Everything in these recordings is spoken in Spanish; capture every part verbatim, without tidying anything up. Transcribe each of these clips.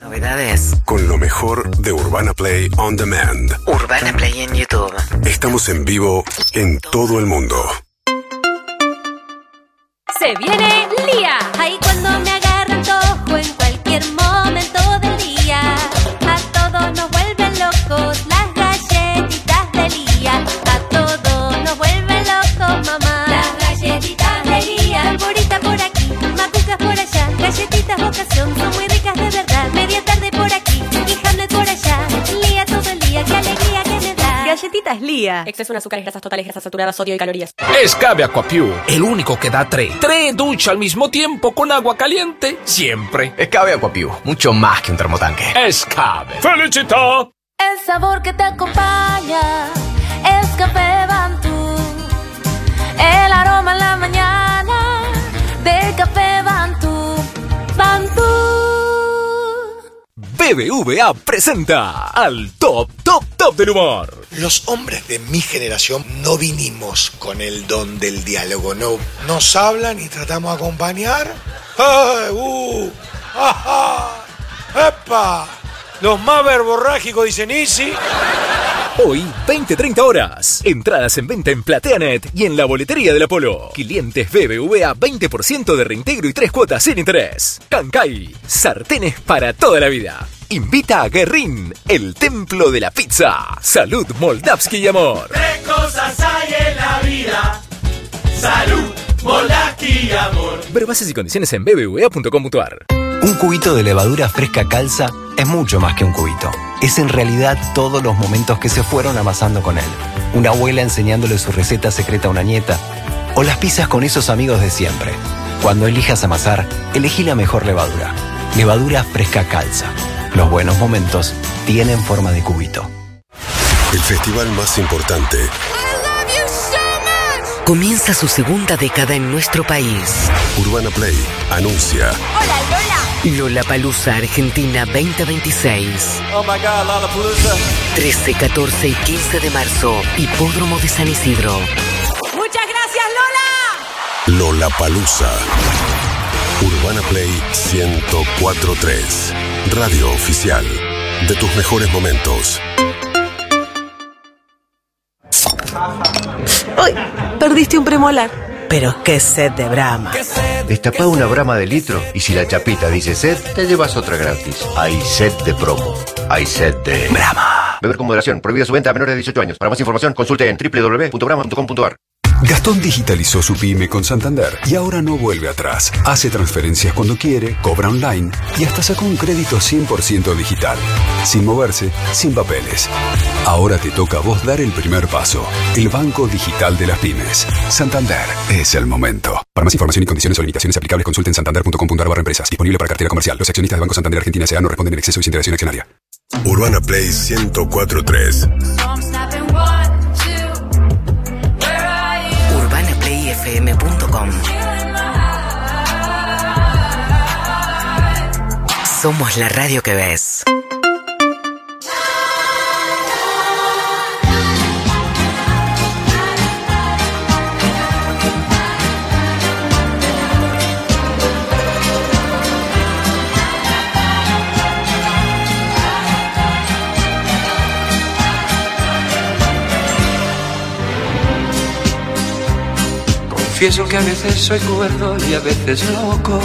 Novedades. Con lo mejor de Urbana Play On Demand. Urbana Play en YouTube. Estamos en vivo en todo el mundo. Se viene Lía. Ahí cuando me agarran tojo en cualquier momento del día. A todos nos vuelven locos las galletitas de Lía. A todos nos vuelven locos, mamá. Las galletitas de Lía. Alborita por aquí, macucas por allá. Galletitas vocación, son muy ricas de verdad. Media tarde por aquí y Hamlet por allá. Lía todo el día, qué alegría que me da. Galletitas Lía. Exceso en azúcares, grasas totales, grasas saturadas, sodio y calorías. Escabe Aquapiu, el único que da tres. Tres duchas al mismo tiempo con agua caliente, siempre. Escabe Aquapiu, mucho más que un termotanque. Escabe. ¡Felicita! El sabor que te acompaña es Café Bantú. El aroma en la mañana de Café Bantú. Bantú. B B V A presenta al top, top, top del humor. Los hombres de mi generación no vinimos con el don del diálogo, no. Nos hablan y tratamos de acompañar. ¡Ay, uh! ¡Ajá! ¡Epa! Los más verborrágicos dicen Easy. Hoy, veinte treinta horas. Entradas en venta en PlateaNet y en la boletería del Apolo. Clientes B B V A, veinte por ciento de reintegro y tres cuotas sin interés. Cancay, sartenes para toda la vida. Invita a Guerrín, el templo de la pizza. Salud, Moldavsky y amor. Tres cosas hay en la vida: salud, Moldavsky y amor. Ver bases y condiciones en b b v a punto com punto a r. Un cubito de levadura fresca Calza es mucho más que un cubito. Es en realidad todos los momentos que se fueron amasando con él. Una abuela enseñándole su receta secreta a una nieta. O las pizzas con esos amigos de siempre. Cuando elijas amasar, elegí la mejor levadura. Levadura fresca Calza. Los buenos momentos tienen forma de cubito. El festival más importante comienza su segunda década en nuestro país. Urbana Play anuncia. Hola, Lola. Lollapalooza Argentina veinte veintiséis. Oh my God, Lollapalooza. trece, catorce y quince de marzo. Hipódromo de San Isidro. Muchas gracias, Lola. Lollapalooza. Urbana Play ciento cuatro punto tres. Radio oficial de tus mejores momentos. ¡Uy! Perdiste un premolar. Pero qué sed de Brahma. Destapá una Brahma de litro y si la chapita dice sed, te llevas otra gratis. Hay sed de promo. Hay sed de Brahma. Beber con moderación. Prohibida su venta a menores de dieciocho años. Para más información, consulte en w w w punto brahma punto com punto a r. Gastón digitalizó su pyme con Santander y ahora no vuelve atrás. Hace transferencias cuando quiere, cobra online y hasta sacó un crédito cien por ciento digital. Sin moverse, sin papeles. Ahora te toca a vos dar el primer paso. El Banco Digital de las Pymes. Santander es el momento. Para más información y condiciones o limitaciones aplicables, consulten santander punto com punto a r barra empresas. Disponible para cartera comercial. Los accionistas del Banco Santander Argentina S A no responden en exceso y sin interacción accionaria. Urbana Play ciento cuatro punto tres. urbana play f m punto com. Somos la radio que ves. Confieso que a veces soy cuerdo y a veces loco.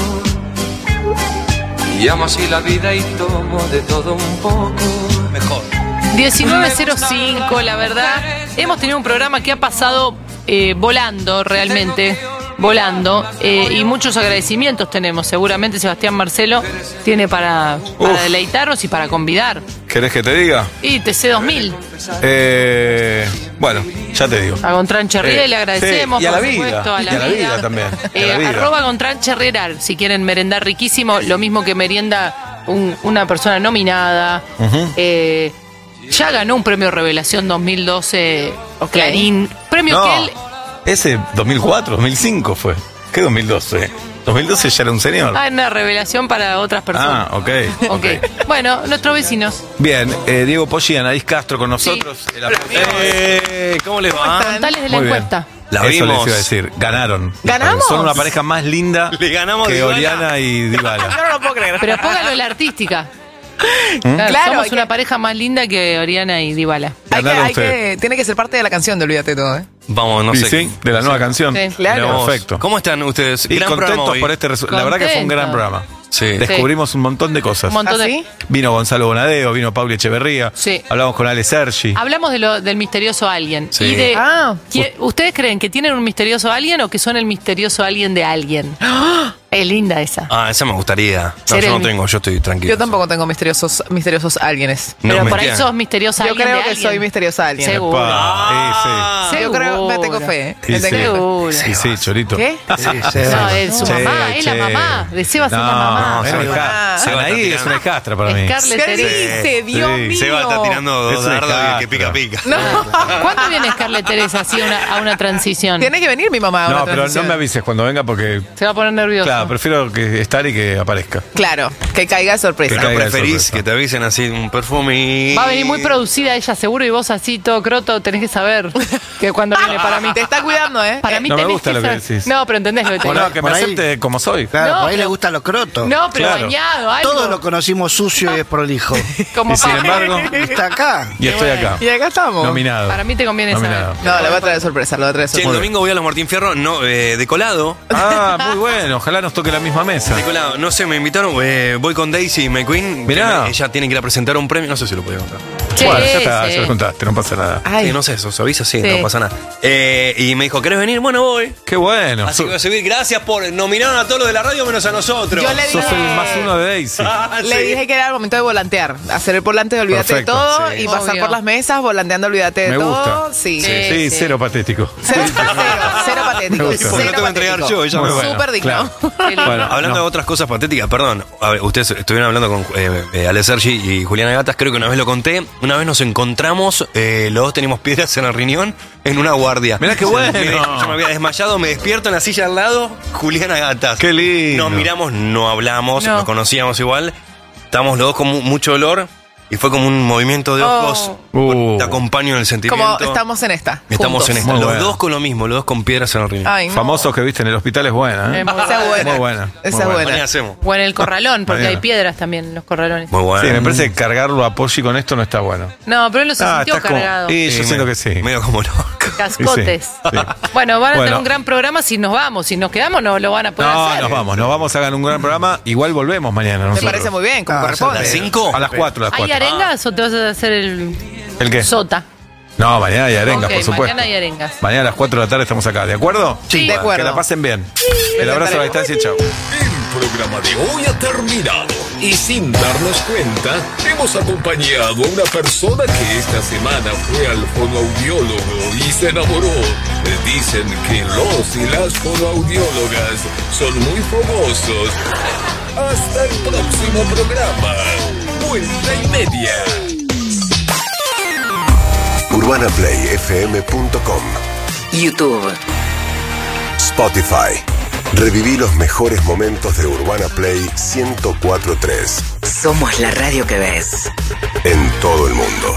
Y amo así la vida y tomo de todo un poco. Mejor. diecinueve cero cinco, la verdad. Hemos tenido un programa que ha pasado eh, volando realmente. Volando. Eh, y muchos agradecimientos tenemos. Seguramente Sebastián Marcelo tiene para, para deleitarnos y para convidar. ¿Querés que te diga? Y T C dos mil. Eh, bueno, ya te digo. A Gontran Cherrier eh, le agradecemos, sí, y a por la supuesto, vida, a la, y a la vida. vida también. Eh, la vida. Arroba Gontran Cherrier, si quieren merendar riquísimo, lo mismo que merienda un, una persona nominada. Uh-huh. eh, ya ganó un premio Revelación dos mil doce okay. Clarín. Premio no, que él... Ese dos mil cuatro, dos mil cinco fue. ¿Qué dos mil doce? dos mil doce ya era un señor. Ah, una revelación para otras personas. Ah, ok. okay. okay. Bueno, nuestros vecinos. Bien, eh, Diego Poggi y Anaís Castro con nosotros. Sí. El eh, ¿Cómo les va? Contales de la Muy encuesta. La Eso les iba a decir. Ganaron. ¿Ganamos? Son una pareja más linda Le ganamos que Dybala. Oriana y Dybala. No, no lo puedo creer. Pero póngalo en la artística. Claro, Claro, somos hay una que- pareja más linda que Oriana y Dybala. Hay que, Ganalo hay usted. que, tiene que ser parte de la canción de Olvídate de todo, ¿eh? Vamos, no Y sé. sí, de la nueva canción. Sí. Claro. Mirá vos. Perfecto. ¿Cómo están ustedes? Y Gran programa contentos hoy. por este resultado. La verdad que fue un gran Contento. programa. Sí. Descubrimos un montón de cosas. Un montón de- ¿Ah, sí? Vino Gonzalo Bonadeo, vino Pauli Echeverría. Sí. Hablamos con Ale Sergi. Hablamos de lo, del misterioso alguien. Sí. Y de, Ah. ¿qui- ¿Ustedes creen que tienen un misterioso alguien o que son el misterioso alguien de alguien? Es linda esa. Ah, esa me gustaría. No, Ser yo el- no tengo, yo estoy tranquilo. Yo tampoco tengo misteriosos, misteriosos alguienes. No, Pero por ahí mentira. sos misteriosa Yo alguien creo de que alguien. soy misteriosa alguien. Seguro. Ah, Sí, Yo creo que me tengo fe, ¿eh? sí. Me Sí, tengo fe. Seguro. sí. Sí, sí, Chorito. ¿Qué? No, es su Che, mamá, es la che. mamá. De Sebas es la No, mamá. es una hija- Ah. Seba está Anaí es tirando. una hijastra para mí. Scarlett ¿Qué Teresa. dice? Dios Sí. mío. Seba está tirando Es dos una dardos y el que hijastra. pica, pica. No. ¿Cuándo viene Scarlett Teresa así a una, a una transición? Tiene que venir mi mamá a una No, pero no transición. me avises cuando venga porque, Se va a poner nervioso. claro, prefiero que estar y que aparezca. Claro, que caiga de sorpresa. Que ¿No caiga de preferís sorpresa. que te avisen así un perfume y... Va a venir muy producida ella seguro y vos así todo croto tenés que saber que cuando viene para mí. Te está cuidando, ¿eh? Para mí No me tenés gusta lo que saber- decís. No, pero entendés lo que te O digo. no, que me Por ahí. acepte como soy. Claro, No, por ahí pero- le gustan los crotos. No, pero Claro. bañado, algo. Todos lo conocimos sucio y desprolijo. Como Y sin pa- embargo, Está acá. y estoy acá. Y acá estamos. Nominado. Para mí te conviene Nominado. saber. No, lo va a traer de sorpresa, lo va a traer de Che, el sorpresa. domingo voy a los Martín Fierro, no, eh, de colado. Ah, muy bueno. Ojalá nos toque la misma mesa. De colado, no sé, me invitaron, eh, voy con Daisy McQueen. Mirá. que me- ella tiene que ir a presentar un premio, no sé si lo puede contar. Che, Bueno, ya está, sí. ya lo contaste, no pasa nada. Ay, Sí, no sé, eso se avisa, sí, Sí. no pasa nada. Eh, y me dijo, ¿querés venir? Bueno, voy. Qué bueno. Así que voy a subir. Gracias por nominaron a todos los de la radio menos a nosotros. Yo le Sos dije- el más uno de Daisy. Ah, le sí. dije que era el momento de volantear. Hacer el volante de Olvídate Perfecto, de todo sí. y pasar Obvio. por las mesas volanteando Olvídate de Me todo. gusta. Sí. Sí, Sí, sí. cero patético. Cero, cero, cero patético. Me gusta. ¿Y por qué Cero lo tengo que entregar patético. yo? Ella Muy me- bueno, Súper digno. claro. Qué lindo. Bueno, Hablando no. de otras cosas patéticas, perdón, a ver, ustedes estuvieron hablando con eh, eh, Ale Sergi y Juliana Gatas, creo que una vez lo conté, una vez nos encontramos, eh, los dos teníamos piedras en el riñón en una guardia. Mirá qué bueno. Me- yo me había desmayado, me despierto en la silla al lado, Juliana Gatas. Qué lindo. Nos miramos, no hablamos, No. nos conocíamos igual, estábamos los dos con mu- mucho olor y fue como un movimiento de ojos. Uh. Te acompaño en el sentimiento. Como estamos en esta. Estamos juntos. en esta. Muy Los bueno. dos con lo mismo, los dos con piedras en el riñón. Ay, no. Famosos que viste en el hospital es buena, ¿eh? Es muy Esa es buena. Muy buena. Esa es muy buena. Mañana hacemos. O en el corralón, porque Mañana. hay piedras también en los corralones. Muy bueno. Sí, me parece que cargarlo a Poggi con esto no está bueno. No, pero él lo se Ah, sintió estás como- cargado. Y yo Sí, siento me- que sí. Medio como loco. Cascotes. Sí, sí. Bueno, van a tener Bueno. un gran programa si nos vamos. Si nos quedamos, no lo van a poder No, hacer. nos vamos, nos vamos a hagan un gran programa. Igual volvemos mañana. Me nosotros. parece muy bien, como Ah, corresponde. ¿A las cinco? A las cuatro, a las ¿Hay cuatro. arengas o te vas a hacer el ¿El qué? sota? No, mañana hay arengas, Ok, por supuesto. mañana hay arengas. Mañana a las cuatro de la tarde estamos acá, ¿de acuerdo? Sí. De acuerdo. Que la pasen bien. El abrazo a la distancia y chao. El programa de hoy ha terminado y sin darnos cuenta hemos acompañado a una persona que esta semana fue al fonoaudiólogo y se enamoró. Dicen que los y las fonoaudiólogas son muy famosos. Hasta el próximo programa. Vuelta y media. urbana play f m punto com, YouTube. Spotify. Reviví los mejores momentos de Urbana Play ciento cuatro punto tres Somos la radio que ves. en todo el mundo.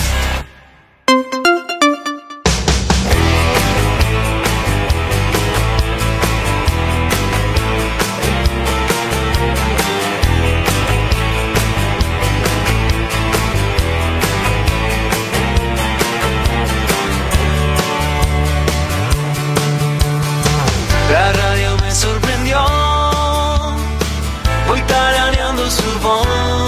La radio me sorprendió, voy tarareando su voz.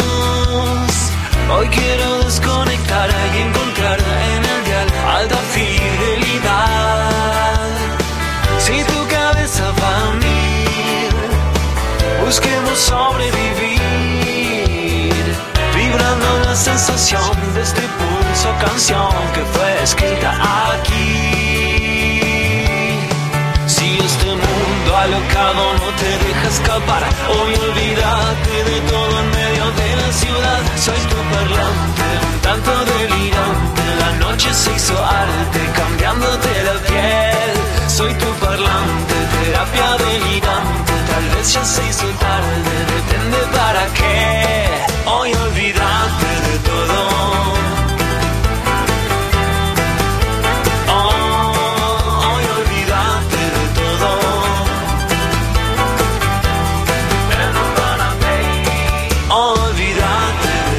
Hoy quiero desconectar y encontrarla en el dial, alta fidelidad. Si tu cabeza va a mil, busquemos sobrevivir, vibrando la sensación de este pulso canción que fue escrita aquí. Si este mundo alocado no te deja escapar, hoy olvídate de todo en medio de la ciudad. Soy tu parlante, un tanto delirante. La noche se hizo arte, cambiándote la piel. Soy tu parlante, terapia delirante. Tal vez ya se hizo tarde, depende para qué. Hoy olvídate de todo. Hoy olvídate de todo. Olvídate de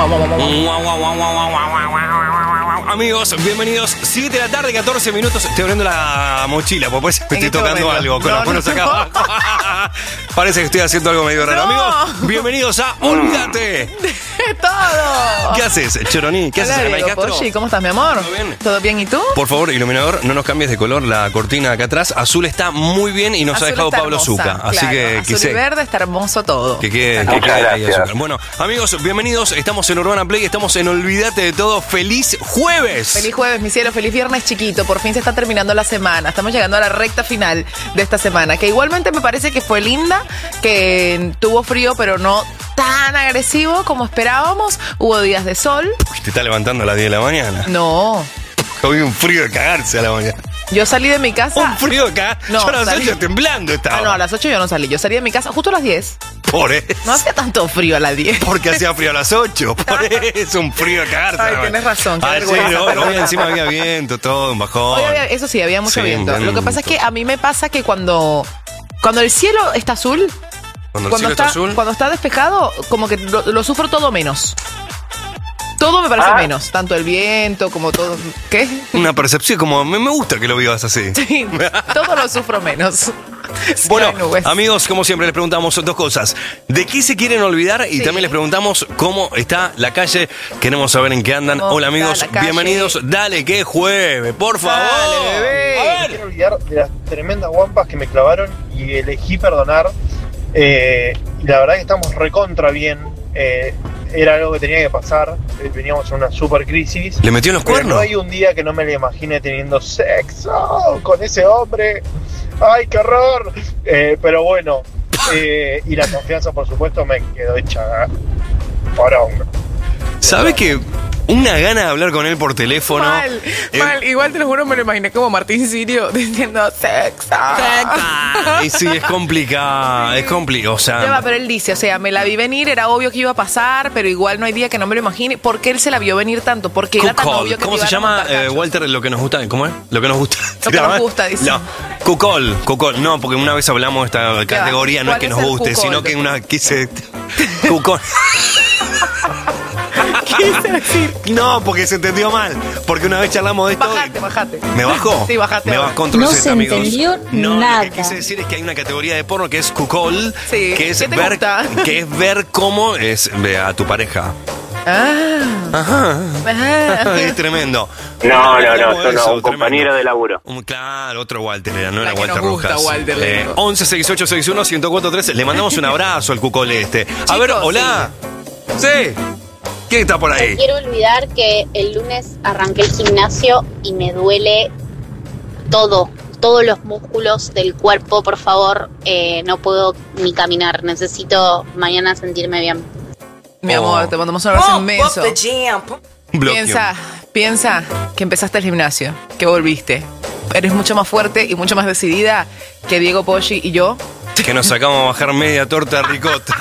Amigos, bienvenidos. siete de la tarde, catorce minutos. Estoy abriendo la mochila, porque pues me estoy este tocando momento? algo con No, las manos no. acá abajo. Parece que estoy haciendo algo medio raro. No. Amigos, bienvenidos a Olvídate. ¡Todo! ¿Qué haces, Choroní? ¿Qué haces, Hola, Anay Diego Castro? Poggi, ¿cómo estás, mi amor? ¿Todo bien? ¿Todo bien? ¿Y tú? Por favor, iluminador, no nos cambies de color la cortina de acá atrás. Azul está muy bien y nos Azul ha dejado está Pablo hermosa, Zucca. Así claro. que Azul y quise verde está hermoso todo. que quede, que Muchas quede ahí gracias. azúcar. Bueno, amigos, bienvenidos. Estamos en Urbana Play, estamos en Olvídate de Todo. ¡Feliz jueves! Feliz jueves, mi cielo, feliz viernes chiquito. Por fin se está terminando la semana. Estamos llegando a la recta final de esta semana, que igualmente me parece que fue linda, que tuvo frío, pero no tan agresivo como esperábamos. Hubo días de sol. Te está levantando a las diez de la mañana. No. Hoy un frío de cagarse a la mañana. Yo salí de mi casa. Un frío de cagar. No, Yo a las salí- ocho temblando estaba. Ah, no, a las ocho yo no salí. Yo salí de mi casa justo a las diez. Por eso. No hacía tanto frío a las diez. Porque hacía frío a las ocho. Por eso, un frío de cagarse. Ay, tienes razón, qué Ay, sí, vergüenza, no, perdón. hoy encima había viento, todo, un bajón. Hoy había- eso sí, había mucho Sí, viento. bien Lo que pasa es lindo. que a mí me pasa que cuando, cuando el cielo está azul, Cuando el cuando cielo está, está azul. cuando está despejado, como que lo, lo sufro todo menos. Todo me parece Ah. menos, tanto el viento como todo. ¿Qué? Una percepción como, me, me gusta que lo vivas así. Sí, todo lo sufro menos. Bueno, amigos, como siempre les preguntamos dos cosas. ¿De qué se quieren olvidar? Y Sí. también les preguntamos cómo está la calle. Queremos saber en qué andan. ¿Cómo Hola está amigos, la calle? bienvenidos. Dale, que jueves, por favor. Dale, bebé. Me quiero olvidar de las tremendas guampas que me clavaron y elegí perdonar. Eh, y la verdad que estamos recontra bien. Eh, era algo que tenía que pasar. Eh, veníamos en una super crisis. ¿Le metió en los Pero cuernos? no hay un día que no me le imagine teniendo sexo con ese hombre. ¡Ay, qué horror! Eh, pero bueno, eh, y la confianza, por supuesto, me quedó hecha poronga. ¿Sabe que una gana de hablar con él por teléfono? Mal, Eh, mal. Igual te lo juro, me lo imaginé como Martín Sirio diciendo sexo. Y sí, es complicado, es complicado. O Ya va, sea, pero él dice, o sea, me la vi venir, era obvio que iba a pasar, pero igual no hay día que no me lo imagine. ¿Por qué él se la vio venir tanto? Porque era tan Cucol. obvio que ¿Cómo te se iban a llama, montar eh, cachos. Walter? Lo que nos gusta. ¿Cómo es? Lo que nos gusta. Lo que nos gusta, dice. No, Cucol, Cucol. No, porque una vez hablamos de esta categoría, no es ¿cuál que es nos el guste, cucol? sino que una quise. Cucol. Quise decir. No, porque se entendió mal. Porque una vez charlamos de esto. Bajate, bajate. ¿Me bajo? Sí, bajate. Me ahora. vas control No Z, se amigos. entendió No, nada. lo que quise decir es que hay una categoría de porno que es cucol, Sí, que es ¿qué te ver gusta? que es ver cómo es ve, a tu pareja. Ah. Ajá. Ajá. Es tremendo. No, no, no, Como yo no, eso, un compañero de laburo. Un- claro, otro Walter era, no La era que Walter nos gusta, Rojas. Walter, le Eh, digo. once sesenta y ocho sesenta y uno ciento cuatro trece. Le mandamos un abrazo al cucol este. A ver, Chicos, hola. Sí. ¿Quién está por No ahí? quiero olvidar que el lunes arranqué el gimnasio y me duele todo, todos los músculos del cuerpo, por favor, eh, no puedo ni caminar, necesito mañana sentirme bien. Mi Oh. amor, te mandamos un abrazo inmenso. Bloqueo. Piensa, piensa que empezaste el gimnasio, que volviste. Eres mucho más fuerte y mucho más decidida que Diego Poggi y yo. Que nos sacamos a bajar media torta de ricota.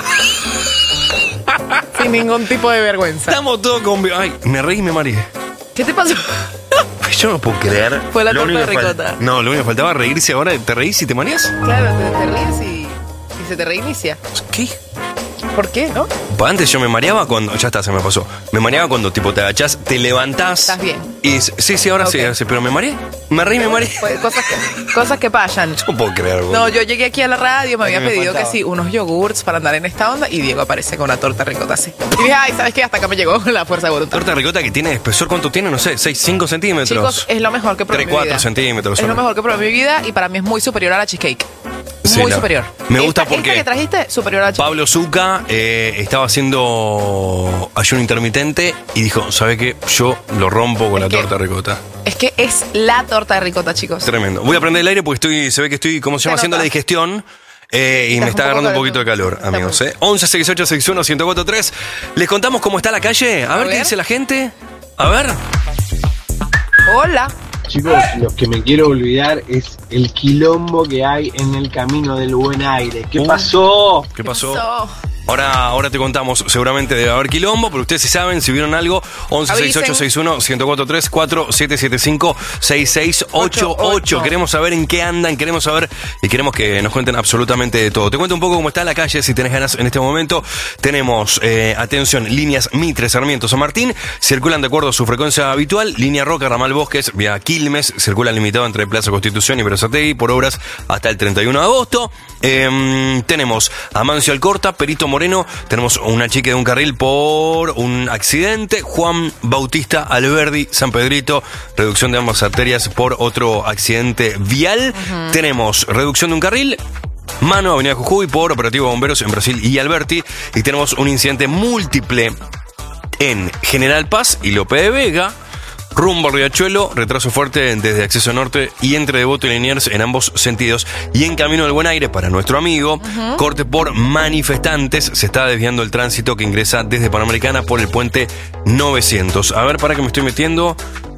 Sin ningún tipo de vergüenza. Estamos todos con... Ay, me reí y me mareé. ¿Qué te pasó? Ay, yo no puedo creer. Fue la Lo torta único de que fal- ricota. No, lo único que faltaba reírse ahora. ¿Te reís y te mareás? Claro, te, te ríes y, y se te reinicia. ¿Qué? ¿Por qué, no? Pues antes yo me mareaba cuando... Ya está, se me pasó. Me mareaba cuando tipo te agachás, te levantás. Estás bien. Y sí, sí, ahora sí, Ok. ahora sí, pero me mareé. Me reí y me mareé. Pues, cosas, que, cosas que pasan. No puedo creer, boludo. No, yo llegué aquí a la radio, me A mí había me pedido faltaba. que sí, unos yogurts para andar en esta onda y Diego aparece con una torta ricota así. Y dije, ay, ¿sabes qué? Hasta acá me llegó la fuerza de voluntad. Torta de ricota que tiene espesor, ¿cuánto tiene? No sé, seis, cinco centímetros. Chicos, es lo mejor que probé tres, en mi vida. cuatro centímetros. Es lo mejor que probé en mi vida y para mí es muy superior a la cheesecake. Sí, Muy la- superior. Me gusta Esta- porque... Esta que trajiste, superior a la cheesecake. Pablo Zucca eh, estaba haciendo ayuno intermitente y dijo, ¿sabe qué? Yo lo rompo con la que- torta de ricota. Es que es la torta de ricota, chicos. Tremendo. Voy a prender el aire porque estoy, se ve que estoy, ¿cómo se Se llama? Haciendo nota. la digestión. eh, y me Estás está un agarrando un poco poquito de calor, Está amigos. muy- Eh. once sesenta y ocho sesenta y uno ciento cuatro tres. ¿Les contamos cómo está la calle? A, A ver, qué ver. dice la gente. A ver. Hola. Chicos, lo que me quiero olvidar es el quilombo que hay en el camino del buen aire. ¿Qué Uh, pasó? ¿Qué pasó? Ahora, ahora te contamos, seguramente debe haber quilombo, pero ustedes si saben, si vieron algo, once sesenta y ocho sesenta y uno, uno cuatro tres, cuatro siete siete cinco, seis seis ocho ocho. Queremos saber en qué andan, queremos saber y queremos que nos cuenten absolutamente de todo. Te cuento un poco cómo está la calle, si tenés ganas en este momento. Tenemos, eh, atención, líneas Mitre, Sarmiento, San Martín, circulan de acuerdo a su frecuencia habitual. Línea Roca, Ramal Bosques, vía Quilmes, circula limitado entre Plaza Constitución y Berazategui por obras hasta el treinta y uno de agosto. Eh, tenemos Amancio Alcorta, Perito Moreno, tenemos una chica de un carril por un accidente. Juan Bautista Alberdi, San Pedrito, reducción de ambas arterias por otro accidente vial. Uh-huh. Tenemos reducción de un carril, Mano, Avenida Jujuy, por operativo de bomberos en Brasil y Alberti. Y tenemos un incidente múltiple en General Paz y Lope de Vega, rumbo a Riachuelo, retraso fuerte desde Acceso Norte y entre Devoto y Liniers en ambos sentidos. Y en Camino del Buen Aire, para nuestro amigo, uh-huh. corte por manifestantes. Se está desviando el tránsito que ingresa desde Panamericana por el puente novecientos. A ver, para que me estoy metiendo.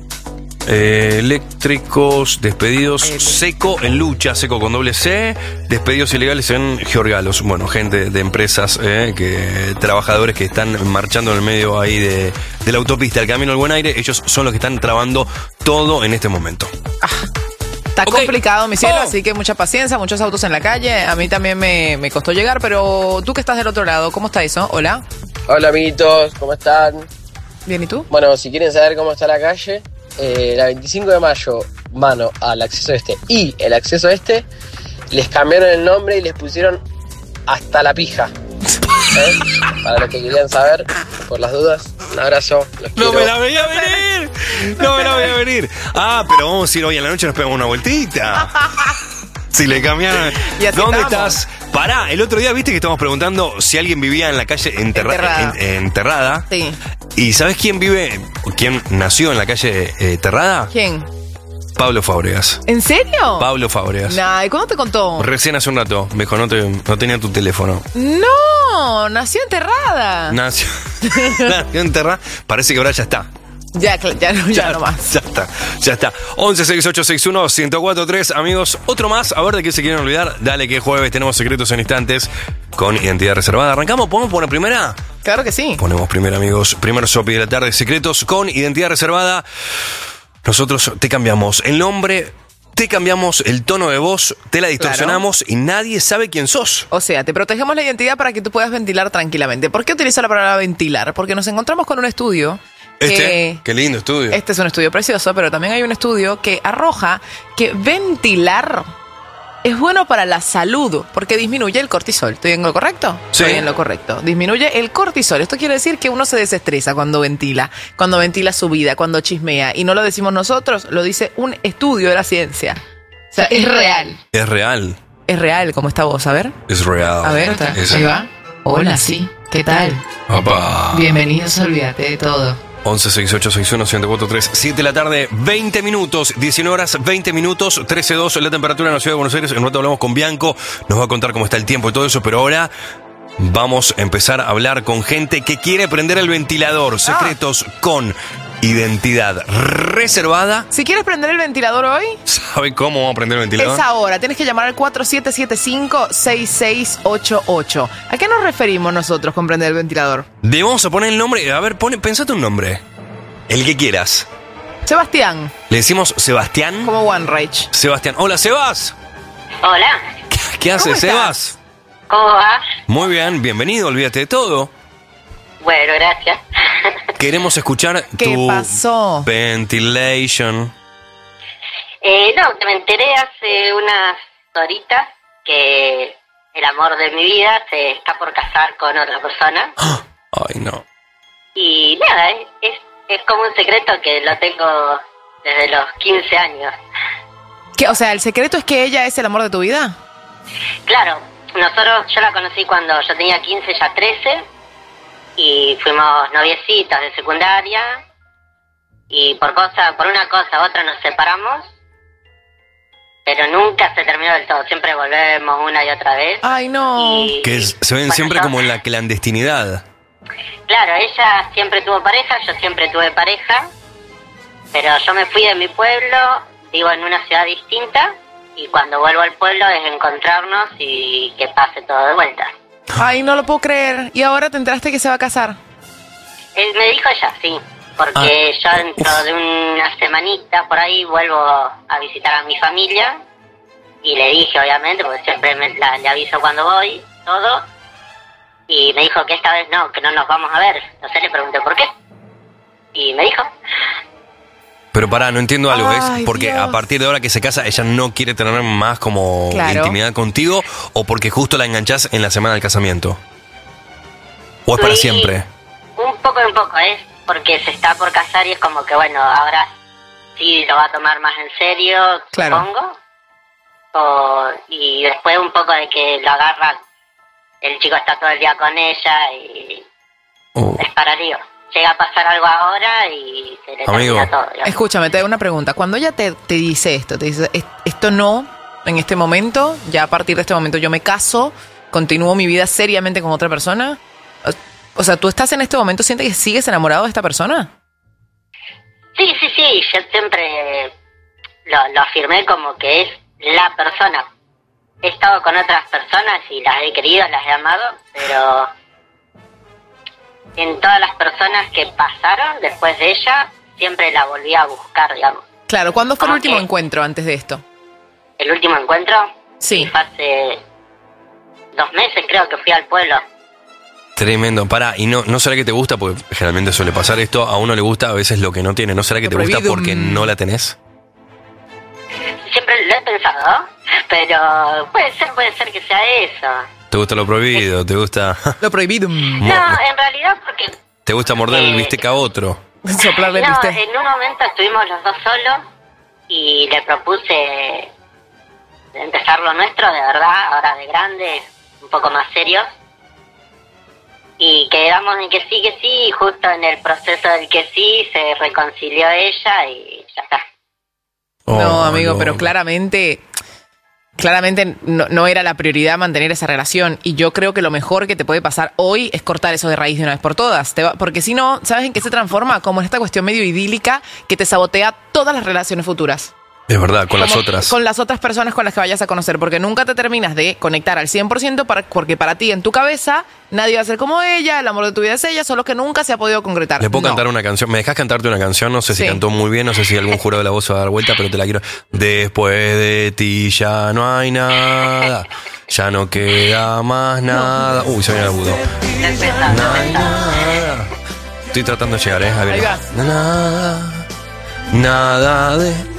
Eh, eléctricos, despedidos, Seco en lucha, Seco con doble C, despedidos ilegales en Georgalos. Bueno, gente de empresas, eh, que trabajadores que están marchando en el medio ahí de, de la autopista, el Camino al Buen Aire. Ellos son los que están trabando todo en este momento. Ah, está okay. complicado, mi cielo, oh. así que mucha paciencia, muchos autos en la calle. A mí también me, me costó llegar, pero tú que estás del otro lado, ¿cómo está eso? Hola. Hola, amiguitos, ¿cómo están? Bien, ¿y tú? Bueno, si quieren saber cómo está la calle, Eh, la veinticinco de mayo, mano al acceso este y el acceso este, les cambiaron el nombre y les pusieron hasta la pija. ¿Eh? Para los que querían saber, por las dudas, un abrazo. Los no quiero. me la veía venir, no me la veía venir. Ah, pero vamos a ir hoy a la noche, nos pegamos una vueltita. Si le cambiaron. ¿Dónde estamos? Estás? Pará, el otro día viste que estamos preguntando si alguien vivía en la calle enterra- enterrada. En, enterrada. Sí. ¿Y sabes quién vive, quién nació en la calle eh, Terrada? ¿Quién? Pablo Fábregas. ¿En serio? Pablo Fábregas. Nah, ¿y cuándo te contó? Recién hace un rato. Me dijo, no, te, no tenía tu teléfono. No, nació enterrada. Nació, nació enterrada. Parece que ahora ya está. Ya, ya, ya, ya no más. Ya está, ya está. once sesenta y ocho sesenta y uno, uno cuatro tres, amigos. Otro más, a ver de qué se quieren olvidar. Dale que jueves tenemos secretos en instantes con identidad reservada. ¿Arrancamos? ¿Podemos poner primera? Claro que sí. Ponemos primera, amigos. Primer sopi de la tarde, secretos con identidad reservada. Nosotros te cambiamos el nombre, te cambiamos el tono de voz, te la distorsionamos, claro, y nadie sabe quién sos. O sea, te protegemos la identidad para que tú puedas ventilar tranquilamente. ¿Por qué utilizo la palabra ventilar? Porque nos encontramos con un estudio. Este, que, qué lindo estudio. Este es un estudio precioso, pero también hay un estudio que arroja que ventilar es bueno para la salud, porque disminuye el cortisol. ¿Estoy en lo correcto? Sí. Estoy en lo correcto. Disminuye el cortisol. Esto quiere decir que uno se desestresa cuando ventila, cuando ventila su vida, cuando chismea. Y no lo decimos nosotros, lo dice un estudio de la ciencia. O sea, es real. Es real. Es real, como está vos, a ver. Es real. A ver, es ahí va. Hola, sí. ¿Qué tal? Papá. Bienvenidos a Olvídate de Todo. once sesenta y ocho sesenta y uno, uno cuatro tres, siete de la tarde, veinte minutos, diecinueve horas, veinte minutos, trece dos la temperatura en la ciudad de Buenos Aires. En un rato hablamos con Bianco, nos va a contar cómo está el tiempo y todo eso, pero ahora vamos a empezar a hablar con gente que quiere prender el ventilador. Secretos con identidad reservada. Si quieres prender el ventilador hoy, ¿sabe cómo vamos a prender el ventilador? Es ahora, tienes que llamar al cuatro siete siete cinco, seis seis ocho ocho. ¿A qué nos referimos nosotros con prender el ventilador? Debemos a poner el nombre, a ver, pone, pensate un nombre, el que quieras. Sebastián. Le decimos Sebastián. Como One Rage. Sebastián. Hola, Sebas. Hola. ¿Qué, qué haces, Sebas? ¿Cómo vas? Muy bien, bienvenido, olvídate de todo. Bueno, gracias. Queremos escuchar ¿Qué tu pasó? ventilation. Eh, no, que me enteré hace unas horitas que el amor de mi vida se está por casar con otra persona. Ay, no. Y nada, es, es, es como un secreto que lo tengo desde los quince años. ¿Qué? O sea, ¿el secreto es que ella es el amor de tu vida? Claro, nosotros, yo la conocí cuando yo tenía quince, ya trece. Y fuimos noviecitos de secundaria y por cosa, por una cosa u otra nos separamos, pero nunca se terminó del todo, siempre volvemos una y otra vez. Ay, no. Y, que es, se ven bueno, siempre yo, como en la clandestinidad. Claro, ella siempre tuvo pareja, yo siempre tuve pareja, pero yo me fui de mi pueblo, vivo en una ciudad distinta y cuando vuelvo al pueblo es encontrarnos y que pase todo de vuelta. Ay, no lo puedo creer. ¿Y ahora te enteraste que se va a casar? Él me dijo ya, sí, porque yo dentro de una semanita por ahí vuelvo a visitar a mi familia y le dije, obviamente, porque siempre me, la, le aviso cuando voy, todo, y me dijo que esta vez no, que no nos vamos a ver. No sé, le pregunté por qué. Y me dijo. Pero pará, no entiendo algo, Ay, ¿es porque Dios. a partir de ahora que se casa ella no quiere tener más como Claro. intimidad contigo o porque justo la enganchás en la semana del casamiento? ¿O es para Sí. siempre? Un poco y un poco, es porque se está por casar y es como que, bueno, ahora sí lo va a tomar más en serio, Claro. supongo. O, y después un poco de que lo agarra, el chico está todo el día con ella y Oh. es para lío. Llega a pasar algo ahora y se le Amigo. termina todo. digamos. Escúchame, te hago una pregunta. Cuando ella te, te dice esto, te dice, "Es- esto no, en este momento, ya a partir de este momento yo me caso, continúo mi vida seriamente con otra persona. O, o sea, ¿tú estás en este momento, sientes que sigues enamorado de esta persona? Sí, sí, sí, yo siempre lo, lo afirmé como que es la persona. He estado con otras personas y las he querido, las he amado, pero en todas las personas que pasaron después de ella, siempre la volví a buscar, digamos. Claro, ¿cuándo fue el ¿Cómo último qué? encuentro antes de esto? El último encuentro Sí. fue hace dos meses, creo que fui al pueblo. Tremendo, pará, ¿y no, no será que te gusta? Porque generalmente suele pasar esto, a uno le gusta a veces lo que no tiene, ¿no será que Lo te gusta prohibido, porque mm. no la tenés? Siempre lo he pensado, pero puede ser, puede ser que sea eso. ¿Te gusta lo prohibido? ¿Te gusta Lo prohibido. No, en realidad porque te gusta morder el Eh, bistec a otro? Soplarle el no, bistec. en un momento estuvimos los dos solos y le propuse empezar lo nuestro de verdad, ahora de grande, un poco más serios. Y quedamos en que sí, que sí, y justo en el proceso del que sí se reconcilió ella y ya está. No, Oh, amigo, no. pero claramente, claramente no, no era la prioridad mantener esa relación. Y yo creo que lo mejor que te puede pasar hoy es cortar eso de raíz de una vez por todas. Te va- porque si no, ¿sabes en qué se transforma? Como en esta cuestión medio idílica que te sabotea todas las relaciones futuras. Es verdad, con las Como otras. Con las otras personas con las que vayas a conocer, porque nunca te terminas de conectar al cien por ciento para, porque para ti en tu cabeza nadie va a ser como ella, el amor de tu vida es ella, solo que nunca se ha podido concretar. ¿Le puedo No. cantar una canción? ¿Me dejas cantarte una canción? No sé si Sí. cantó muy bien, no sé si algún jurado de la voz se va a dar vuelta, pero te la quiero. Después de ti ya no hay nada, ya no queda más nada. Uy, se viene el agudo. Nada. Estoy tratando de llegar, ¿eh? A ver. Ahí va. Nada, nada de...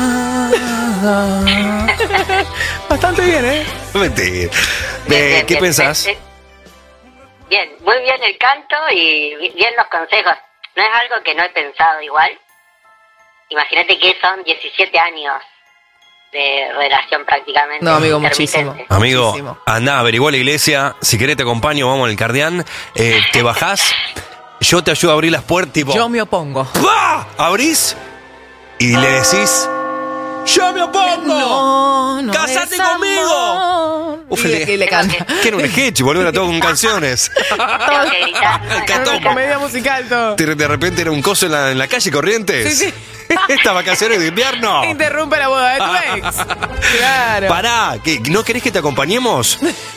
Bastante bien, ¿eh? Mentira. Bien, Eh, bien, ¿Qué bien, pensás? bien, Bien, muy bien el canto y bi- bien los consejos. No es algo que no he pensado igual. Imagínate que son diecisiete años de relación prácticamente. No, amigo, intermitente. muchísimo. Amigo, Muchísimo. andá, averiguá la iglesia. Si querés te acompaño, vamos al Cardián. Eh, te bajás, yo te ayudo a abrir las puertas, tipo... Yo me opongo. ¡Pah! Abrís y le decís... ¡Yo me opongo! No, no ¡Cásate es conmigo! amor. Uf, y, le- y le canta. Que era un sketch, boludo, era todo con canciones. Tengo que gritar. Era una comedia musical todo. De de repente era un coso en la, en la calle Corrientes. Sí, sí. Estas vacaciones de invierno. Interrumpe la boda de tu ex. Claro. Pará, ¿qué, ¿no querés que te acompañemos?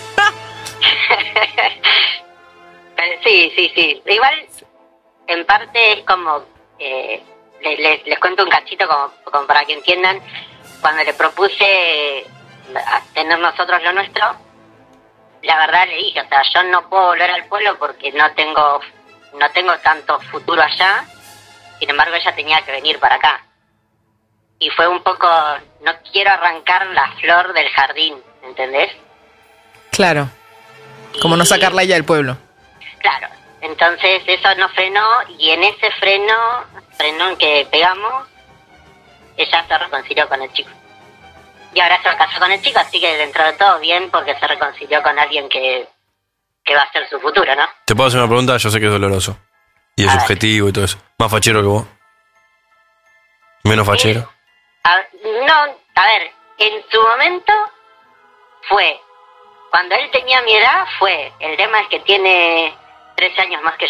Pero sí, sí, sí. Igual, en parte es como... eh, les, les, les cuento un cachito como, como para que entiendan. Cuando le propuse a tener nosotros lo nuestro, la verdad le dije, o sea, yo no puedo volver al pueblo porque no tengo no tengo tanto futuro allá. Sin embargo, ella tenía que venir para acá. Y fue un poco, no quiero arrancar la flor del jardín, ¿entendés? Claro. Como no sacarla ya del pueblo. Claro, entonces eso no frenó y en ese freno, frenón que pegamos, ella se reconcilió con el chico. Y ahora se casó con el chico, así que dentro de todo bien porque se reconcilió con alguien que, que va a ser su futuro, ¿no? Te puedo hacer una pregunta, yo sé que es doloroso. Y es A ver. subjetivo y todo eso. ¿Más fachero que vos? ¿Menos fachero? A- no, a ver, en su momento fue, cuando él tenía mi edad fue, el tema es que tiene trece años más que yo.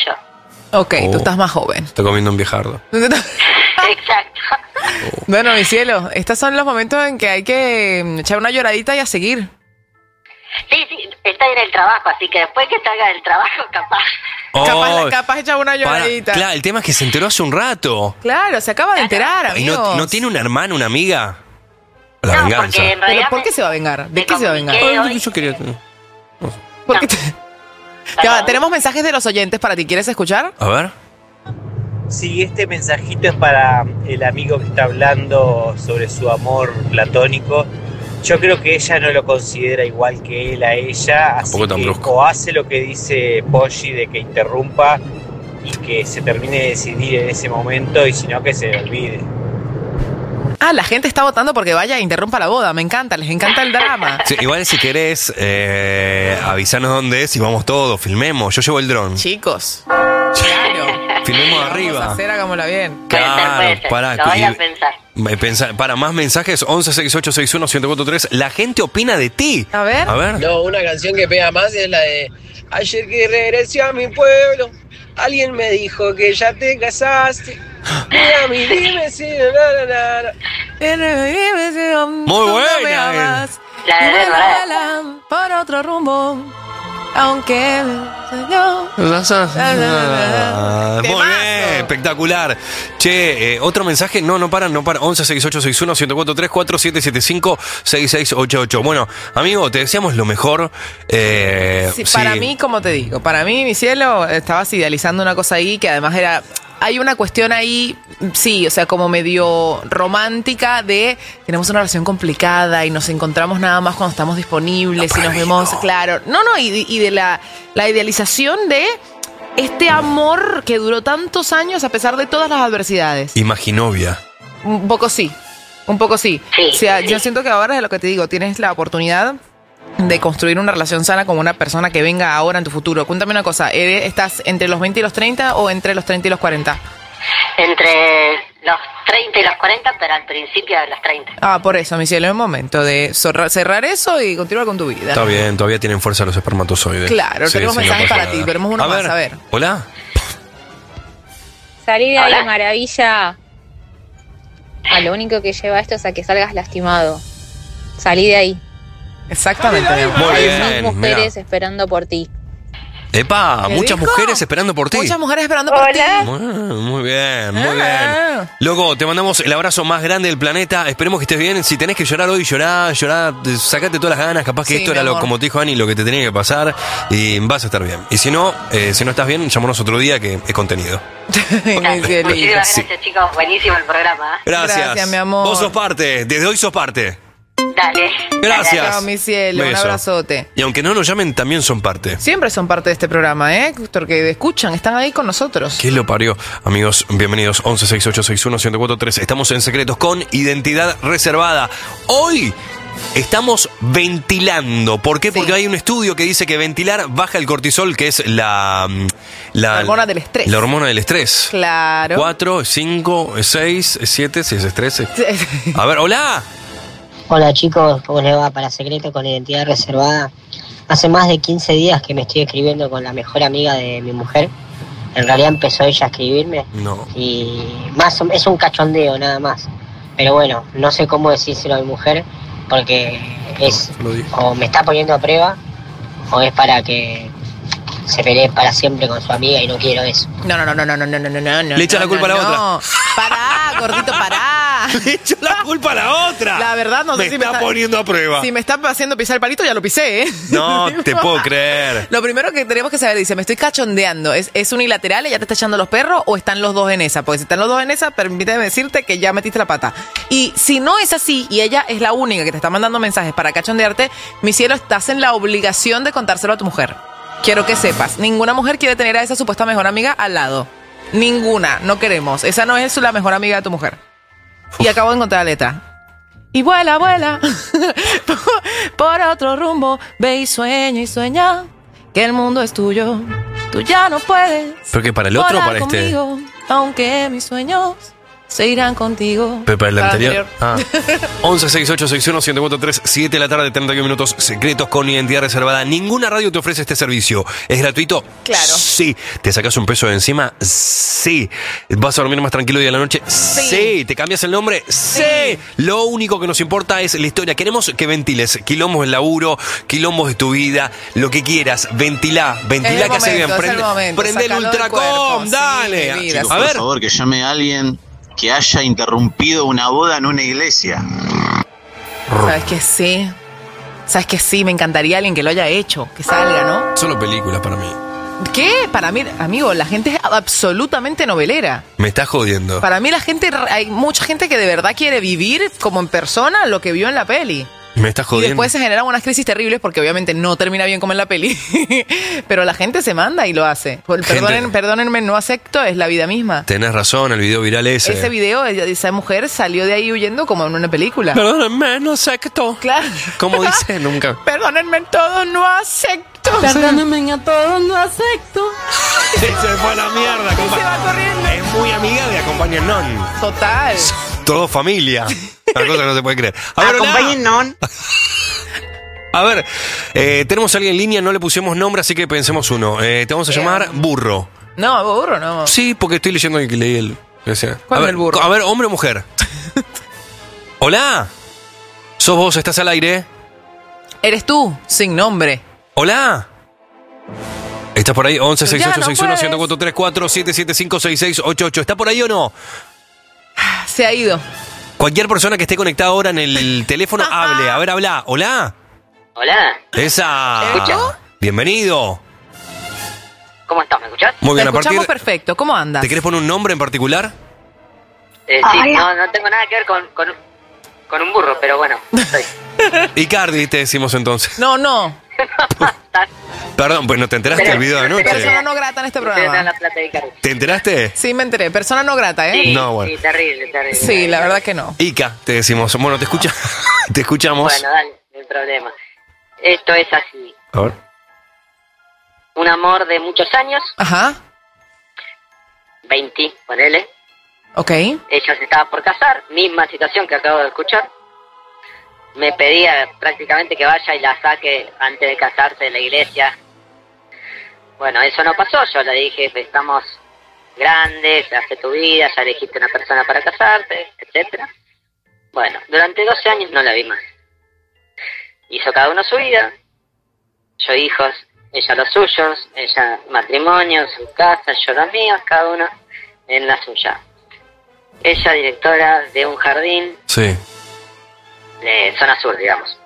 Ok, Oh. tú estás más joven. Estoy comiendo un viejardo. Exacto. Bueno, mi cielo, estos son los momentos en que hay que mm, echar una lloradita y a seguir. Sí, sí, está en el trabajo, así que después que salga del trabajo, capaz. Capaz, Oh, capaz echar una para- lloradita. claro, el tema es que se enteró hace un rato. Claro, se acaba de enterar, ¿Y no, amigos. no tiene una hermana, una amiga? La No, venganza. porque en ¿Pero realidad por qué se va a vengar? ¿De qué se va a vengar? comuniqué Ay, hoy. yo quería tener- ¿Por qué te- Ya va, tenemos mensajes de los oyentes para ti. ¿Quieres escuchar? A ver. Sí, este mensajito es para el amigo que está hablando sobre su amor platónico. Yo creo que ella no lo considera igual que él a ella, así Tampoco tan que brusco. o hace lo que dice Poggi de que interrumpa y que se termine de decidir en ese momento, y si no, que se le olvide. Ah, la gente está votando porque vaya e interrumpa la boda. Me encanta, les encanta el drama. Sí, igual si querés, eh, avisanos dónde es y vamos todos, filmemos. Yo llevo el dron. Chicos, claro. Filmemos Vamos a arriba. hacer, hagámosla bien. Claro, pará. Lo voy a y- pensar. me pensa- para más mensajes, once sesenta y ocho sesenta y uno ciento cuarenta y tres. La gente opina de ti. A ver. A ver. No, una canción que pega más es la de Ayer que regresé a mi pueblo, alguien me dijo que ya te casaste. Mira mi dime si na, na, na. Muy buena. eh. La de Y vuela, Bárbara. vuela por otro rumbo, aunque yo... Ah, muy Temazo. bien, espectacular. Che, eh, otro mensaje, no, no para, no para. once sesenta y ocho sesenta y uno ciento cuarenta y tres, cuatro siete siete cinco seis seis ocho ocho. Bueno, amigo, te deseamos lo mejor. Eh, Sí, sí. para mí, como te digo, para mí, mi cielo, estabas idealizando una cosa ahí que además era... Hay una cuestión ahí, sí, o sea, como medio romántica de tenemos una relación complicada y nos encontramos nada más cuando estamos disponibles y nos vemos, claro. No, no, y, y de la, la idealización de este amor que duró tantos años a pesar de todas las adversidades. Imaginovia. Un poco sí, un poco sí. O sea, yo siento que ahora es lo que te digo, tienes la oportunidad de construir una relación sana con una persona que venga ahora en tu futuro. Cuéntame una cosa, ¿eres- ¿estás entre los veinte y los treinta o entre los treinta y los cuarenta? Entre los treinta y los cuarenta, pero al principio de los treinta. Ah, por eso, mi cielo, es momento de zorra- cerrar eso y continuar con tu vida. Está bien, todavía tienen fuerza los espermatozoides. Claro, tenemos no mensajes pasa para ti, nada. veremos uno a más, ver, a ver. Hola. Salí de Hola. ahí, maravilla. A lo único que lleva esto es a que salgas lastimado. Salí de ahí. Exactamente, mi amor. Muy Hay bien, más mujeres mirá. esperando por ti. Epa, ¿Qué muchas dijo? mujeres esperando por ti. Muchas mujeres esperando por ti. Muy, muy bien, muy Ah. bien. Loco, te mandamos el abrazo más grande del planeta. Esperemos que estés bien. Si tenés que llorar hoy, llorá, llorá, eh, sacate todas las ganas. Capaz que Sí, esto mi era lo, amor. como te dijo Ani, lo que te tenía que pasar. Y vas a estar bien. Y si no, eh, si no estás bien, llámanos otro día que es contenido. Mi cielito. Muchísimas Sí. gracias, chicos. Buenísimo el programa. ¿eh? Gracias. Gracias, mi amor. Vos sos parte. Desde hoy sos parte. Dale. Gracias. Chao, mi cielo, un Beso. abrazote. Y aunque no nos llamen, también son parte. Siempre son parte de este programa, ¿eh? Porque escuchan, están ahí con nosotros. ¿Qué lo parió? Amigos, bienvenidos. once sesenta y ocho sesenta y uno ciento cuarenta y tres. Estamos en Secretos con Identidad Reservada. Hoy estamos ventilando. ¿Por qué? Porque hay un estudio que dice que ventilar baja el cortisol, que es la... La, La hormona del estrés. La hormona del estrés. Claro. Cuatro, cinco, seis, siete, si es estrés. A ver, hola. Hola chicos, ¿cómo les va? Para Secreto con Identidad Reservada. Hace más de quince días que me estoy escribiendo con la mejor amiga de mi mujer. En realidad empezó ella a escribirme No. y más o- es un cachondeo nada más. Pero bueno, no sé cómo decírselo a mi mujer porque es Lo dijo. o me está poniendo a prueba o es para que se pelee para siempre con su amiga y no quiero eso. No, no, no, no, no, no, no, no, no, no. Le echa la no, culpa a la no. otra. Pará, gordito, pará. Le echo la culpa a la otra. La verdad, no sé me si está me está poniendo a prueba. Si me está haciendo pisar el palito, ya lo pisé, ¿eh? No te puedo creer. Lo primero que tenemos que saber, dice, me estoy cachondeando. ¿Es, ¿Es unilateral? ¿Ella te está echando los perros o están los dos en esa? Porque si están los dos en esa, permíteme decirte que ya metiste la pata. Y si no es así y ella es la única que te está mandando mensajes para cachondearte, mi cielo, estás en la obligación de contárselo a tu mujer. Quiero que sepas, ninguna mujer quiere tener a esa supuesta mejor amiga al lado. Ninguna, no queremos. Esa no es la mejor amiga de tu mujer. Y acabo de encontrar la letra. Y vuela, vuela, por otro rumbo, ve y sueña y sueña, que el mundo es tuyo, tú ya no puedes ¿Pero qué, para el otro o volar para este? conmigo, aunque mis sueños se irán contigo. Pero para el Para anterior. Ah. once sesenta y ocho sesenta y uno ciento cuarenta y tres, siete de la tarde, treinta y uno minutos, secretos con identidad reservada. Ninguna radio te ofrece este servicio. ¿Es gratuito? Claro. Sí. ¿Te sacas un peso de encima? Sí. ¿Vas a dormir más tranquilo hoy a la noche? Sí. sí. ¿Te cambias el nombre? Sí. sí. Lo único que nos importa es la historia. Queremos que ventiles. Quilombos del laburo, quilombos de tu vida, lo que quieras. Ventilá. Ventilá que hace bien. Prende, momento, prende el Ultracom. Dale. Sí, Chicos, a por ver. favor, que llame a alguien que haya interrumpido una boda en una iglesia. ¿Sabes que sí? ¿Sabes que sí? Me encantaría alguien que lo haya hecho, que salga, ¿no? Solo películas para mí. ¿Qué? Para mí, amigo, la gente es absolutamente novelera. Me estás jodiendo. Para mí la gente, hay mucha gente que de verdad quiere vivir como en persona lo que vio en la peli. Me estás Y jodiendo. después se generan unas crisis terribles porque obviamente no termina bien como en la peli. Pero la gente se manda y lo hace. Pues, Gente- Perdonen, perdónenme, no acepto, es la vida misma. Tenés razón, el video viral ese. Ese video, ella- esa mujer salió de ahí huyendo como en una película. Perdónenme, no acepto. Claro. ¿Cómo dice? Nunca. Perdónenme en todo, no acepto. Perdónenme a todos, no acepto. Se fue a la mierda. Y se va corriendo. Es muy amiga de Acompañennon. Total. Todo familia. Una cosa que no se puede creer. A ver, hola. A ver, eh, tenemos a alguien en línea, no le pusimos nombre, así que pensemos uno. Eh, te vamos a llamar Burro. No, burro, no. Sí, porque estoy leyendo el que leí el. o sea, ¿Cuál a es ver, el burro? A ver, hombre o mujer. Hola. ¿Sos vos? ¿Estás al aire? Eres tú, sin nombre. Hola. ¿Estás por ahí? once Ya sesenta y ocho no sesenta y uno puedes. ciento cuarenta y tres cuatro siete siete cinco seis seis ocho ocho. ¿Está por ahí o no? Se ha ido. Cualquier persona que esté conectada ahora en el teléfono, hable. A ver, habla. Hola. Hola, Esa. ¿Me escuchas? Bienvenido. ¿cómo estás? ¿Me escuchás? Muy bien, Te a partir. escuchamos perfecto. ¿Cómo andas? ¿Te querés poner un nombre en particular? Eh, sí, no, no tengo nada que ver con, con, con un burro, pero bueno, estoy. Icardi, te decimos entonces. No, no. Perdón, pues no te enteraste del video de anoche. Persona no grata en este Ustedes dan programa. la plata de Icardi. ¿Te enteraste? Sí, me enteré. Persona no grata, ¿eh? Sí, No, bueno. sí, terrible, terrible. Sí, la verdad que no. Ica, te decimos. Bueno, te escucha. Te escuchamos. Bueno, dale, no hay problema. Esto es así. A ver. Un amor de muchos años, Ajá. veinte, ponele. Ok. Ella se estaba por casar, misma situación que acabo de escuchar. Me pedía prácticamente que vaya y la saque antes de casarse de la iglesia. Bueno, eso no pasó. Yo le dije, estamos grandes, hace tu vida, ya elegiste una persona para casarte, etcétera. Bueno, durante doce años no la vi más. Hizo cada uno su vida. Yo hijos, ella los suyos, ella matrimonio, su casa, yo los míos, cada uno en la suya. Ella directora de un jardín Sí. de zona sur, digamos.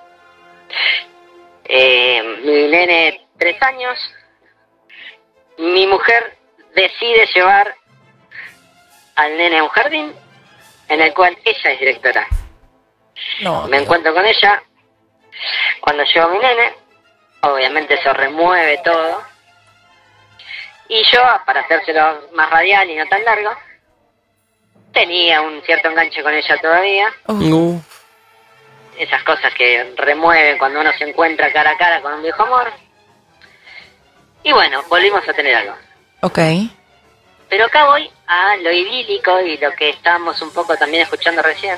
Eh, mi nene, tres años. Mi mujer decide llevar al nene a un jardín en el cual ella es directora. No. Me encuentro con ella. Cuando llevo a mi nene, obviamente se remueve todo. Y yo, para hacérselo más radial y no tan largo, tenía un cierto enganche con ella todavía. Uh. Esas cosas que remueven cuando uno se encuentra cara a cara con un viejo amor. Y bueno, volvimos a tener algo. Ok. Pero acá voy a lo idílico y lo que estábamos un poco también escuchando recién.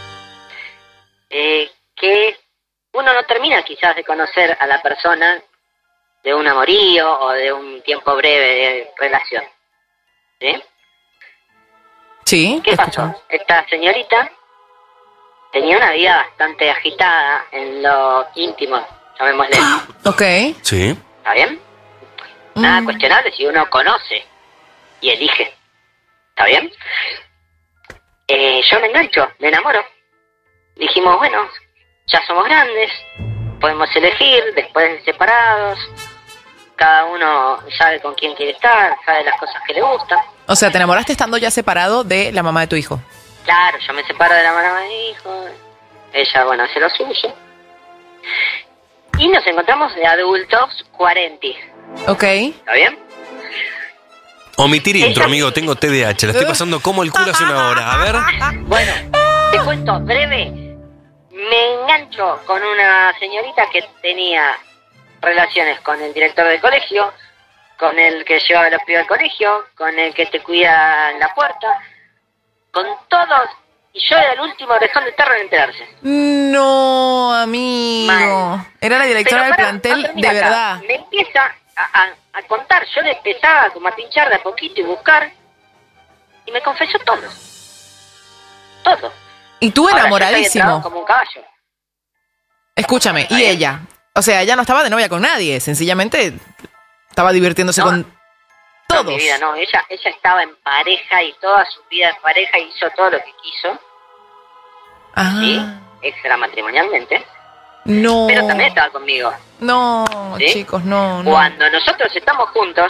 Eh, que uno no termina quizás de conocer a la persona de un amorío o de un tiempo breve de relación. ¿Sí? Sí. ¿Qué pasó? Esta señorita tenía una vida bastante agitada en lo íntimo, llamémosle. Ok. Sí. ¿Está bien? Nada cuestionable si uno conoce y elige. ¿Está bien? Eh, yo me engancho, me enamoro. Dijimos, bueno, ya somos grandes, podemos elegir, después separados. Cada uno sabe con quién quiere estar, sabe las cosas que le gustan. O sea, te enamoraste estando ya separado de la mamá de tu hijo. Claro, yo me separo de la mamá de mi hijo. Ella, bueno, hace lo suyo. Y nos encontramos de adultos cuarenta. Ok. ¿Está bien? Omitir intro, amigo. Tengo T D A H. La estoy pasando como el culo hace una hora. A ver. Bueno, te cuento breve. Me engancho con una señorita que tenía relaciones con el director del colegio, con el que llevaba a los pibes al colegio, con el que te cuida en la puerta, con todos, y yo era el último orejón de tarro en enterarse. No, amigo. Mal. Era la directora Pero del pará, plantel, no termina de acá. verdad. Me empieza a, a, a contar, yo le empezaba como a pinchar de a poquito y buscar, y me confesó todo. Todo. Y tú Ahora, yo estoy enamoradísimo. entrado como un caballo. Escúchame, y ella. O sea, ella no estaba de novia con nadie, sencillamente estaba divirtiéndose No. con No, todos. mi vida, no, ella, ella estaba en pareja y toda su vida en pareja hizo todo lo que quiso, Ah, ¿sí? Extramatrimonialmente, no. pero también estaba conmigo. No, ¿Sí? chicos, no, no. Cuando nosotros estamos juntos,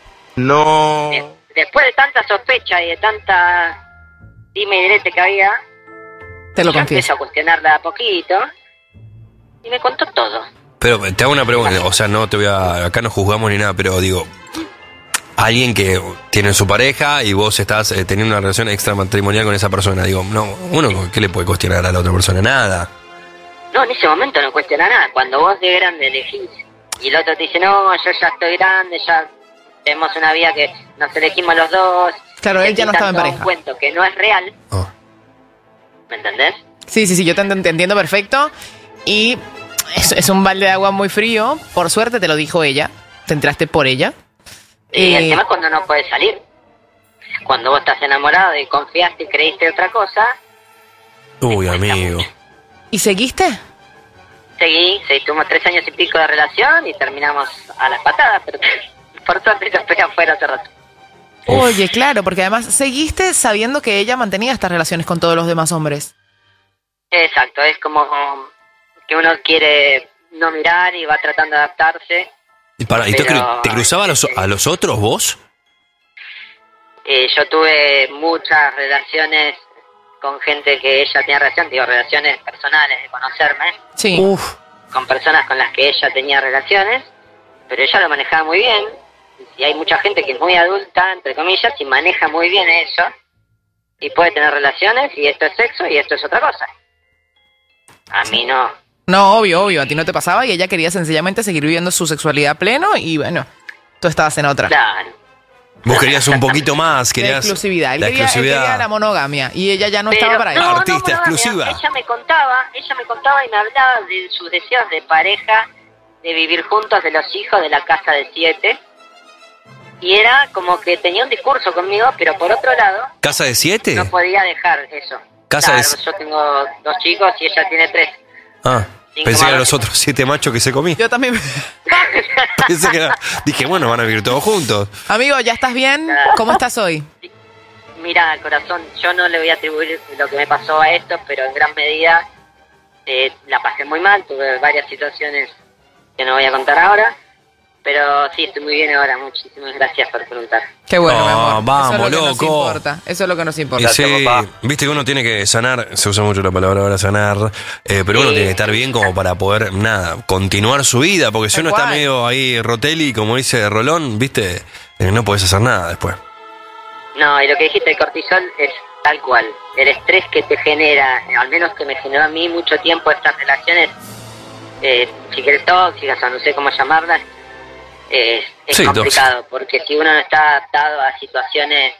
No. de- después de tanta sospecha y de tanta dime y direte que había, Te lo yo confieso. empiezo a cuestionarla a poquito y me contó todo. Pero te hago una pregunta, o sea, no te voy a. Acá no juzgamos ni nada, pero digo. Alguien que tiene su pareja y vos estás eh, teniendo una relación extramatrimonial con esa persona, digo, no, uno, ¿qué le puede cuestionar a la otra persona? Nada. No, en ese momento no cuestiona nada. Cuando vos de grande elegís y el otro te dice, no, yo ya estoy grande, ya tenemos una vida que nos elegimos los dos. Claro, te él ya no pintan estaba en todo pareja. un cuento que no es real. ¿Me entendés? Sí, sí, sí, yo te, te entiendo perfecto. Y es, es un balde de agua muy frío. Por suerte te lo dijo ella. Te enteraste por ella. Y el Eh, tema es cuando no puedes salir. Cuando vos estás enamorado y confiaste y creíste otra cosa, Uy, amigo. ¿Y seguiste? seguí, seguí, tuvimos tres años y pico de relación y terminamos a las patadas, pero por suerte yo estoy afuera hace rato. Oye, claro, porque además seguiste sabiendo que ella mantenía estas relaciones con todos los demás hombres. Exacto, es como que uno quiere no mirar y va tratando de adaptarse. Y para, ¿y te, Pero- cru- te cruzaba a los, a los otros vos? Eh, yo tuve muchas relaciones con gente que ella tenía relación, digo, relaciones personales de conocerme, Sí. con personas con las que ella tenía relaciones, pero ella lo manejaba muy bien, y hay mucha gente que es muy adulta, entre comillas, y maneja muy bien eso, y puede tener relaciones, y esto es sexo, y esto es otra cosa. A mí no. No, obvio, obvio. A ti no te pasaba y ella quería sencillamente seguir viviendo su sexualidad pleno y bueno, tú estabas en otra. Claro. Vos querías un poquito más, La querías. exclusividad. Él La quería, él exclusividad. quería la monogamia y ella ya no Pero- estaba para eso. no, no, Artista monogamia. exclusiva. Ella me contaba, ella me contaba y me hablaba de sus deseos de pareja, de vivir juntos, de los hijos, de la casa de siete. Y era como que tenía un discurso conmigo, pero por otro lado, ¿Casa de siete? no podía dejar eso. Casa Claro, de- yo tengo dos chicos y ella tiene tres. Ah, Cinco pensé que eran más. los otros siete machos que se comí. Yo también. Pensé que era- Dije, bueno, van a vivir todos juntos. Amigo, ¿ya estás bien? ¿Cómo estás hoy? Mira, corazón, yo no le voy a atribuir lo que me pasó a esto, pero en gran medida eh, la pasé muy mal, tuve varias situaciones que no voy a contar ahora, pero sí, estoy muy bien ahora, muchísimas gracias por preguntar. Qué bueno, mi Ah, amor. vamos, Eso es lo que nos loco. importa. Eso es lo que nos Y importa. sí, viste que uno tiene que sanar, se usa mucho la palabra ahora sanar, eh, pero uno tiene que estar bien como para poder, nada, continuar su vida, porque si Tal uno está cual. medio ahí Rotelli, como dice Rolón, viste, eh, no podés hacer nada después. No, y lo que dijiste, el cortisol es tal cual. El estrés que te genera, al menos que me generó a mí mucho tiempo estas relaciones, eh, si quieres tóxicas o no sé cómo llamarlas, eh, es Sí, complicado, porque si uno no está adaptado a situaciones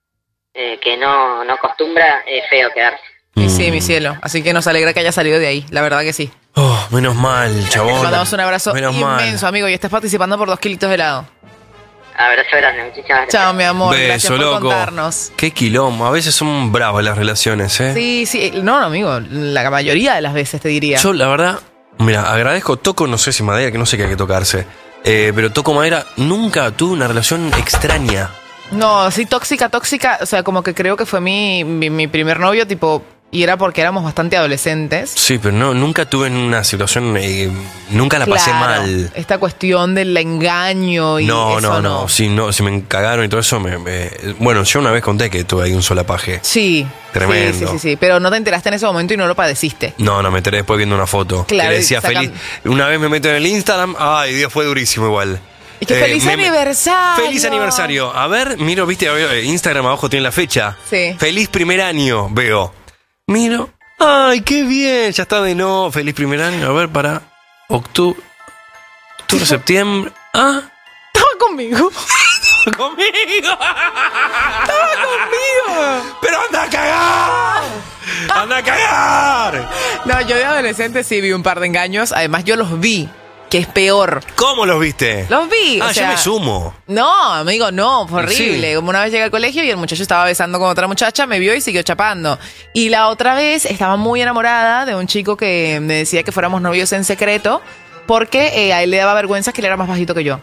eh, que no, no acostumbra, es feo quedarse. Y sí, mi cielo. Así que nos alegra que haya salido de ahí. La verdad que sí. Oh, menos mal, Te chabón. mandamos un abrazo Menos inmenso, mal. amigo. Y estás participando por dos kilitos de helado. Abrazo grande, muchísimas gracias. Chao, mi amor. Gracias Beso, por loco. contarnos. Qué quilombo. A veces son bravas las relaciones, ¿eh? Sí, sí. No, no, amigo. La mayoría de las veces te diría. Yo, la verdad, mira, agradezco, toco, no sé si madera, que no sé qué hay que tocarse. Eh, pero toco madera, nunca tuve una relación extraña. No, sí, tóxica, tóxica. O sea, como que creo que fue mi, mi, mi primer novio, tipo. Y era porque éramos bastante adolescentes. Sí, pero no, nunca tuve en una situación, eh, nunca la pasé Claro, mal. Esta cuestión del engaño y No, eso no, no. no, sí, no, si me cagaron y todo eso, me, me- bueno, yo una vez conté que tuve ahí un solapaje. Sí. Tremendo. Sí, sí, sí, sí. Pero no te enteraste en ese momento y no lo padeciste. No, no, me enteré después viendo una foto. Claro, que y decía sacan- feliz. Una vez me meto en el Instagram, ay, Dios, fue durísimo igual. Y que Eh, feliz me- aniversario. Feliz aniversario. A ver, miro, viste, eh, Instagram abajo tiene la fecha. Sí. Feliz primer año, veo. Miro, ay, qué bien, ya está de no. Feliz primer año, a ver, para octubre, octubre, septiembre. Ah, Estaba conmigo. conmigo. Estaba amigo! ¡Pero anda a cagar! ¡Anda a cagar! No, yo de adolescente sí vi un par de engaños. Además, yo los vi, que es peor. ¿Cómo los viste? Los vi. Ah, o yo sea, me sumo. No, amigo, no, fue horrible. Sí. Como una vez llegué al colegio y el muchacho estaba besando con otra muchacha, me vio y siguió chapando. Y la otra vez estaba muy enamorada de un chico que me decía que fuéramos novios en secreto porque eh, a él le daba vergüenza que él era más bajito que yo.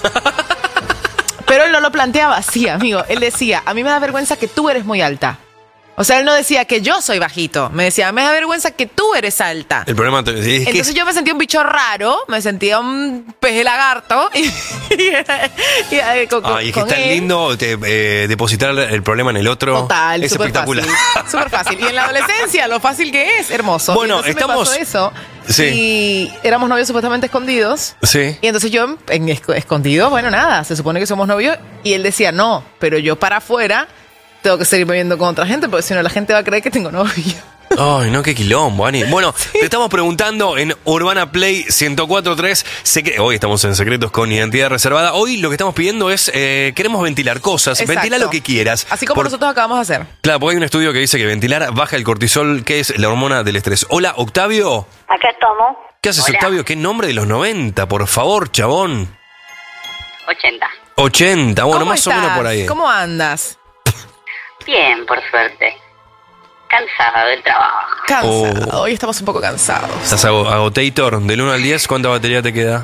Pero él no lo planteaba así, amigo. Él decía, a mí me da vergüenza que tú eres muy alta. O sea, él no decía que yo soy bajito. Me decía, me da vergüenza que tú eres alta. El problema es que... Entonces yo me sentía un bicho raro, me sentía un pez lagarto. Y, y, y, con, Ah, y es que con es tan él. lindo te- eh, depositar el problema en el otro. Total, es súper espectacular. fácil. Súper fácil. Y en la adolescencia, lo fácil que es, hermoso. Bueno, Y entonces estamos- me pasó eso. Sí. Y éramos novios supuestamente escondidos. Sí. Y entonces yo, en esc- escondido, bueno, nada, se supone que somos novios. Y él decía, no, pero yo para afuera tengo que seguirme viendo con otra gente porque si no la gente va a creer que tengo novio. Ay, no, qué quilombo, Ani. Bueno, te estamos preguntando en Urbana Play ciento cuatro punto tres. Secre- Hoy estamos en Secretos con Identidad Reservada. Hoy lo que estamos pidiendo es, eh, queremos ventilar cosas. Exacto. Ventila lo que quieras. Así como Por- nosotros acabamos de hacer. Claro, porque hay un estudio que dice que ventilar baja el cortisol, que es la hormona del estrés. Hola, Octavio. Acá estamos. ¿Qué haces, Hola. Octavio? ¿Qué nombre de los noventa? Por favor, chabón. ochenta. ochenta, bueno, ¿Cómo más o menos estás? por ahí. ¿Cómo andas? Bien, por suerte. Cansado del trabajo. Cansado. Oh. Hoy estamos un poco cansados. ¿Estás ago- agotator? Del uno al diez, ¿cuánta batería te queda?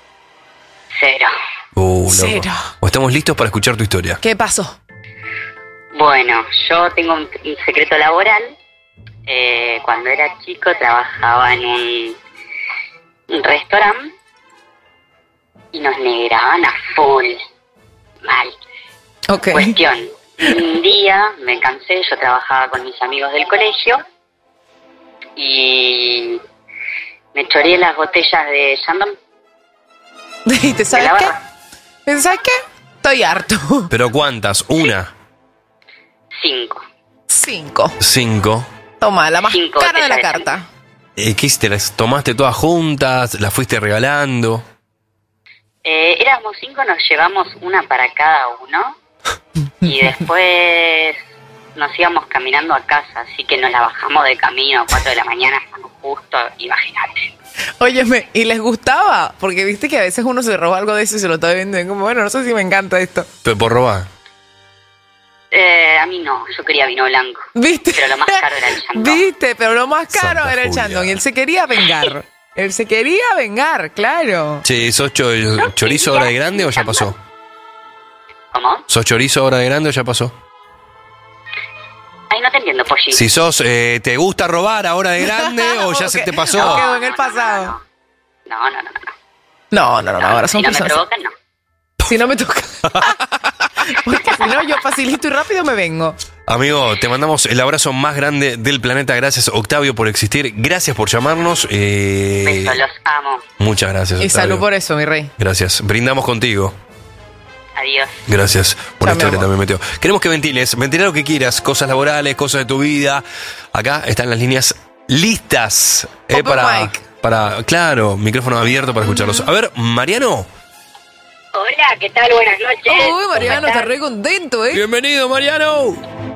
Cero. Uh, loco. Cero. O estamos listos para escuchar tu historia. ¿Qué pasó? Bueno, yo tengo un, un secreto laboral. Eh, cuando era chico trabajaba en un, un restaurante y nos negraban a full. Mal. Ok. Cuestión. Un día me cansé, yo trabajaba con mis amigos del colegio y me choreé las botellas de Chandon. ¿Y te sabes la qué? barra. ¿Te sabes qué? Estoy harto. ¿Pero cuántas? ¿Una? Cinco. Cinco. ¿Cinco? Toma, la más Cinco cara de la botellas de carta. Eh, ¿Qué hiciste? ¿Las tomaste todas juntas? ¿Las fuiste regalando? Eh, éramos cinco, nos llevamos una para cada uno y después nos íbamos caminando a casa, así que nos la bajamos de camino a cuatro de la mañana, estamos justo, imagínate. Óyeme, ¿y les gustaba? Porque viste que a veces uno se roba algo de eso y se lo está viendo y como, bueno, no sé si me encanta esto. Pero por robar. Eh, a mí no, yo quería vino blanco. ¿Viste? Pero lo más caro era el Chandon. ¿Viste? Pero lo más caro Santa era el Julia. Chandon y él se quería vengar. Él se quería vengar, claro. Che, ¿sos cho- chorizo ahora de grande o ya pasó? ¿Cómo? ¿Sos chorizo ahora de grande o ya pasó? Ay, no te entiendo, Polly. Si sos, eh, ¿te gusta robar ahora de grande o ya se te pasó? O quedó en el pasado. No, no, no, no. No, no, no, no, ahora son Si no me personas. provocan, no. Si no me toca. Porque si no, yo facilito y rápido me vengo. Amigo, te mandamos el abrazo más grande del planeta. Gracias, Octavio, por existir. Gracias por llamarnos. Eh, Besos, los amo. muchas gracias, Y Octavio. salud por eso, mi rey. Gracias. Brindamos contigo. Adiós. Gracias. Una Chao, mi historia amor. también, Meteo. Queremos que ventiles. Ventilar lo que quieras. Cosas laborales, cosas de tu vida. Acá están las líneas listas. eh, Open para, mic. para, claro, micrófono abierto para escucharlos. A ver, Mariano. Hola, ¿qué tal? Buenas noches. Uy, Mariano, está re contento, ¿eh? Bienvenido, Mariano.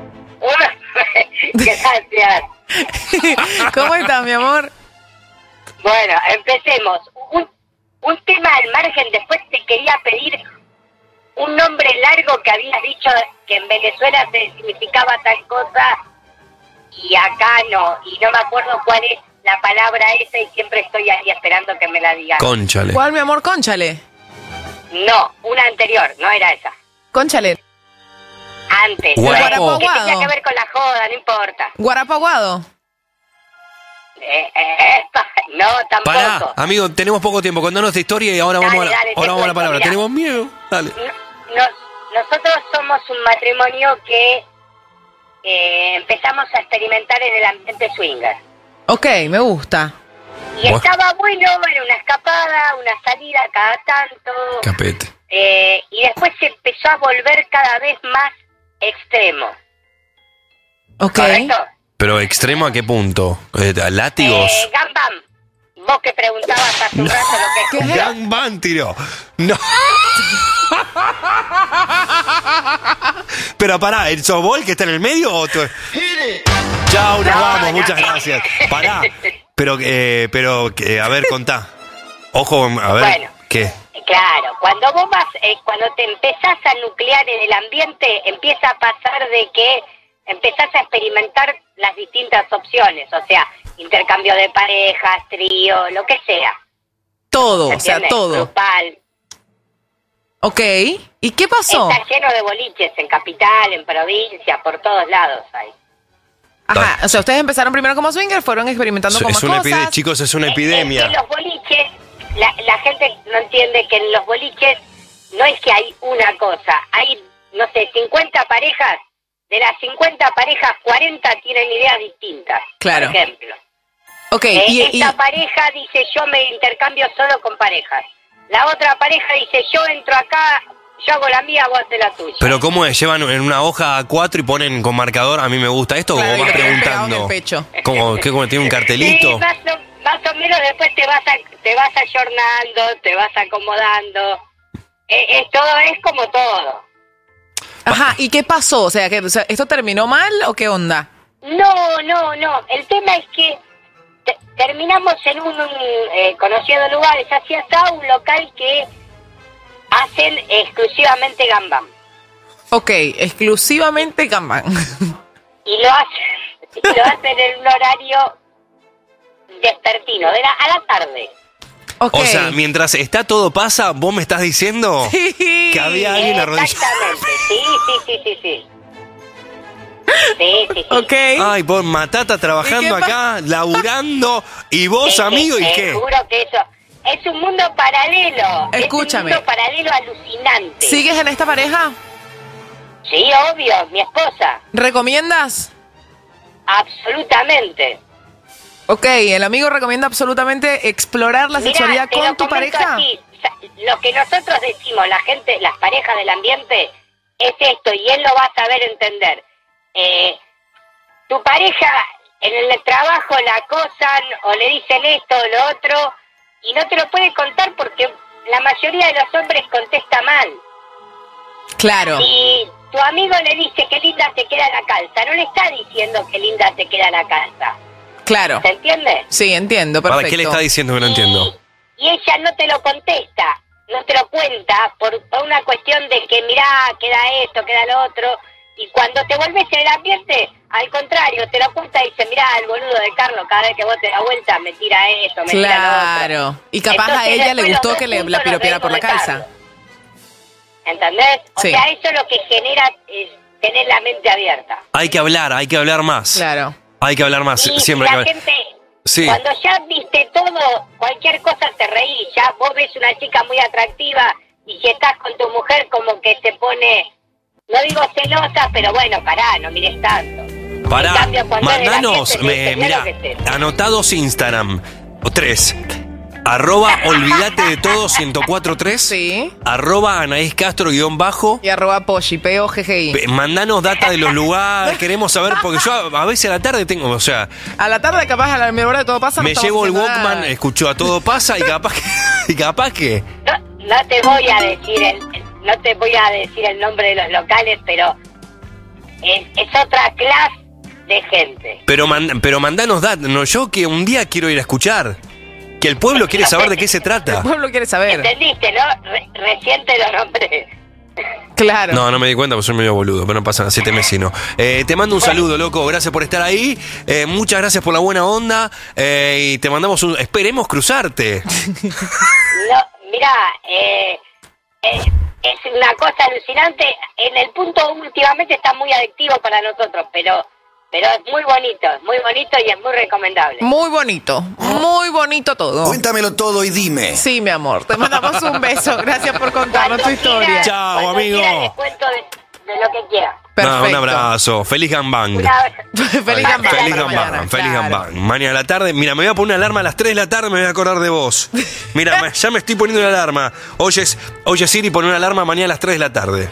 Gracias. ¿Cómo estás, mi amor? Bueno, empecemos. Un, un tema al margen, después te quería pedir un nombre largo que habías dicho que en Venezuela se significaba tal cosa y acá no, y no me acuerdo cuál es la palabra esa y siempre estoy ahí esperando que me la digan. Cónchale. ¿Cuál, mi amor? Cónchale. No, una anterior, no era esa. Cónchale. Antes. Guarapo. Que tenía que ver con la joda, no importa. Guarapaguado. Eh, eh, no, tampoco. Pará, amigo, tenemos poco tiempo. Contanos esta historia y ahora Dale, vamos a la, dale, te ahora vamos a la cuento, palabra. mirá. Tenemos miedo. Dale. Nos- nosotros somos un matrimonio que eh, empezamos a experimentar en el ambiente swinger. Ok, me gusta. Y Bueno. estaba bueno, era una escapada, una salida cada tanto. Capete. eh, y después se empezó a volver cada vez más extremo. Ok. ¿Correcto? Pero extremo a qué punto? Eh, ¿Látigos? Eh, Gambam, vos que preguntabas hace un rato lo que es. Gangbang, tiro. No. Pero pará, ¿el softball que está en el medio o tú? Chau, nos No, vamos, no. muchas gracias. Pará. Pero, eh, pero, eh, a ver, contá. Ojo, a ver. Bueno. ¿Qué? Claro, cuando vos vas, eh, cuando te empezás a nuclear en el ambiente, empieza a pasar de que empezás a experimentar las distintas opciones, o sea, intercambio de parejas, trío, lo que sea. Todo, o sea, ¿Entiendes? todo. Grupal. Ok. ¿Y qué pasó? Está lleno de boliches en capital, en provincia, por todos lados hay. Ajá, o sea, ustedes empezaron primero como swinger, fueron experimentando con Es más una cosas. epidemia, chicos, es una Es epidemia. que los boliches, la, la gente no entiende que en los boliches no es que hay una cosa, hay, no sé, cincuenta parejas, de las cincuenta parejas, cuarenta tienen ideas distintas, Claro. por ejemplo. Ok, Eh, y, esta y- pareja dice, yo me intercambio solo con parejas. La otra pareja dice, yo entro acá, yo hago la mía, vos haces la tuya. Pero ¿cómo es? ¿Llevan en una hoja A cuatro y ponen con marcador a mí me gusta esto Claro, o y vas lo tienen pegado en preguntando? el pecho. ¿Cómo, qué, cómo, tiene un cartelito? Sí, más o, más o menos después te vas a, te vas ayornando, te vas acomodando. Eh, es todo, es como todo. Ajá, ¿y qué pasó? O sea, que, o sea, ¿esto terminó mal o qué onda? No, no, no. El tema es que te- terminamos en un, un, eh, conociendo lugares, así hasta un local que hacen exclusivamente gambán. Ok, exclusivamente Kanban. Y lo hacen, y lo hacen en un horario despertino, de la, a la tarde. Ok. O sea, mientras está todo pasa, vos me estás diciendo que había alguien arrodillado. Exactamente, sí, sí, sí, sí, sí. Sí, sí, sí. Ok. Ay, por Matata ¿Y trabajando qué pa- acá, laburando, y vos, Es que amigo, ¿y te qué? juro que eso es un mundo paralelo. Escúchame. Es un mundo paralelo alucinante. ¿Sigues en esta pareja? Sí, obvio, mi esposa. ¿Recomiendas? Absolutamente. Ok, el amigo recomienda absolutamente explorar la Mirá, sexualidad te con lo tu comento pareja. así, sa- lo que nosotros decimos, la gente, las parejas del ambiente, es esto, y él lo va a saber entender. Eh, tu pareja en el trabajo la acosan o le dicen esto o lo otro, y no te lo puede contar porque la mayoría de los hombres contesta mal. Claro. Y tu amigo le dice que linda te queda la calza, no le está diciendo que linda te queda la calza. Claro. ¿Se entiende? Sí, entiendo, Para, perfecto. ¿qué le está diciendo que no entiendo? Y ella no te lo contesta, no te lo cuenta por, por una cuestión de que mirá, queda esto, queda lo otro, y cuando te vuelves en el ambiente, al contrario, te lo cuenta y dice, mirá, el boludo de Carlos, cada vez que vos te das vuelta, me tira esto, me tira lo otro. Claro. Y capaz a Entonces, ella le después gustó los que dos le la juntos nos piropeara por la vemos de calza. Carlos. ¿Entendés? O Sí. sea, eso lo que genera es tener la mente abierta. Hay que hablar, hay que hablar más. Claro. Hay que hablar más, Y siempre hay la que hablar. gente, Sí. cuando ya viste todo, cualquier cosa te reís, ya vos ves una chica muy atractiva y si estás con tu mujer como que se pone, no digo celosa, pero bueno, pará, no mires tanto. Pará, En cambio, cuando es de la mandanos, gente, te me, dice, mira, "Mira lo que sé". anotados Instagram, o tres, arroba olvídate de todo ciento cuatro tres, Sí. arroba Anaís Castro guión bajo, Y arroba Poshi, P O G G I. Pe- mandanos data de los lugares, queremos saber, porque yo a, a veces a la tarde tengo, o sea, A la tarde, capaz, a la media hora de todo pasa. no me estamos llevo el haciendo Walkman, nada. escucho a todo pasa y capaz que, y capaz que, No, no te voy a decir el, no te voy a decir el nombre de los locales, pero es, es otra clase de gente. pero, man- pero mandanos data, no, yo que un día quiero ir a escuchar, que el pueblo quiere saber de qué se El trata. pueblo quiere saber. ¿Entendiste, no? Re- recién te lo nombré. Claro. No, no me di cuenta porque soy medio boludo, pero no pasa nada, siete meses no. Eh, te mando un saludo, loco, gracias por estar ahí, eh, muchas gracias por la buena onda, eh, y te mandamos un... Esperemos cruzarte. No, mira, eh, eh, es una cosa alucinante. En el punto últimamente está muy adictivo para nosotros, pero pero es muy bonito, es muy bonito y es muy recomendable. Muy bonito. Muy bonito todo. Cuéntamelo todo y dime. Sí, mi amor. Te mandamos un beso. Gracias por contarnos tu historia. Chao, Cuando amigo. quiera les cuento de, de lo que quiera. No, un Perfecto. abrazo, feliz gambang. Una- Feliz gambán Feliz para gambán, mañana. feliz Claro. gambán. Mañana a la tarde, mira, me voy a poner una alarma a las tres de la tarde, me voy a acordar de vos. Mira, me- ya me estoy poniendo una alarma. Oyes, oye Siri, pone una alarma mañana a las tres de la tarde.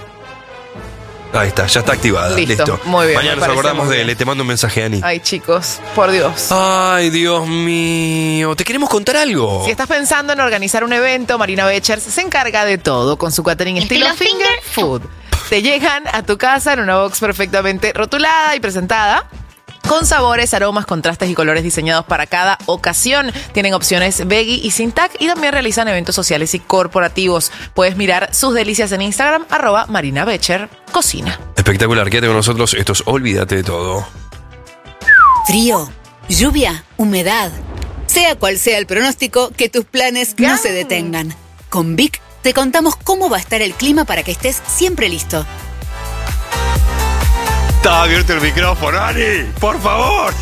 Ahí está, ya está activada. Listo, Listo. muy bien, Mañana me nos parece acordamos muy de bien. él. Te mando un mensaje, Ani. Ay, chicos, por Dios. Ay, Dios mío. ¿Te queremos contar algo? Si estás pensando en organizar un evento, Marina Bechers se encarga de todo con su catering estilo, Estilo finger food. te llegan a tu casa en una box perfectamente rotulada y presentada, con sabores, aromas, contrastes y colores diseñados para cada ocasión. Tienen opciones veggie y sin tag y también realizan eventos sociales y corporativos. Puedes mirar sus delicias en Instagram, arroba Marina Becher Cocina. Espectacular, quédate con nosotros. Esto es Olvídate de Todo. Frío, lluvia, humedad. Sea cual sea el pronóstico, que tus planes no se detengan. Con Vic te contamos cómo va a estar el clima para que estés siempre listo. Está abierto el micrófono, Ani, por favor.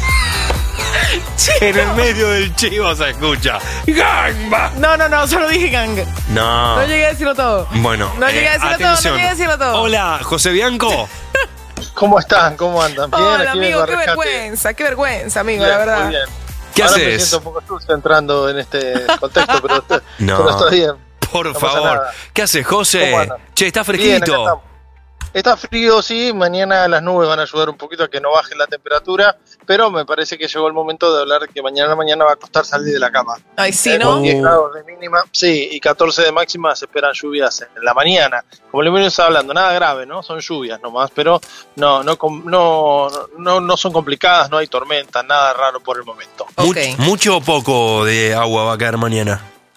En el medio del chivo se escucha ¡Gamba! No, no, no, solo dije gang. No. No llegué a decirlo todo. Bueno, No llegué a decirlo todo, no llegué a decirlo todo. Hola, José Bianco. ¿Cómo están? ¿Cómo andan? Bien, Hola, aquí amigo, vengo a qué rescate. vergüenza, qué vergüenza, amigo, Bien, la verdad. muy bien. ¿Qué Ahora haces? me siento un poco sucio entrando en este contexto, pero, estoy- No. pero estoy bien. Por No pasa favor. nada. ¿Qué haces, José? ¿Cómo andan? Che, está Bien, acá fresquito. estamos. Está frío, sí. Mañana las nubes van a ayudar un poquito a que no baje la temperatura, pero me parece que llegó el momento de hablar que mañana a la mañana va a costar salir de la cama. Ay, sí, Eh, ¿no? Con diez grados de mínima, sí, y catorce de máxima se esperan lluvias en la mañana. Como le venimos hablando, nada grave, ¿no? Son lluvias nomás, pero no, no, com- no, no, no son complicadas, no hay tormentas, nada raro por el momento. Much- ¿Mucho o poco de agua va a caer mañana?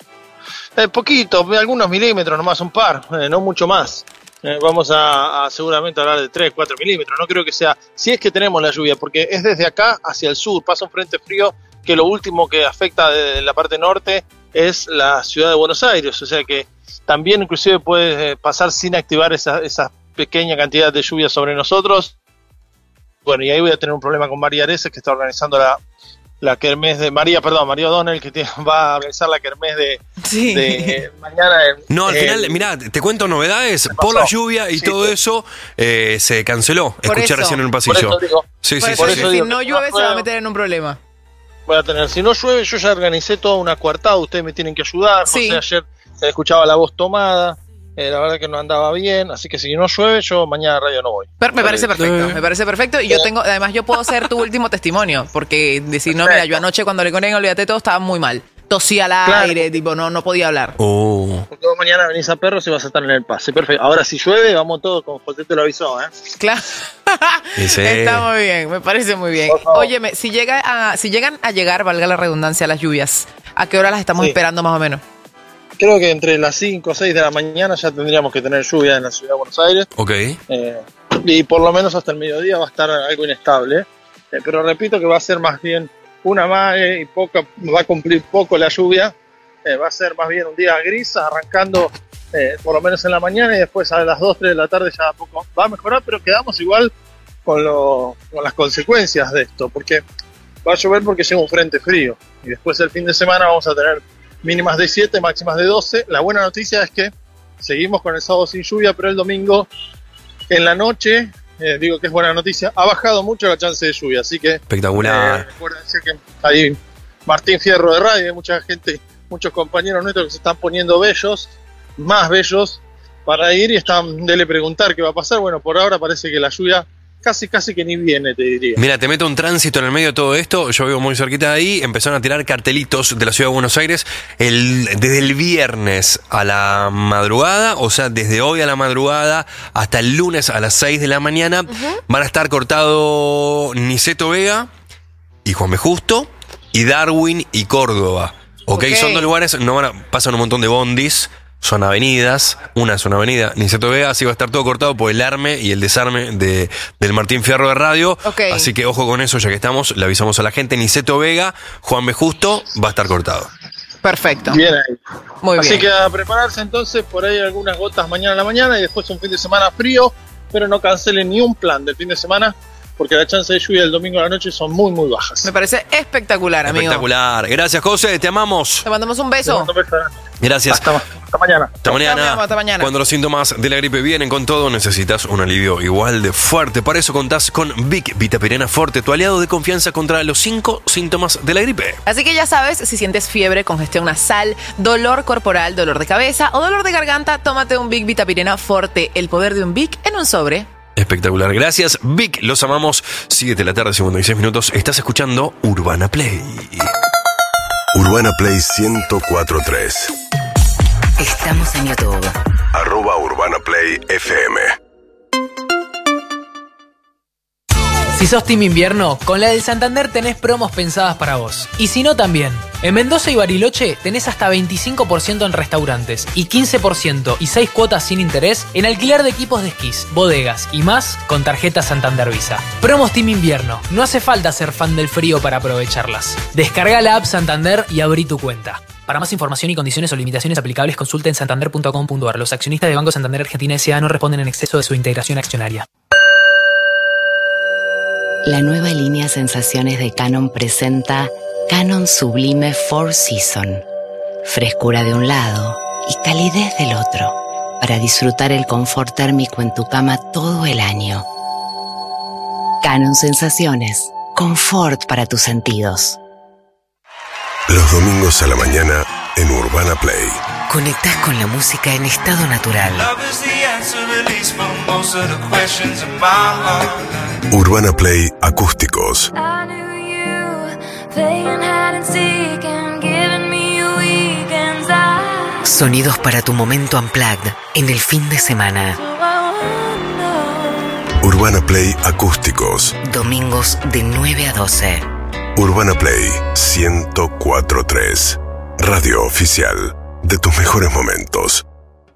Eh, poquito, algunos milímetros, nomás un par, eh, no mucho más. Eh, vamos a, a seguramente hablar de tres, cuatro milímetros. No creo que sea, si es que tenemos la lluvia, porque es desde acá hacia el sur, pasa un frente frío que lo último que afecta de la parte norte es la ciudad de Buenos Aires. O sea que también inclusive puede eh, pasar sin activar esa, esa pequeña cantidad de lluvia sobre nosotros. Bueno, y ahí voy a tener un problema con María Areces, que está organizando la, la kermés de María, perdón, María O'Donnell, que tiene- va a organizar la kermés de, de mañana. En, No, al en- final, mirá, te cuento novedades. Por la lluvia y Sí, todo sí. eso eh, se canceló. Por Escuché eso. recién en el Por pasillo. eso digo, Sí, Por sí, eso sí. que sí. si digo no que llueve no se va a puedo. meter en un problema. voy a tener. Si no llueve, yo ya organicé todo un acuartado, ustedes me tienen que ayudar. Sí. José ayer se escuchaba la voz tomada, eh, la verdad que no andaba bien, así que si no llueve, yo mañana a radio no voy. Per- me parece perfecto, me parece perfecto. Y yo tengo, además yo puedo ser tu último testimonio, porque decir, no, mira, yo anoche cuando le conecté, olvídate todo, estaba muy mal. Tosía al Claro. aire, tipo, no, no podía hablar. Oh. Porque vos mañana venís a Perros y vas a estar en el pase. Perfecto. Ahora si llueve, vamos todos, con José te lo avisó, ¿eh? Claro. Y sí. Está muy bien, me parece muy bien. Por favor. Óyeme, si llega a, si llegan a llegar, valga la redundancia, las lluvias, ¿a qué hora las estamos Sí. esperando más o menos? Creo que entre las cinco o seis de la mañana ya tendríamos que tener lluvia en la ciudad de Buenos Aires. Ok. Eh, y por lo menos hasta el mediodía va a estar algo inestable. Eh, pero repito que va a ser más bien una mague y poca, va a cumplir poco la lluvia. Eh, va a ser más bien un día gris, arrancando eh, por lo menos en la mañana y después a las dos, tres de la tarde ya a poco va a mejorar, pero quedamos igual con, lo, con las consecuencias de esto, porque va a llover porque llega un frente frío y después el fin de semana vamos a tener mínimas de siete, máximas de doce. La buena noticia es que seguimos con el sábado sin lluvia, pero el domingo en la noche, eh, digo que es buena noticia, ha bajado mucho la chance de lluvia, así que Espectacular. eh, recuérdense que ahí Martín Fierro de Radio, hay mucha gente, muchos compañeros nuestros que se están poniendo bellos, más bellos, para ir y están de le preguntar qué va a pasar. Bueno, por ahora parece que la lluvia casi, casi que ni viene, te diría. Mira, te meto un tránsito en el medio de todo esto. Yo vivo muy cerquita de ahí. Empezaron a tirar cartelitos de la ciudad de Buenos Aires el, desde el viernes a la madrugada, o sea, desde hoy a la madrugada hasta el lunes a las seis de la mañana. Van a estar cortado Niceto Vega y Juan B. Justo y Darwin y Córdoba. Ok, Ok. son dos lugares, no van a, pasan un montón de bondis. Son avenidas, una es una avenida, Niceto Vega, así va a estar todo cortado por el arme y el desarme de, del Martín Fierro de Radio. Ok. Así que ojo con eso, ya que estamos, le avisamos a la gente, Niceto Vega, Juan B. Justo, va a estar cortado. Perfecto. Bien ahí. Muy Así bien. que a prepararse entonces, por ahí algunas gotas mañana a la mañana y después un fin de semana frío, pero no cancelen ni un plan del fin de semana, porque la chance de lluvia el domingo a la noche son muy, muy bajas. Me parece espectacular, amigo. Espectacular. Gracias, José, te amamos. Te mandamos un beso. Gracias. Hasta, hasta mañana. Hasta mañana. Chao, mi amor, hasta mañana. Cuando los síntomas de la gripe vienen con todo, necesitas un alivio igual de fuerte. Para eso contás con Vic Vitapirena Forte, tu aliado de confianza contra los cinco síntomas de la gripe. Así que ya sabes, si sientes fiebre, congestión nasal, dolor corporal, dolor de cabeza o dolor de garganta, tómate un Vic Vitapirena Forte, el poder de un Vic en un sobre. Espectacular. Gracias, Vic. Los amamos. siete de la tarde, cincuenta y seis minutos. Estás escuchando Urbana Play. Urbana Play ciento cuatro punto tres. Estamos en YouTube. Arroba Urbana Play F M. Si sos team invierno, con la del Santander tenés promos pensadas para vos. Y si no, también. En Mendoza y Bariloche tenés hasta veinticinco por ciento en restaurantes y quince por ciento y seis cuotas sin interés en alquiler de equipos de esquís, bodegas y más con tarjeta Santander Visa. Promos Team Invierno. No hace falta ser fan del frío para aprovecharlas. Descarga la app Santander y abrí tu cuenta. Para más información y condiciones o limitaciones aplicables, consulta en santander punto com punto a r. Los accionistas de Banco Santander Argentina S A no responden en exceso de su integración accionaria. La nueva línea Sensaciones de Canon presenta Canon Sublime Four Season. Frescura de un lado y calidez del otro, para disfrutar el confort térmico en tu cama todo el año. Canon Sensaciones, confort para tus sentidos. Los domingos a la mañana en Urbana Play. Conectás con la música en estado natural. Urbana Play Acústicos. Sonidos para tu momento unplugged en el fin de semana. Urbana Play Acústicos. Domingos de nueve a doce. Urbana Play ciento cuatro punto tres. Radio oficial de tus mejores momentos.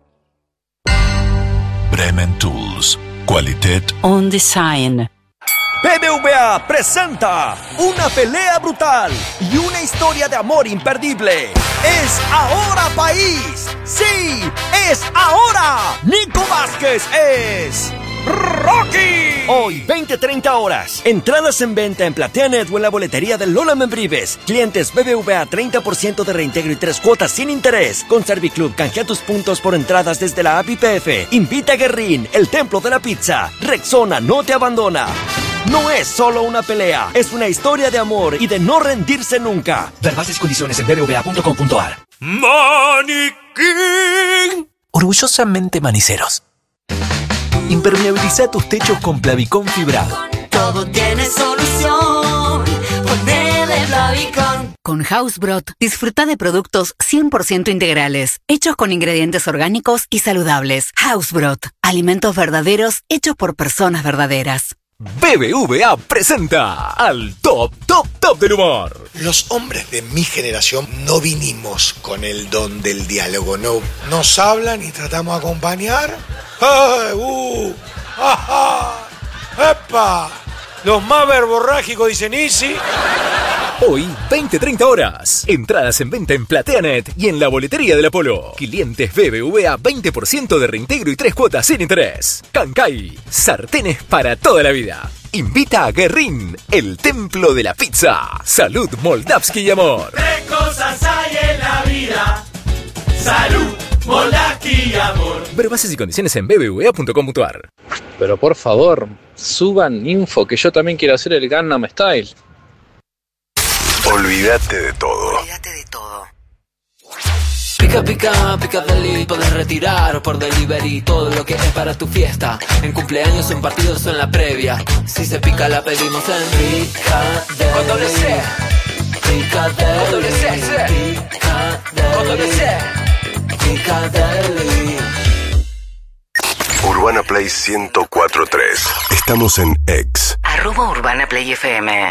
Bremen Tools. Qualität On Design. B B V A presenta una pelea brutal y una historia de amor imperdible. ¡Es ahora, país! ¡Sí! ¡Es ahora! Nico Vázquez es Rocky. Hoy, veinte treinta horas. Entradas en venta en PlateaNet o en la boletería de Lola Membrives. Clientes B B V A treinta por ciento de reintegro y tres cuotas sin interés. Con Serviclub canjea tus puntos por entradas desde la app I P F. Invita a Guerrín, el templo de la pizza. Rexona no te abandona. No es solo una pelea, es una historia de amor y de no rendirse nunca. Ver bases y condiciones en b b v a punto com punto a r. Maniquí. Orgullosamente maniceros. Impermeabiliza tus techos con Plavicón fibrado. Todo tiene solución. Ponele Plavicón. Con Hausbrot, disfruta de productos cien por ciento integrales, hechos con ingredientes orgánicos y saludables. Hausbrot, alimentos verdaderos hechos por personas verdaderas. B B V A presenta al top, top, top del humor. Los hombres de mi generación no vinimos con el don del diálogo, no. Nos hablan y tratamos de acompañar. ¡Ay, uh! ¡Ajá! ¡Epa! Los más verborrágicos dicen Easy. Hoy, veinte treinta horas. Entradas en venta en PlateaNet y en la boletería del Apolo. Clientes B B V A veinte por ciento de reintegro y tres cuotas sin interés. Cancay, sartenes para toda la vida. Invita a Guerrín, el templo de la pizza. Salud, Moldavsky y amor. Tres cosas hay en la vida. Salud, Moldavsky y amor. Ver bases y condiciones en b b v a punto com punto a r. Pero por favor, suban info que yo también quiero hacer el Gangnam Style. Olvídate de todo. Olvídate de todo. Pica, pica, pica deli, podés retirar por delivery todo lo que es para tu fiesta. En cumpleaños, en partidos o en la previa. Si se pica la pedimos en Picadeli. Con doble C. Picadeli. Con doble C, C. Picadeli. Con doble C. Picadeli. Urbana Play ciento cuatro punto tres. Estamos en X. Arroba Urbana Play F M.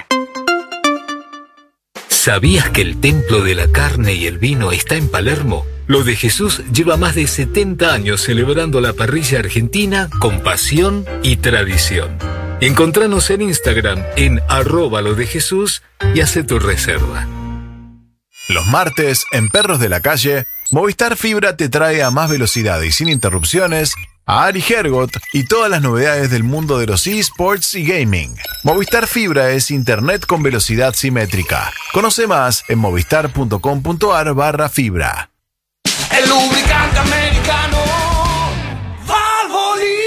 ¿Sabías que el templo de la carne y el vino está en Palermo? Lo de Jesús lleva más de setenta años celebrando la parrilla argentina con pasión y tradición. Encontranos en Instagram en arroba lo de Jesús y hace tu reserva. Los martes, en Perros de la Calle, Movistar Fibra te trae a más velocidad y sin interrupciones a Ari Hergot y todas las novedades del mundo de los eSports y gaming. Movistar Fibra es internet con velocidad simétrica. Conoce más en movistar punto com punto a r barra fibra. El lubricante americano Valvoline.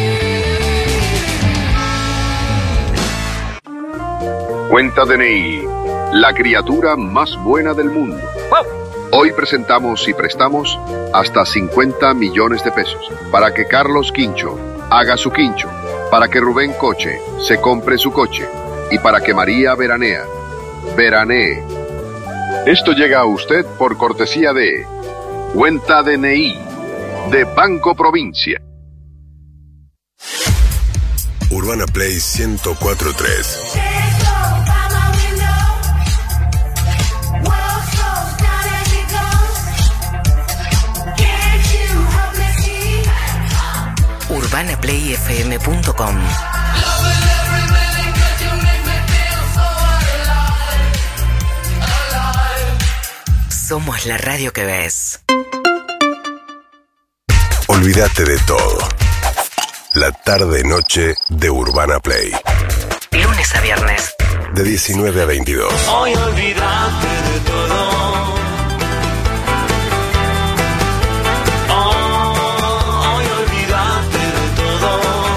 Cuenta D N I, la criatura más buena del mundo. Hoy presentamos y prestamos hasta cincuenta millones de pesos para que Carlos Quincho haga su quincho, para que Rubén Coche se compre su coche y para que María Veranea veranee. Esto llega a usted por cortesía de Cuenta D N I de Banco Provincia. Urbana Play ciento cuatro punto tres. urbana play f m punto com. Somos la radio que ves. Olvídate de todo. La tarde-noche de Urbana Play. Lunes a viernes. De diecinueve a veintidós. Hoy olvídate de todo. Oh, hoy olvídate de todo.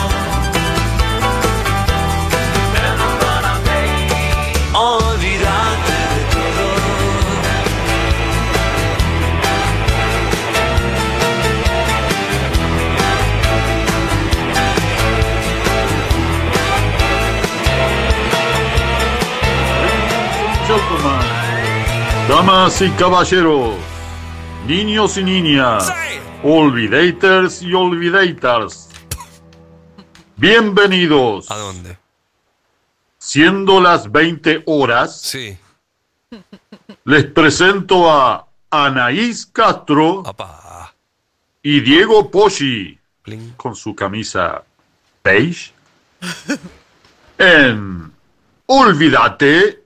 En Urbana Play. Olvídate de todo. Damas y caballeros, niños y niñas, olvidators y olvidators, bienvenidos. ¿A dónde? Siendo las veinte horas, sí. Les presento a Anaís Castro Apá. y Diego Poggi con su camisa beige en Olvídate.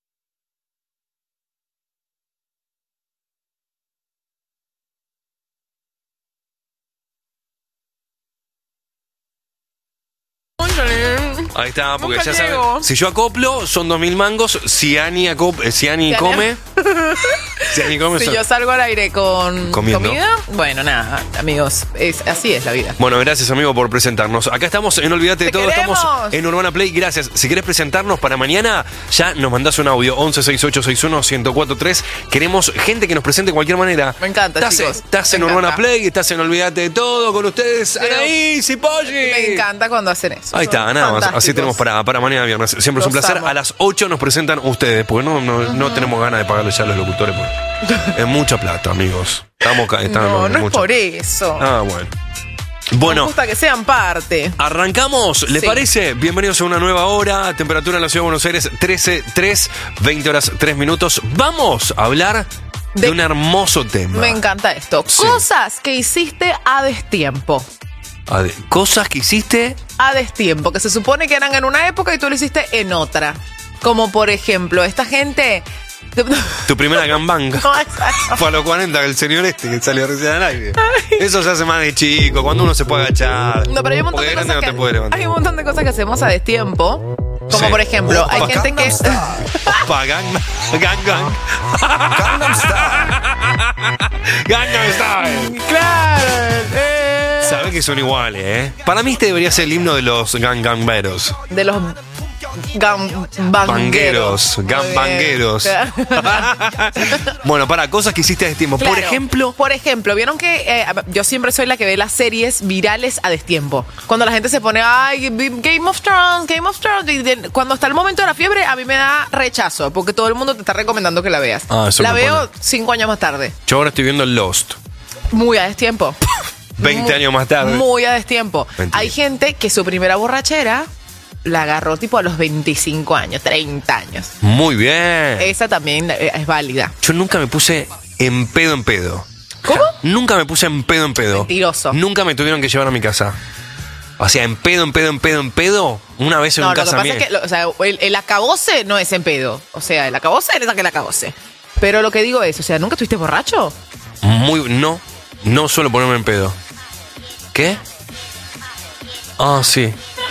Ahí está, porque Nunca ya llego. saben. Si yo acoplo, son dos mil mangos. Si Ani, acop eh, si Ani Si Ani- come. Si Ani come. Si son- yo salgo al aire con Comiendo. comida, bueno, nada, amigos, es, así es la vida. Bueno, gracias, amigo, por presentarnos. Acá estamos en Olvídate de ¡Te todo. queremos! Estamos en Urbana Play. Gracias. Si querés presentarnos para mañana, ya nos mandás un audio. once sesenta y ocho sesenta y uno ciento cuatro tres. Queremos gente que nos presente de cualquier manera. Me encanta, Estás, chicos. estás Me en Urbana encanta. Play, estás en Olvídate de todo con ustedes. Pero- Anaís y Poggi. Me encanta cuando hacen eso. Ahí está, Son nada más. Así fantásticos. tenemos para, para mañana viernes. Siempre es un Los placer. amo. A las ocho nos presentan ustedes, porque no, no, no tenemos ganas de pagarle ya a los locutores. Porque es mucha plata, amigos. Estamos ca- estamos No, no es mucho. por eso. Ah, bueno. Me Bueno, gusta que sean parte. arrancamos, ¿les Sí. parece? Bienvenidos a una nueva hora. Temperatura en la ciudad de Buenos Aires, trece, tres, veinte horas, tres minutos. Vamos a hablar de, De- un hermoso tema. Me encanta esto. Sí. Cosas que hiciste a destiempo. A ver, cosas que hiciste. A destiempo, que se supone que eran en una época y tú lo hiciste en otra. Como por ejemplo, esta gente. Tu primera gambanga. No, exacto. Fue a los cuarenta, el señor este que salió recién al aire. Eso se hace más de chico, cuando uno se puede agachar. No, pero hay un montón Porque de grande cosas no que, te puede levantar. hay un montón de cosas que hacemos a destiempo. Como Sí. por ejemplo, hay Opa. gente que. Opa, gang, gang, gang. Gangnam Style. Gangnam Style. Claro. eh, Sabes que son iguales, ¿eh? Para mí este debería ser el himno de los gangangberos. De los gambangueros. Bangueros, Muy bien. gambangueros. Bueno, para cosas que hiciste a destiempo. Por Claro. ejemplo, Por ejemplo, vieron que eh, yo siempre soy la que ve las series virales a destiempo. Cuando la gente se pone, ay, Game of Thrones, Game of Thrones. y de- cuando está el momento de la fiebre, a mí me da rechazo, porque todo el mundo te está recomendando que la veas. Ah, eso la me veo pone. cinco años más tarde. yo ahora estoy viendo Lost. Muy a destiempo. veinte Muy- años más tarde. Muy a destiempo. Mentira. Hay gente que su primera borrachera la agarró tipo a los veinticinco años, treinta años. Muy bien. Esa también eh, es válida. Yo nunca me puse en pedo en pedo. ¿Cómo? Nunca me puse en pedo en pedo. Mentiroso. Nunca me tuvieron que llevar a mi casa. O sea, en pedo, en pedo, en pedo, en pedo. Una vez en No, un lo que pasa casamiento. es que lo- o sea, el, el acabose no es en pedo. O sea, el acabose es el acabose. Pero lo que digo es, o sea, ¿nunca estuviste borracho? Muy. No. No suelo ponerme en pedo. ¿Qué? Ah, sí.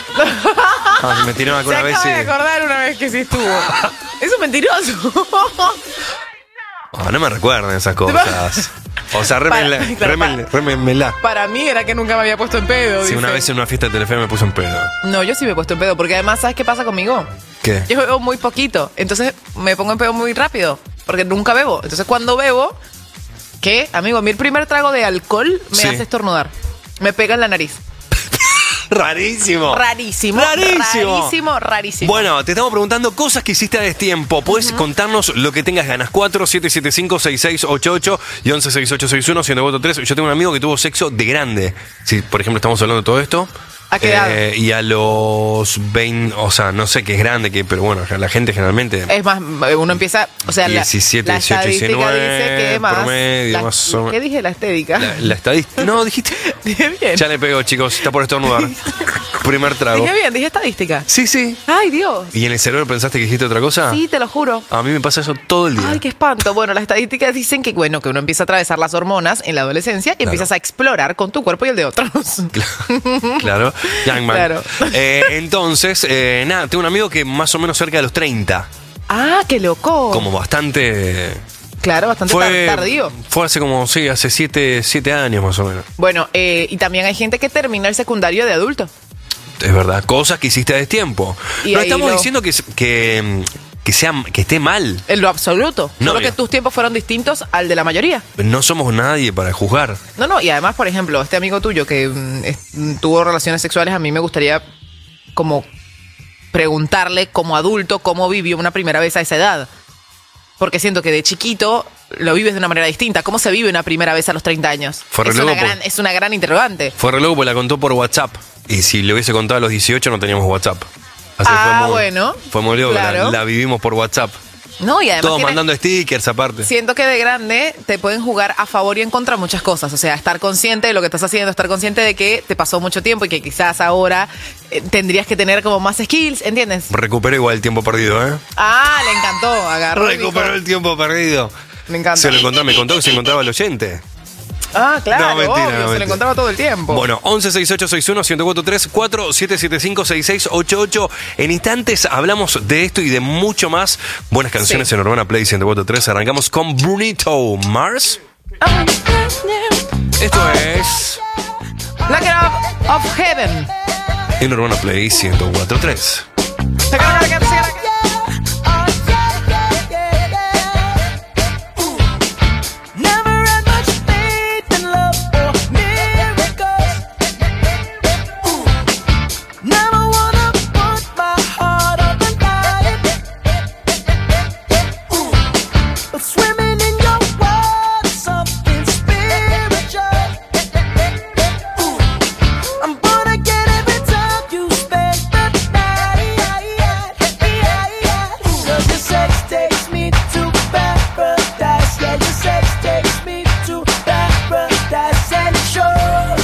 Ah, me tiraron alguna Se vez acaba y. de acordar una vez que sí estuvo. Eso es mentiroso. Ah, no me recuerden esas cosas. O sea, rémenla. Para- claro, rémenla, rémenmela. Para mí era que nunca me había puesto en pedo. Si dice. una vez en una fiesta de Telefe me puse en pedo. No, yo sí me he puesto en pedo, porque además, ¿sabes qué pasa conmigo? ¿Qué? Yo bebo muy poquito, entonces me pongo en pedo muy rápido, porque nunca bebo. Entonces cuando bebo, ¿qué? Amigo, a mí el primer trago de alcohol me Sí. hace estornudar. Me pega en la nariz. Rarísimo. Rarísimo. Rarísimo. Rarísimo, rarísimo. Bueno, te estamos preguntando cosas que hiciste a destiempo. Puedes contarnos lo que tengas ganas. cuatro siete siete cinco seis seis ocho ocho y once sesenta y ocho sesenta y uno ciento cuatro tres. Yo tengo un amigo que tuvo sexo de grande. Si, por ejemplo, estamos hablando de todo esto. ¿A qué edad? Eh, y a los veinte, o sea, no sé qué es grande, que, pero bueno, la gente generalmente... Es más, uno empieza, o sea, diecisiete, la, la dieciocho, estadística diecinueve, dice que más... promedio, la, más o menos. ¿Qué dije? La estética. La, la estadística... No, dijiste... Dije bien. Ya le pegó, chicos, está por estornudar. Primer trago. Dije bien, dije estadística. Sí, sí. Ay, Dios. ¿Y en el cerebro pensaste que dijiste otra cosa? Sí, te lo juro. A mí me pasa eso todo el día. Ay, qué espanto. Bueno, las estadísticas dicen que, bueno, que uno empieza a atravesar las hormonas en la adolescencia y Claro. empiezas a explorar con tu cuerpo y el de otros. Claro. Young man. Claro. Eh, entonces, eh, nada, tengo un amigo que más o menos cerca de los treinta. Ah, qué loco. Como bastante... Claro, bastante Fue, tar- tardío. fue hace como, sí, hace siete, siete años más o menos. Bueno, eh, y también hay gente que termina el secundario de adulto. Es verdad, cosas que hiciste a destiempo. Y No ahí estamos lo- diciendo que, que, que, sea, que esté mal. En lo absoluto. No, Solo que bien. tus tiempos fueron distintos al de la mayoría. No somos nadie para juzgar. No, no, y además, por ejemplo, este amigo tuyo que mm, es- mm, tuvo relaciones sexuales, a mí me gustaría como preguntarle como adulto cómo vivió una primera vez a esa edad. Porque siento que de chiquito lo vives de una manera distinta. ¿Cómo se vive una primera vez a los treinta años? Fue re Es una, loco, gran, es una gran interrogante. Fue re loco porque la contó por WhatsApp. Y si le hubiese contado a los dieciocho no teníamos WhatsApp. Así Ah, fue muy, bueno. Fue muy loco, Claro. la, la vivimos por WhatsApp. No, y además Todos tiene- mandando stickers aparte. siento que de grande te pueden jugar a favor y en contra muchas cosas. O sea, estar consciente de lo que estás haciendo, estar consciente de que te pasó mucho tiempo y que quizás ahora eh, tendrías que tener como más skills, ¿entiendes? Recuperó igual el tiempo perdido, ¿eh? Ah, le encantó, agarró. y Recuperó dijo- el tiempo perdido. Me encanta. Se lo encontró, me contó que se encontraba el oyente. Ah, claro, No, mentira, obvio, no, se mentira. lo encontraba todo el tiempo. Bueno, once sesenta y ocho sesenta y uno, uno cuatro tres, cuatro siete siete cinco, seis seis ocho ocho. En instantes hablamos de esto y de mucho más. Buenas canciones Sí. en Urbana Play ciento cuatro tres. Arrancamos con Brunito Mars. Esto es Look It Up of Heaven. en Urbana Play ciento cuatro tres. Never had much faith in love or miracles. Never wanna put my heart on the line. But swimming in your water, something spiritual. I'm born again every time you spend the night. 'Cause your sex takes me to paradise. Yeah, your sex takes me to paradise and it shows.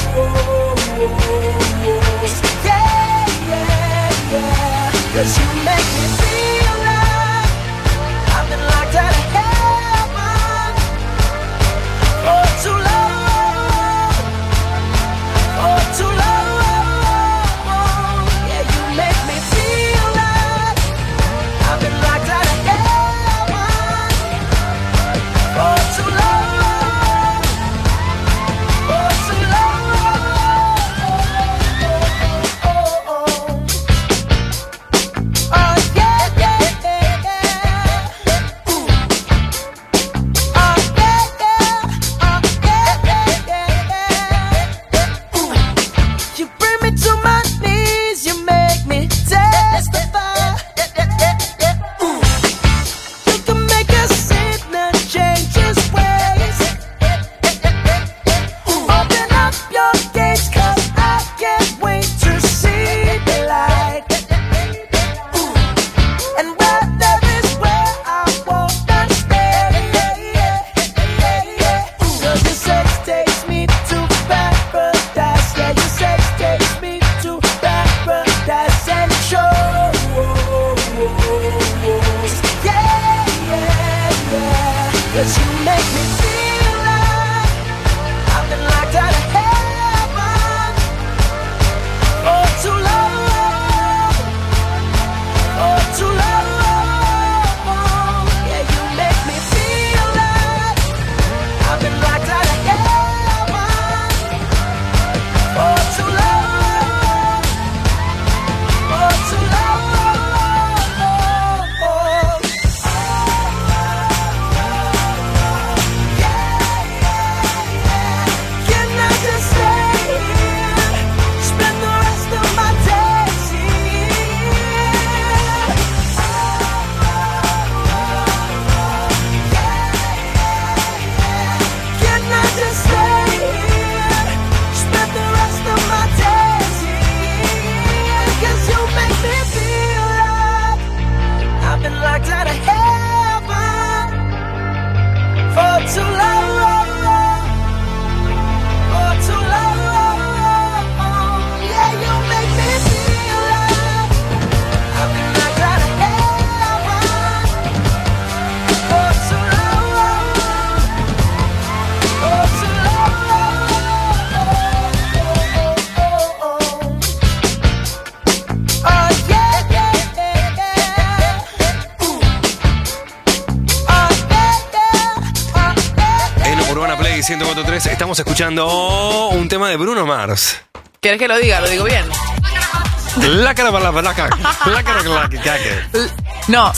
Yeah, yeah, yeah. 'Cause you make me feel like I've been locked out of heaven for too long, for too long. Yeah, you make me feel like I've been locked out of heaven for too long, for too long. Oh, oh, oh. ciento cuatro punto tres, estamos escuchando un tema de Bruno Mars. ¿Quieres que lo diga? Lo digo bien. La cara para la cara. La cara para la cara. No.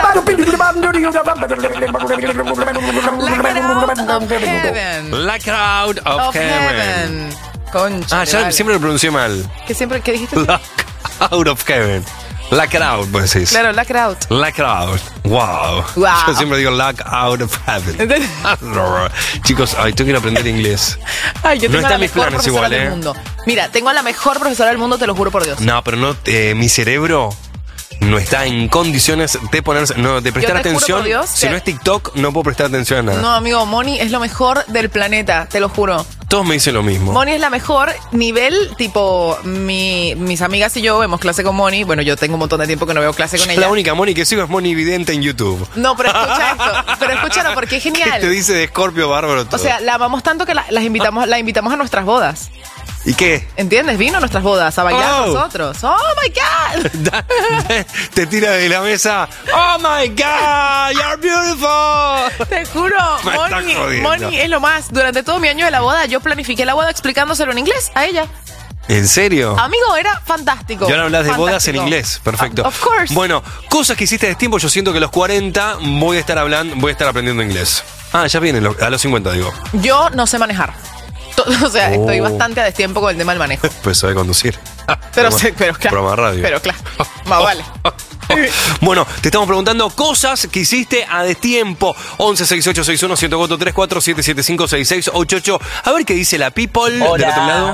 La crowd of heaven. Concha. Ah, ya vale. Siempre lo pronuncié mal. ¿Qué siempre qué dijiste? La crowd of heaven. La crowd, pues decís. Claro, la crowd. La crowd. Wow. Wow. Yo siempre digo la out of heaven. Chicos, ay, tengo que ir a aprender inglés. Ay, yo tengo no están la mis mejor planes profesora igual, del ¿eh? mundo. Mira, tengo a la mejor profesora del mundo, te lo juro por Dios. No, pero no, eh, mi cerebro no está en condiciones de ponerse, no, de prestar Yo te juro atención. por Dios si que- no es TikTok, no puedo prestar atención a nada. No, amigo, Moni es lo mejor del planeta, te lo juro. Todos me dicen lo mismo. Moni es la mejor nivel, tipo, mi, mis amigas y yo vemos clase con Moni. Bueno, yo tengo un montón de tiempo que no veo clase con Yo ella. La única Moni que sigo es Moni Vidente en YouTube. No, pero escucha esto, pero escúchalo porque es ¿Qué te genial. dice de Scorpio bárbaro todo? O sea, la amamos tanto que la, las invitamos, la invitamos a nuestras bodas. ¿Y qué? ¿Entiendes? Vino a nuestras bodas a bailar Oh. nosotros. ¡Oh, my God! Te tira de la mesa. ¡Oh, my God! ¡You're beautiful! Te juro, Me está Moni, jodiendo. Moni es lo más. Durante todo mi año de la boda, yo planifiqué la boda explicándoselo en inglés a ella. ¿En serio? Amigo, era fantástico. Y ahora hablas de bodas en Fantástico. inglés. Perfecto. Of course. Bueno, cosas que hiciste de tiempo. Yo siento que a los cuarenta voy a estar hablando, voy a estar aprendiendo inglés. Ah, ya viene, lo- a los cincuenta digo. Yo no sé manejar. To- O sea, Oh. estoy bastante a destiempo con el tema del manejo. Pues sabe conducir. Pero, Programa- sé- pero claro. Programa de radio. Pero claro. Más vale. Bueno, te estamos preguntando cosas que hiciste a destiempo. once sesenta y ocho sesenta y uno, ciento cuatro, treinta y cuatro, siete siete cinco, sesenta y seis ochenta y ocho. A ver qué dice la people del Hola. otro lado.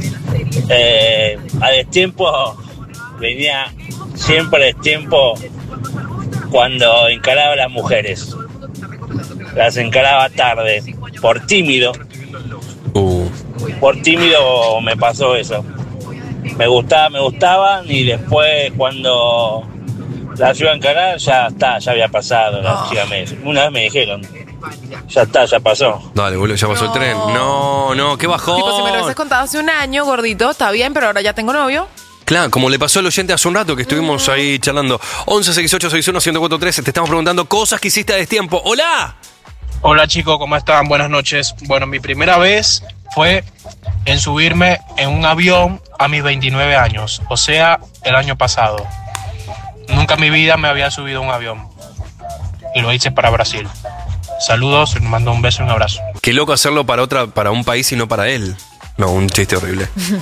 Eh, a destiempo venía siempre a destiempo cuando encaraba a las mujeres. Las encaraba tarde, por tímido. Uh. Por tímido me pasó eso. Me gustaba, me gustaban y después cuando las iba a encarar ya está, ya había pasado. La chica me- una vez me dijeron, ya está, ya pasó. Dale, boludo, ya pasó el tren. No, no, qué bajón. Tipo, si me lo hubieses contado hace un año, gordito, está bien, pero ahora ya tengo novio. Claro, como le pasó al oyente hace un rato que estuvimos ahí charlando. once sesenta y ocho sesenta y uno, ciento cuatro, trece. Te estamos preguntando cosas que hiciste a destiempo. ¡Hola! Hola chicos, ¿cómo están? Buenas noches. Bueno, mi primera vez fue en subirme en un avión a mis veintinueve años, o sea, el año pasado. Nunca en mi vida me había subido a un avión y lo hice para Brasil. Saludos, les mando un beso y un abrazo. Qué loco hacerlo para otra, para un país y no para él. No, un chiste horrible.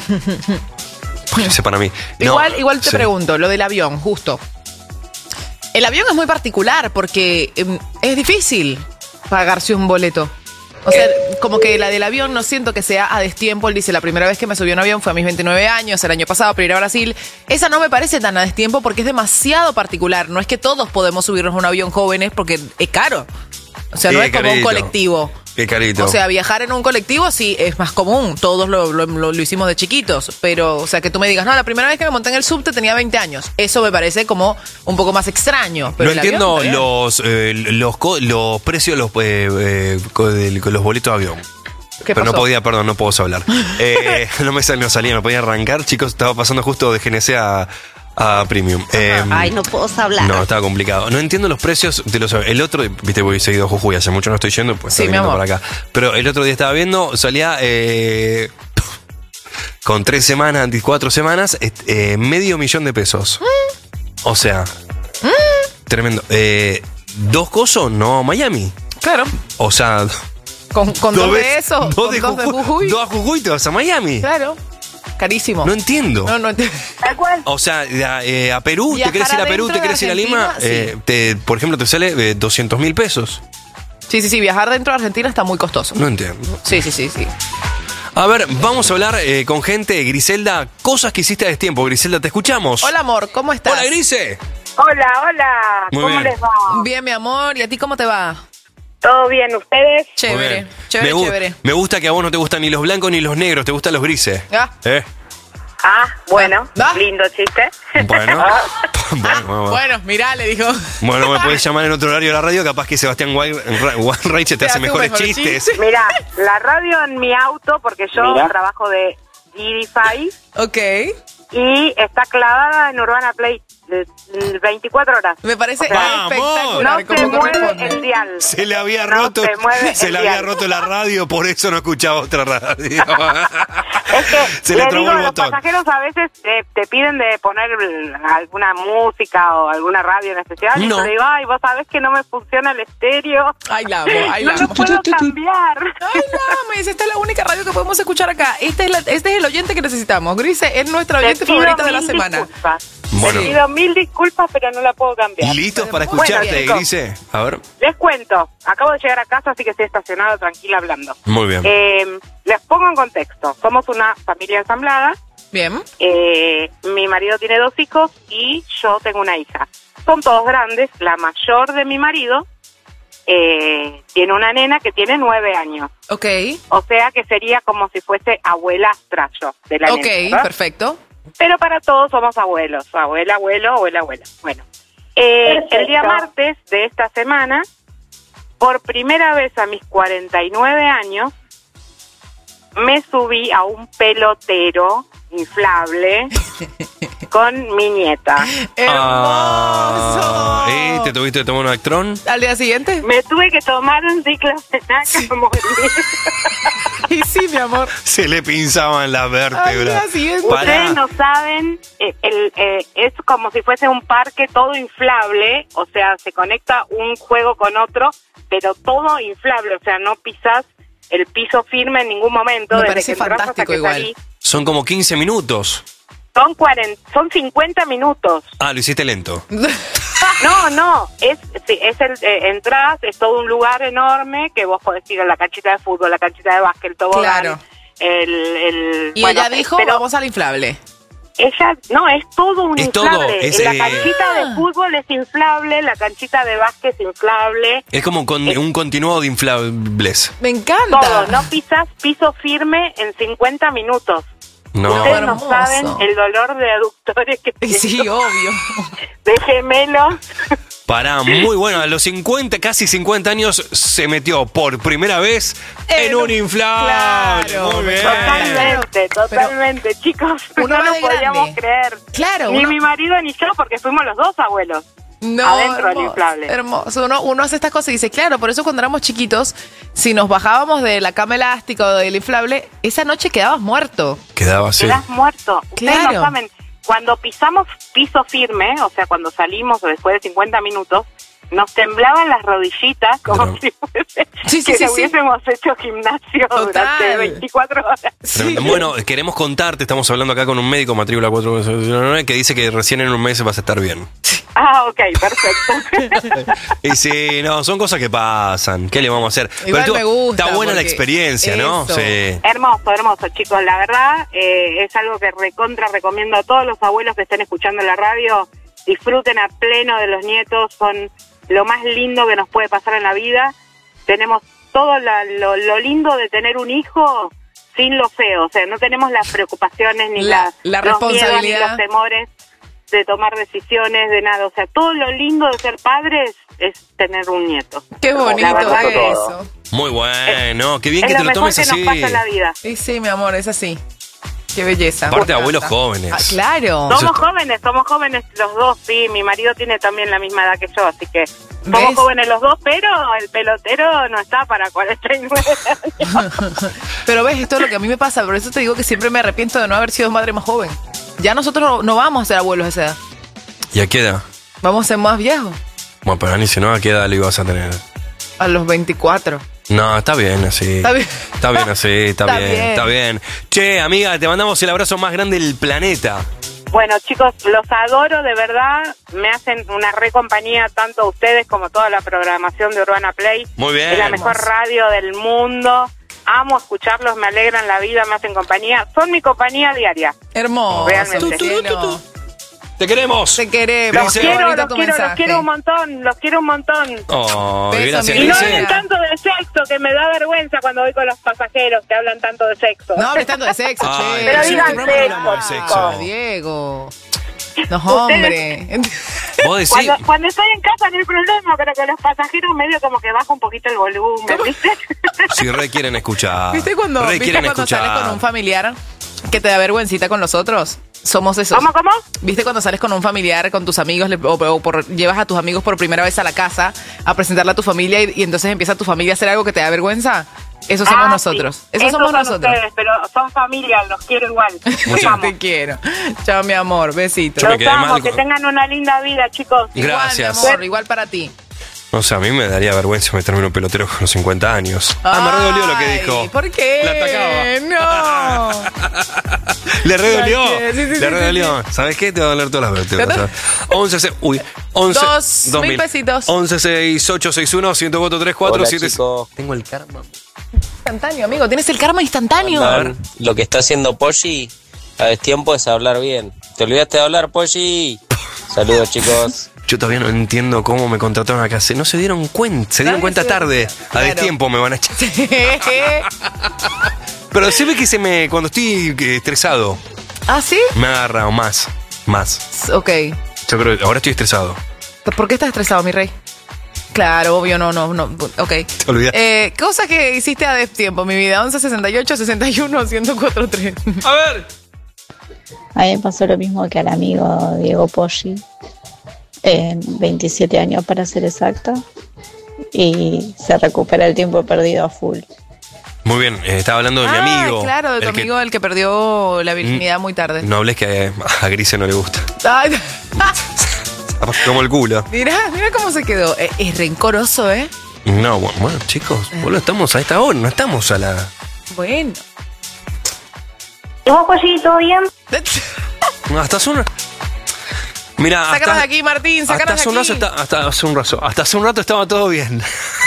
Ese para mí. No, igual, igual te sí. pregunto, lo del avión, justo. El avión es muy particular porque em, es difícil pagarse un boleto. O sea, como que la del avión no siento que sea a destiempo. Él dice, la primera vez que me subí a un avión fue a mis veintinueve años, el año pasado, para ir a Brasil. Esa no me parece tan a destiempo porque es demasiado particular. No es que todos podemos subirnos a un avión jóvenes porque es caro. O sea, no Sí, es como un carito. colectivo. Qué carito. O sea, viajar en un colectivo sí es más común. Todos lo, lo- lo- lo hicimos de chiquitos. Pero, o sea, que tú me digas, no, la primera vez que me monté en el subte tenía veinte años. Eso me parece como un poco más extraño. Pero no el avión entiendo está bien. los, eh, los, co- los precios de los, eh, eh, co- de los boletos de avión. ¿Qué Pero no pasó? podía, perdón, no puedo hablar. Eh, no me sal- no salía, no podía arrancar. Chicos, estaba pasando justo de G N C a, a Premium. Eh, Ay, no puedo hablar. No, estaba complicado. No entiendo los precios de los. El otro, viste, voy seguido a Jujuy, hace mucho no estoy yendo, pues Sí, estoy mi viniendo amor. para acá. Pero el otro día estaba viendo, salía eh, con tres semanas, cuatro semanas, est- eh, medio millón de pesos. O sea, tremendo. Eh, ¿Dos cosos? No, Miami. Claro. O sea, Con, con dos dos de veces- eso, dos con de dos de Jujuy, Jujuy. dos a Jujuy te vas a Miami. Claro. Carísimo. No entiendo. No, no entiendo. O sea, a, eh, a Perú, Viajar ¿te querés ir a Perú? adentro ¿Te de querés ir a Lima? Argentina? Eh, te, por ejemplo, te sale eh, doscientos mil pesos. Sí, sí, sí. Viajar dentro de Argentina está muy costoso. No entiendo. Sí, sí, sí, sí. A ver, vamos a hablar eh, con gente. Griselda, cosas que hiciste a destiempo. Griselda, te escuchamos. Hola, amor, ¿cómo estás? Hola, Grise. Hola, hola. Muy ¿Cómo bien. les va? Bien, mi amor. ¿Y a ti cómo te va? ¿Todo bien? ¿Ustedes? Chévere, Muy bien. chévere, me, gu- chévere. me gusta que a vos no te gustan ni los blancos ni los negros, te gustan los grises. Ah. ¿Eh? Ah, bueno, lindo chiste. Bueno. bueno, bueno. Bueno, mirá, le dijo. Bueno, me puedes llamar en otro horario de la radio, capaz que Sebastián Weinreich te, te hace mejores chistes. Mira, la radio en mi auto, porque yo Mira. trabajo de Didify. Ok. Y está clavada en Urbana Play de veinticuatro horas. Me parece O sea, espectacular. no se mueve el dial. Se le había No roto, se mueve se el le había dial. roto la radio, por eso no escuchaba otra radio. se Le le trabó digo, el los botón. pasajeros a veces eh, te piden de poner alguna música o alguna radio en especial. Y No. yo le digo, ay, vos sabés que no me funciona el estéreo. Ay, la amo, ay, no la lo amo. puedo cambiar. Ay, no, me dice, esta es la única radio que podemos escuchar acá. Este es, la- este es el oyente que necesitamos. Grise es nuestra Te oyente pido favorita de la mil semana. disculpas. Bueno. Te pido mil disculpas, pero no la puedo cambiar. ¿Listos para Bueno, escucharte, chicos, Grise? A ver. Les cuento, acabo de llegar a casa, así que estoy estacionado tranquila hablando. Muy bien. Eh, les pongo en contexto. Somos una familia ensamblada. Bien. Eh, mi marido tiene dos hijos y yo tengo una hija. Son todos grandes. La mayor de mi marido eh, tiene una nena que tiene nueve años. Ok. O sea que sería como si fuese abuelastra yo de la Ok, nena. ¿verdad? perfecto. Pero para todos somos abuelos. Abuela, abuelo, abuela, abuela. Bueno. Eh, Perfecto. el día martes de esta semana, por primera vez a mis cuarenta y nueve años, me subí a un pelotero inflable con mi nieta. Ah, ¿y te tuviste que tomar un Actron? ¿Al día siguiente? Me tuve que tomar un diclofenac a morir. Y sí, mi amor. Se le pinzaban las vértebras. Pará. Ustedes no saben, eh, el, eh, es como si fuese un parque todo inflable, o sea, se conecta un juego con otro, pero todo inflable, o sea, no pisás el piso firme en ningún momento. Me desde parece que entras hasta fantástico que igual. salís. Son como quince minutos. Son cuarenta, son cincuenta minutos. Ah, lo hiciste lento. No, no, es, sí, es el, eh, entras, es todo un lugar enorme que vos podés ir a la canchita de fútbol, la canchita de básquet, el tobogán. Claro. El, el, Y bueno, ella dijo, pero vamos al inflable. ella, no, es todo un Es inflable. todo, es, la eh, canchita de fútbol es inflable, la canchita de básquet es inflable. Es como con, un continuado de inflables. Me encanta. Todo, no pisas piso firme en cincuenta minutos. No. Ustedes no hermoso. saben el dolor de aductores que tengo. Sí, obvio. De gemelos. Pará, muy bueno. A los cincuenta, casi cincuenta años, se metió por primera vez en, un inflable. claro, Muy bien. Totalmente, totalmente, chicos. uno No lo de podíamos grande. creer. Claro, Ni uno- mi marido ni yo, porque fuimos los dos abuelos. No, adentro del hermoso, inflable. Hermoso. Uno, uno hace estas cosas y dice, claro, por eso cuando éramos chiquitos, si nos bajábamos de la cama elástica o del inflable, esa noche quedabas muerto. Quedaba así. Quedás muerto. Ustedes Claro. no saben, cuando pisamos piso firme, o sea, cuando salimos después de cincuenta minutos, nos temblaban las rodillitas como si fuese Sí, sí, que sí, sí. hubiésemos hecho gimnasio Total. durante veinticuatro horas. Tremendo. Bueno, queremos contarte, estamos hablando acá con un médico, matrícula cuatro nueve, que dice que recién en un mes vas a estar bien. Ah, ok, perfecto. Y sí, no, son cosas que pasan. ¿Qué le vamos a hacer? Igual tú- me gusta, está buena la porque experiencia, ¿no? eso. Sí. Hermoso, hermoso, chicos. La verdad, eh, es algo que recontra recomiendo a todos los abuelos que estén escuchando la radio. Disfruten a pleno de los nietos, son lo más lindo que nos puede pasar en la vida. Tenemos todo la- lo, lo lindo de tener un hijo sin lo feo. O sea, no tenemos las preocupaciones ni La- las, la los miedos ni responsabilidad. los temores de tomar decisiones, de nada. O sea, todo lo lindo de ser padres es tener un nieto. Qué bonito La verdad que eso. Muy bueno, qué bien es que lo te lo mejor tomes que así. nos pasa en la vida. Sí, sí, mi amor, es así. Qué belleza. Aparte, Me abuelos encanta. jóvenes. Ah, claro. Somos jóvenes, somos jóvenes los dos, sí. Mi marido tiene también la misma edad que yo, así que somos ¿Ves? jóvenes los dos, pero el pelotero no está para cuarenta y nueve años. Pero ves, esto es lo que a mí me pasa, por eso te digo que siempre me arrepiento de no haber sido madre más joven. Ya nosotros no, no vamos a ser abuelos a esa edad. ¿Y a qué edad? Vamos a ser más viejos. Bueno, pero ni si no, ¿a qué edad lo ibas a tener? A los veinticuatro. No, está bien así. Está bien. Está bien así, está, Está bien, bien. está bien. Che, amiga, te mandamos el abrazo más grande del planeta. Bueno, chicos, los adoro de verdad. Me hacen una re compañía tanto ustedes como toda la programación de Urbana Play. Muy bien. Es la mejor radio del mundo. Amo escucharlos, me alegran la vida, me hacen compañía. Son mi compañía diaria. Hermoso. Realmente. Cielo. ¡Te queremos! Te queremos. Los Grise. quiero, Bonito los tu quiero, los mensaje. quiero un montón, los quiero un montón. Oh, Beso, gracias, mi Y no Grise. hablen tanto de sexo, que me da vergüenza cuando voy con los pasajeros que hablan tanto de sexo. No hables tanto de sexo, Ay, che. Pero sí, digan este programa no hablamos de sexo. sexo. Ah, Diego. No, hombre. Vos decís... Cuando, cuando estoy en casa no hay problema, pero con los pasajeros medio como que baja un poquito el volumen, ¿viste? Si re quieren escuchar. ¿Viste cuando, Re ¿viste quieren cuando escuchar. sales con un familiar que te da vergüencita con los otros? Somos esos. ¿Cómo, cómo? ¿Viste cuando sales con un familiar, con tus amigos, le- o, o por- llevas a tus amigos por primera vez a la casa a presentarle a tu familia y, y entonces empieza tu familia a hacer algo que te da vergüenza? Eso somos Ah, nosotros. sí. Eso Esos somos son nosotros. ustedes, pero son familia, los quiero igual. Los Yo amo. te quiero. Chao, mi amor. Besitos. Yo me Los quedé amo, mal que con- tengan una linda vida, chicos. Gracias. Igual, mi amor, igual para ti. No sé, a mí me daría vergüenza meterme en un pelotero con los cincuenta años. Ah, me redolió lo que Ay, dijo. ¿Por qué? La No. Le redolió. ¿Para qué? Sí, sí, sí, Le sí, redolió. ¿Sabes qué? Te va a doler todas las vértebras. ¿Te ¿sabes? once, se- uy, once, Dos dos mil pesitos. once, seis, ocho, seis, uno, ciento cuatro, tres, cuatro, Hola, siete. chicos. Tengo el karma. Instantáneo, amigo. Tienes el karma instantáneo. A ver, lo que está haciendo Polly a destiempo es hablar bien. ¿Te olvidaste de hablar, Polly? Saludos, chicos. Yo todavía no entiendo cómo me contrataron acá. Se- No se dieron cuenta. Se dieron Nadie cuenta se- tarde. A Claro. destiempo me van a echar. Pero se ve que se me. Cuando estoy eh, estresado, ¿Ah, sí? me agarra o más. Más. Ok. Yo creo que ahora estoy estresado. ¿Por qué estás estresado, mi rey? Claro, obvio, no, no, no. Ok. Te olvidaste. Eh, cosas que hiciste a destiempo, mi vida. once sesenta y ocho sesenta y uno ciento cuatro tres. A ver. A mí me pasó lo mismo que al amigo Diego Poggi, en veintisiete años para ser exacta, y se recupera el tiempo perdido a full. Muy bien, eh, estaba hablando de mi Ah, amigo. claro, de tu el que- amigo, el que perdió la virginidad muy tarde. No hables que eh, a Grise no le gusta. Ay, Como el culo. mira, mira cómo se quedó. Eh, Es rencoroso, ¿eh? No, bueno, bueno, chicos, boludo, estamos a esta hora, no estamos a la. Bueno. ¿Y vos, Polly, todo bien? No, hasta hace un. Mira, hasta, Sácanos de aquí, Martín, hasta sácanos hace de un aquí. rato, hasta, hasta hace un rato, hasta hace un rato estaba todo bien.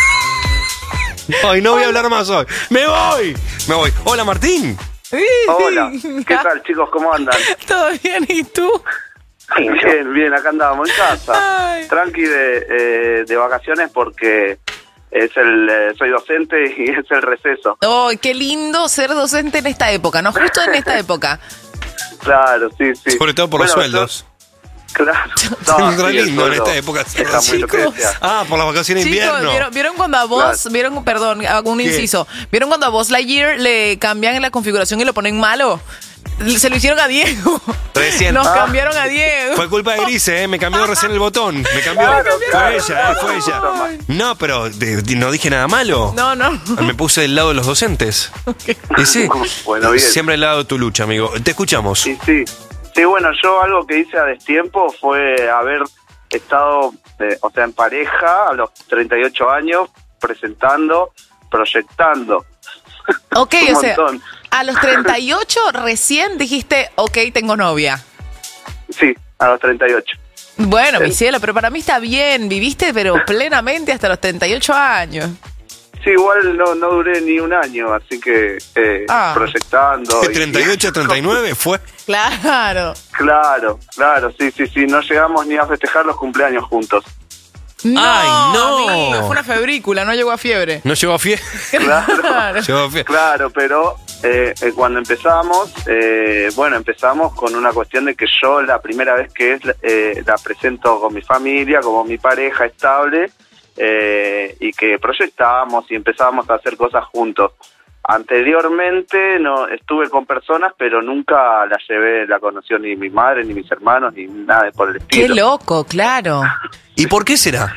Hoy no voy a hablar más hoy. ¡Me voy! Me voy. Hola, Martín. Hola, ¿qué tal, chicos? ¿Cómo andan? ¿Todo bien? ¿Y tú? Bien, bien, acá andábamos en casa. Ay. Tranqui de, eh, de vacaciones porque es el eh, soy docente y es el receso. ¡Oh, qué lindo ser docente en esta época! ¿No? Justo en esta época. Claro, sí, sí. Sobre todo por los Bueno, sueldos. yo- Claro. Es re sí, el lindo en sueldo esta época. deja muy lo que Chicos. desear. Ah, por las vacaciones de Chicos, invierno. ¿vieron, vieron cuando a vos, vieron, perdón, hago un ¿Qué? inciso, ¿vieron cuando a vos Lightyear le cambian la configuración y lo ponen malo? Se lo hicieron a Diego. Recién. Nos Ah. cambiaron a Diego. Fue culpa de Grise, ¿eh? Me cambió recién el botón. Me cambió. Claro, fue claro, ella, claro, eh, fue ella. No, pero de- de- no dije nada malo. No, no. Me puse del lado de los docentes. Y sí, Bueno, bien. siempre del lado de tu lucha, amigo. Te escuchamos. Sí, sí. Sí, bueno, yo algo que hice a destiempo fue haber estado, eh, o sea, en pareja a los treinta y ocho años, presentando, proyectando. Ok, Un o sea, montón. a los treinta y ocho recién dijiste, ok, tengo novia. Sí, a los treinta y ocho. Bueno, mi Eh. cielo, pero para mí está bien, viviste pero plenamente hasta los treinta y ocho años. Sí, igual no, no duré ni un año, así que eh, Ah. proyectando. De y- treinta y ocho a treinta y nueve fue. Claro. Claro, claro, sí, sí, sí. No llegamos ni a festejar los cumpleaños juntos. No, ¡Ay, no! amigo, fue una febrícula, no llegó a fiebre. No llegó a fie. Claro, Llegó a fie. claro, pero eh, eh, cuando empezamos, eh, bueno, empezamos con una cuestión de que yo la primera vez que es eh, la presento con mi familia, como mi pareja estable, eh, y que proyectábamos y empezábamos a hacer cosas juntos. Anteriormente no estuve con personas, pero nunca la llevé, la conoció ni mi madre, ni mis hermanos, ni nada de por el Qué estilo. loco, claro. ¿Y por qué será?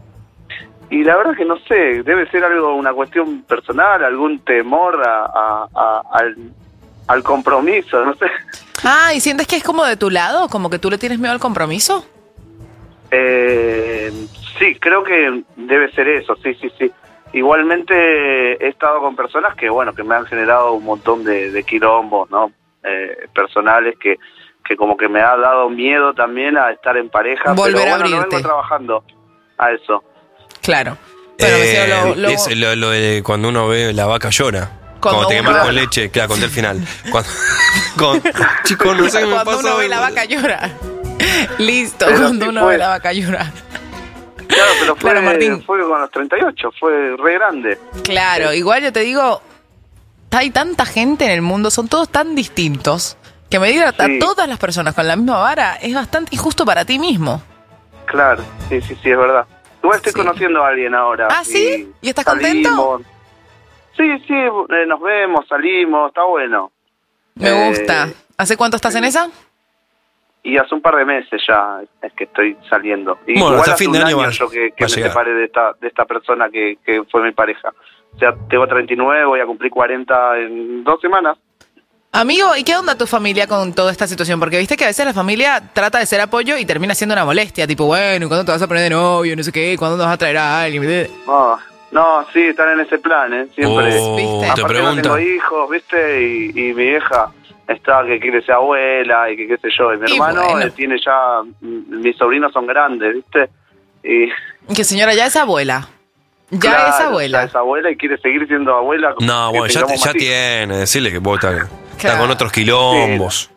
Y la verdad que no sé, debe ser algo, una cuestión personal, algún temor a, a- a- al, al compromiso, no sé. Ah, ¿y sientes que es como de tu lado? ¿Como que tú le tienes miedo al compromiso? Eh, sí, creo que debe ser eso, sí, sí, sí. Igualmente he estado con personas que, bueno, que me han generado un montón de, de quilombos, ¿no? Eh, personales que, que como que me ha dado miedo también a estar en pareja. Volver pero a bueno, lo abrirte. vengo trabajando a eso. Claro. Eh, lo- lo- es lo, lo de cuando uno ve la vaca llora. Cuando Cuando, te uno- quemas con leche, claro, conté el final. Cuando, con- chicos, no sé qué me Cuando pasa uno ve hoy, la boludo. vaca llora. Listo, Pero cuando sí uno fue. ve la vaca llorar. Claro, pero fue, Claro, Martín. fue con los treinta y ocho, fue re grande. Claro, igual yo te digo, hay tanta gente en el mundo, son todos tan distintos, que medir a, a Sí. todas las personas con la misma vara es bastante injusto para ti mismo. Claro, sí, sí, sí, es verdad. Igual estoy Sí. conociendo a alguien ahora. ¿Ah, sí? ¿Y estás contento? salimos. Sí, sí, eh, nos vemos, salimos, está bueno. Me Eh, gusta. ¿Hace cuánto estás en esa? Y hace un par de meses ya es que estoy saliendo. Y Bueno, igual hasta hace fin de un año año va- yo que, que va a me llegar. separé de esta, de esta persona que, que fue mi pareja. O sea, tengo treinta y nueve, voy a cumplir cuarenta en dos semanas. Amigo, ¿y qué onda tu familia con toda esta situación? Porque viste que a veces la familia trata de ser apoyo y termina siendo una molestia. Tipo, bueno, ¿y cuándo te vas a poner de novio? No sé qué, ¿cuándo nos vas a traer a alguien? No, no, sí, están en ese plan, ¿eh? Siempre. Oh, ¿Viste? te Aparte no pregunta. tengo hijos, ¿viste? Y, y mi vieja está que quiere ser abuela y que qué sé yo. Y mi Y hermano bueno. eh, tiene ya... mm, Mis sobrinos son grandes, ¿viste? Y... Que señora, ya es abuela. Ya claro, es abuela. Ya es abuela y quiere seguir siendo abuela. No, que bueno, ya, tengamos ya más hijos. tiene. Decirle que vos estás, estás Claro. con otros quilombos.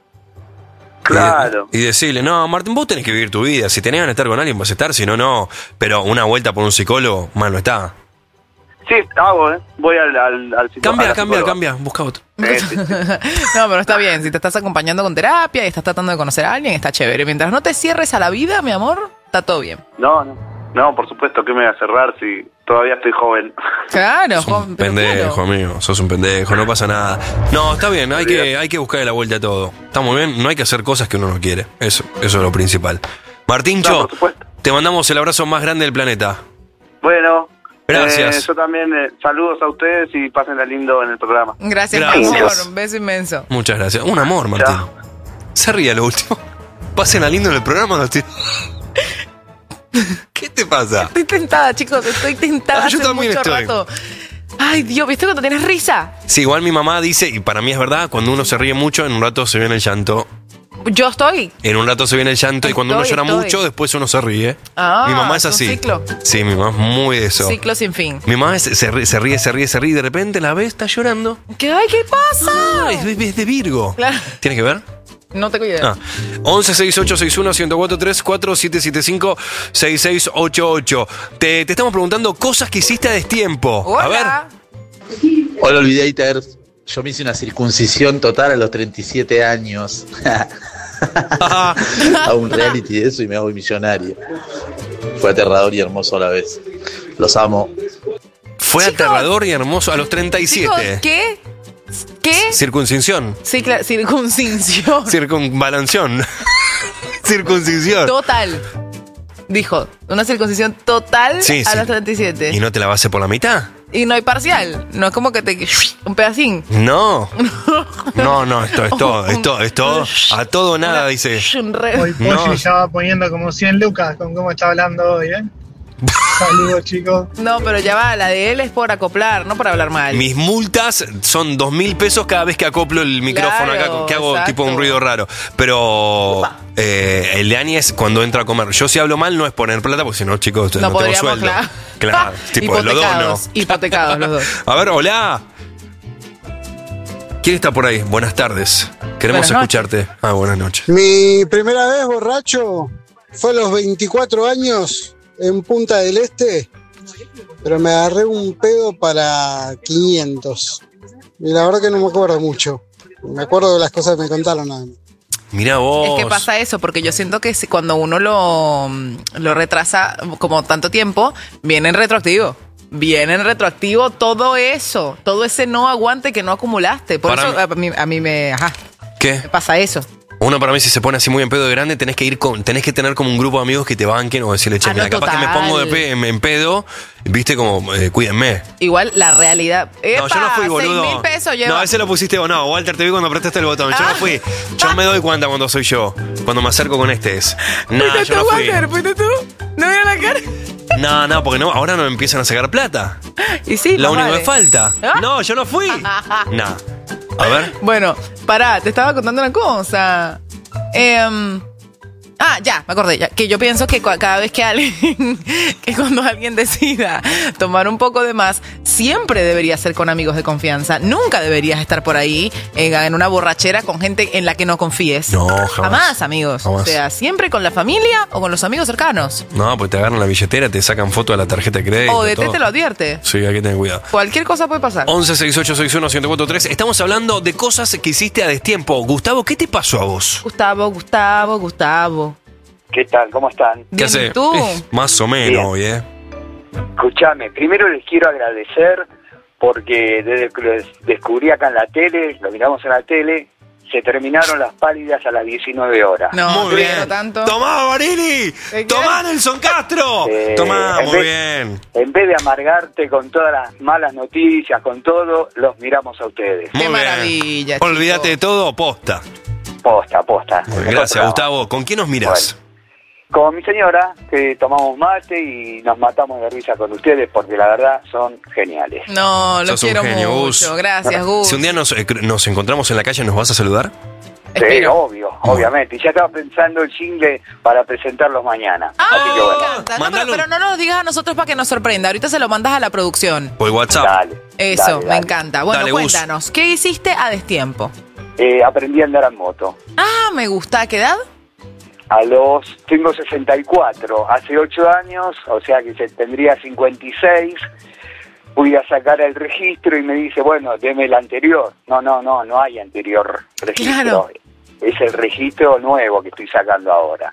Claro. Y, y decirle, no, Martín, vos tenés que vivir tu vida. Si tenés ganas de estar con alguien, vas a estar. Si no, no. Pero una vuelta por un psicólogo, mal no está. Sí, hago, ¿eh? Voy al, al, al psico- a Cambia, la cambia, psicóloga. cambia. Busca otro. Eh, sí, sí. No, pero está bien. Si te estás acompañando con terapia y estás tratando de conocer a alguien, está chévere. Mientras no te cierres a la vida, mi amor, está todo bien. No, no. No, por supuesto que me voy a cerrar si todavía estoy joven. Claro, Sos un Juan, pero pendejo, claro. amigo. Sos un pendejo, no pasa nada. No, está bien, hay que, hay que buscarle la vuelta a todo. Está muy bien, no hay que hacer cosas que uno no quiere. Eso, eso es lo principal. Martíncho, No, por supuesto. te mandamos el abrazo más grande del planeta. Bueno. Gracias. eh, yo también, eh, saludos a ustedes y pásenla lindo en el programa. Gracias, Gracias. mi amor. Un beso inmenso. Muchas gracias. Un amor, Martín. Chao. Se ríe lo último. Pasen a lindo en el programa, no estoy- ¿Qué te pasa? Estoy tentada, chicos. Estoy tentada Ah, yo hace también mucho estoy. rato. Ay, Dios, ¿viste cuando tienes risa? Sí, igual mi mamá dice, y para mí es verdad, cuando uno se ríe mucho, en un rato se viene el llanto. Yo estoy. En un rato se viene el llanto y cuando uno Estoy, llora estoy. mucho, después uno se ríe. Ah, mi mamá es es un así. ciclo. Sí, mi mamá es muy de eso. Ciclo sin fin. Mi mamá es- se, ríe, se ríe, se ríe, se ríe y de repente la ve, está llorando. ¿Qué, ay, ¿qué pasa? Ah, es, de- es de Virgo. Claro. ¿Tiene que ver? No tengo idea. Ah. once sesenta y ocho sesenta y uno ciento cuatro tres cuatro siete siete cinco seis seis ocho ocho. Te, te estamos preguntando cosas que hiciste a destiempo. Hola. A ver. Hola, Olvidators. Yo me hice una circuncisión total a los treinta y siete años. Hago un reality de eso y me hago millonario. Fue aterrador y hermoso a la vez. Los amo. Fue Chicos. aterrador y hermoso a los treinta y Chicos, siete. ¿qué? ¿Qué? Circuncisión. Sí, claro, circuncisión. Circunvalación. Circuncisión. Total. Dijo, una circuncisión total Sí, a sí. los treinta y siete. ¿Y no te la vas a hacer por la mitad? Y no hay parcial. No es como que te... Un pedacín. No. No, no, esto es todo, es todo, es todo. A todo o nada, dice. Un re- Hoy No. Polly ya va poniendo como cien lucas con cómo está hablando hoy, ¿eh? Saludos, chicos. No, pero ya va, la de él es por acoplar, no por hablar mal. Mis multas son dos mil pesos cada vez que acoplo el micrófono Claro, acá, que hago exacto. tipo un ruido raro. Pero eh, el de Ani es cuando entra a comer. Yo si hablo mal no es poner plata, porque si no, chicos, no, No tengo podríamos, sueldo. claro. Claro, tipo, lo dono. hipotecados, hipotecados los dos. A ver, hola. ¿Quién está por ahí? Buenas tardes. Queremos Buenas escucharte. Ah, buenas noches. Mi primera vez borracho fue a los veinticuatro años en Punta del Este, pero me agarré un pedo para quinientos. Y la verdad que no me acuerdo mucho. Me acuerdo de las cosas que me contaron nada más. Mirá vos. Es que pasa eso, porque yo siento que si- cuando uno lo, lo retrasa como tanto tiempo, viene en retroactivo. Viene en retroactivo todo eso, todo ese no aguante que no acumulaste. Por Para eso a mí, a mí me, ajá, ¿Qué? me pasa eso. Uno para mí si se pone así muy en pedo de grande, tenés que ir con, tenés que tener como un grupo de amigos que te banquen o decirle, che, Ah, mira, no, capaz que me total. pongo de pe- en, en pedo, viste como, eh, cuídenme. Igual la realidad. ¡Epa! No, yo no fui, boludo. seis mil pesos lleva. No, ese lo pusiste vos. No, Walter, te vi cuando apretaste el botón. Yo no fui. Yo me doy cuenta cuando soy yo. Cuando me acerco con este es. No, ¿Fuiste yo tú, no fui. Walter? ¿Fuiste tú? ¿No vieron la cara? No, no, porque no, ahora no me empiezan a sacar plata. Y sí, Lo más único vale. que falta. No, yo no fui. No. A ver. Bueno, pará, te estaba contando una cosa. Em, Ah, ya, me acordé, ya, que yo pienso que cua- cada vez que alguien, que cuando alguien decida tomar un poco de más, siempre debería ser con amigos de confianza. Nunca deberías estar por ahí en, en una borrachera con gente en la que no confíes. No, jamás. Jamás, amigos. Jamás. O sea, siempre con la familia o con los amigos cercanos. No, pues te agarran la billetera, te sacan foto de la tarjeta de crédito. O de todo. te te lo advierte. Sí, hay que tener cuidado. Cualquier cosa puede pasar. once sesenta y ocho sesenta y uno ciento cuarenta y tres. Estamos hablando de cosas que hiciste a destiempo. Gustavo, ¿qué te pasó a vos? Gustavo, Gustavo, Gustavo. ¿Qué tal? ¿Cómo están? ¿Qué hace? ¿Tú? Más o menos, Bien. hoy, ¿eh? Escuchame, primero les quiero agradecer porque desde que los descubrí acá en la tele, lo miramos en la tele, se terminaron las pálidas a las diecinueve horas. No, Muy bien. bien. Tanto. ¡Tomá, Barili! ¡Tomá, Nelson Castro! Eh, ¡Tomá, en muy vez- bien! En vez de amargarte con todas las malas noticias, con todo, los miramos a ustedes. Muy Qué bien. maravilla, Olvídate chico. de todo, posta. Posta, posta. Muy bien, Mejor gracias, programa. Gustavo. ¿Con quién nos mirás? Con mi señora, que tomamos mate y nos matamos de risa con ustedes porque la verdad son geniales. No, los Sos un quiero genio, mucho. Gus. Gracias, Gus. Si un día nos, eh, cr- nos encontramos en la calle, ¿nos vas a saludar? Sí, Espero. obvio, obviamente. Y ya estaba pensando el jingle para presentarlos mañana. Ah, Así que me bueno, encanta. No, pero, Mándalo. pero no nos digas a nosotros para que nos sorprenda. Ahorita se lo mandas a la producción. Por WhatsApp. dale. Eso, dale, me dale. encanta. Bueno, Dale, Gus. cuéntanos, ¿qué hiciste a destiempo? Eh, aprendí a andar en moto. Ah, me gusta. ¿A qué edad? A los, tengo sesenta y cuatro, hace ocho años, o sea que se tendría cincuenta y seis, fui a sacar el registro y me dice, bueno, deme el anterior. No, no, no, no hay anterior registro. Claro. Es el registro nuevo que estoy sacando ahora.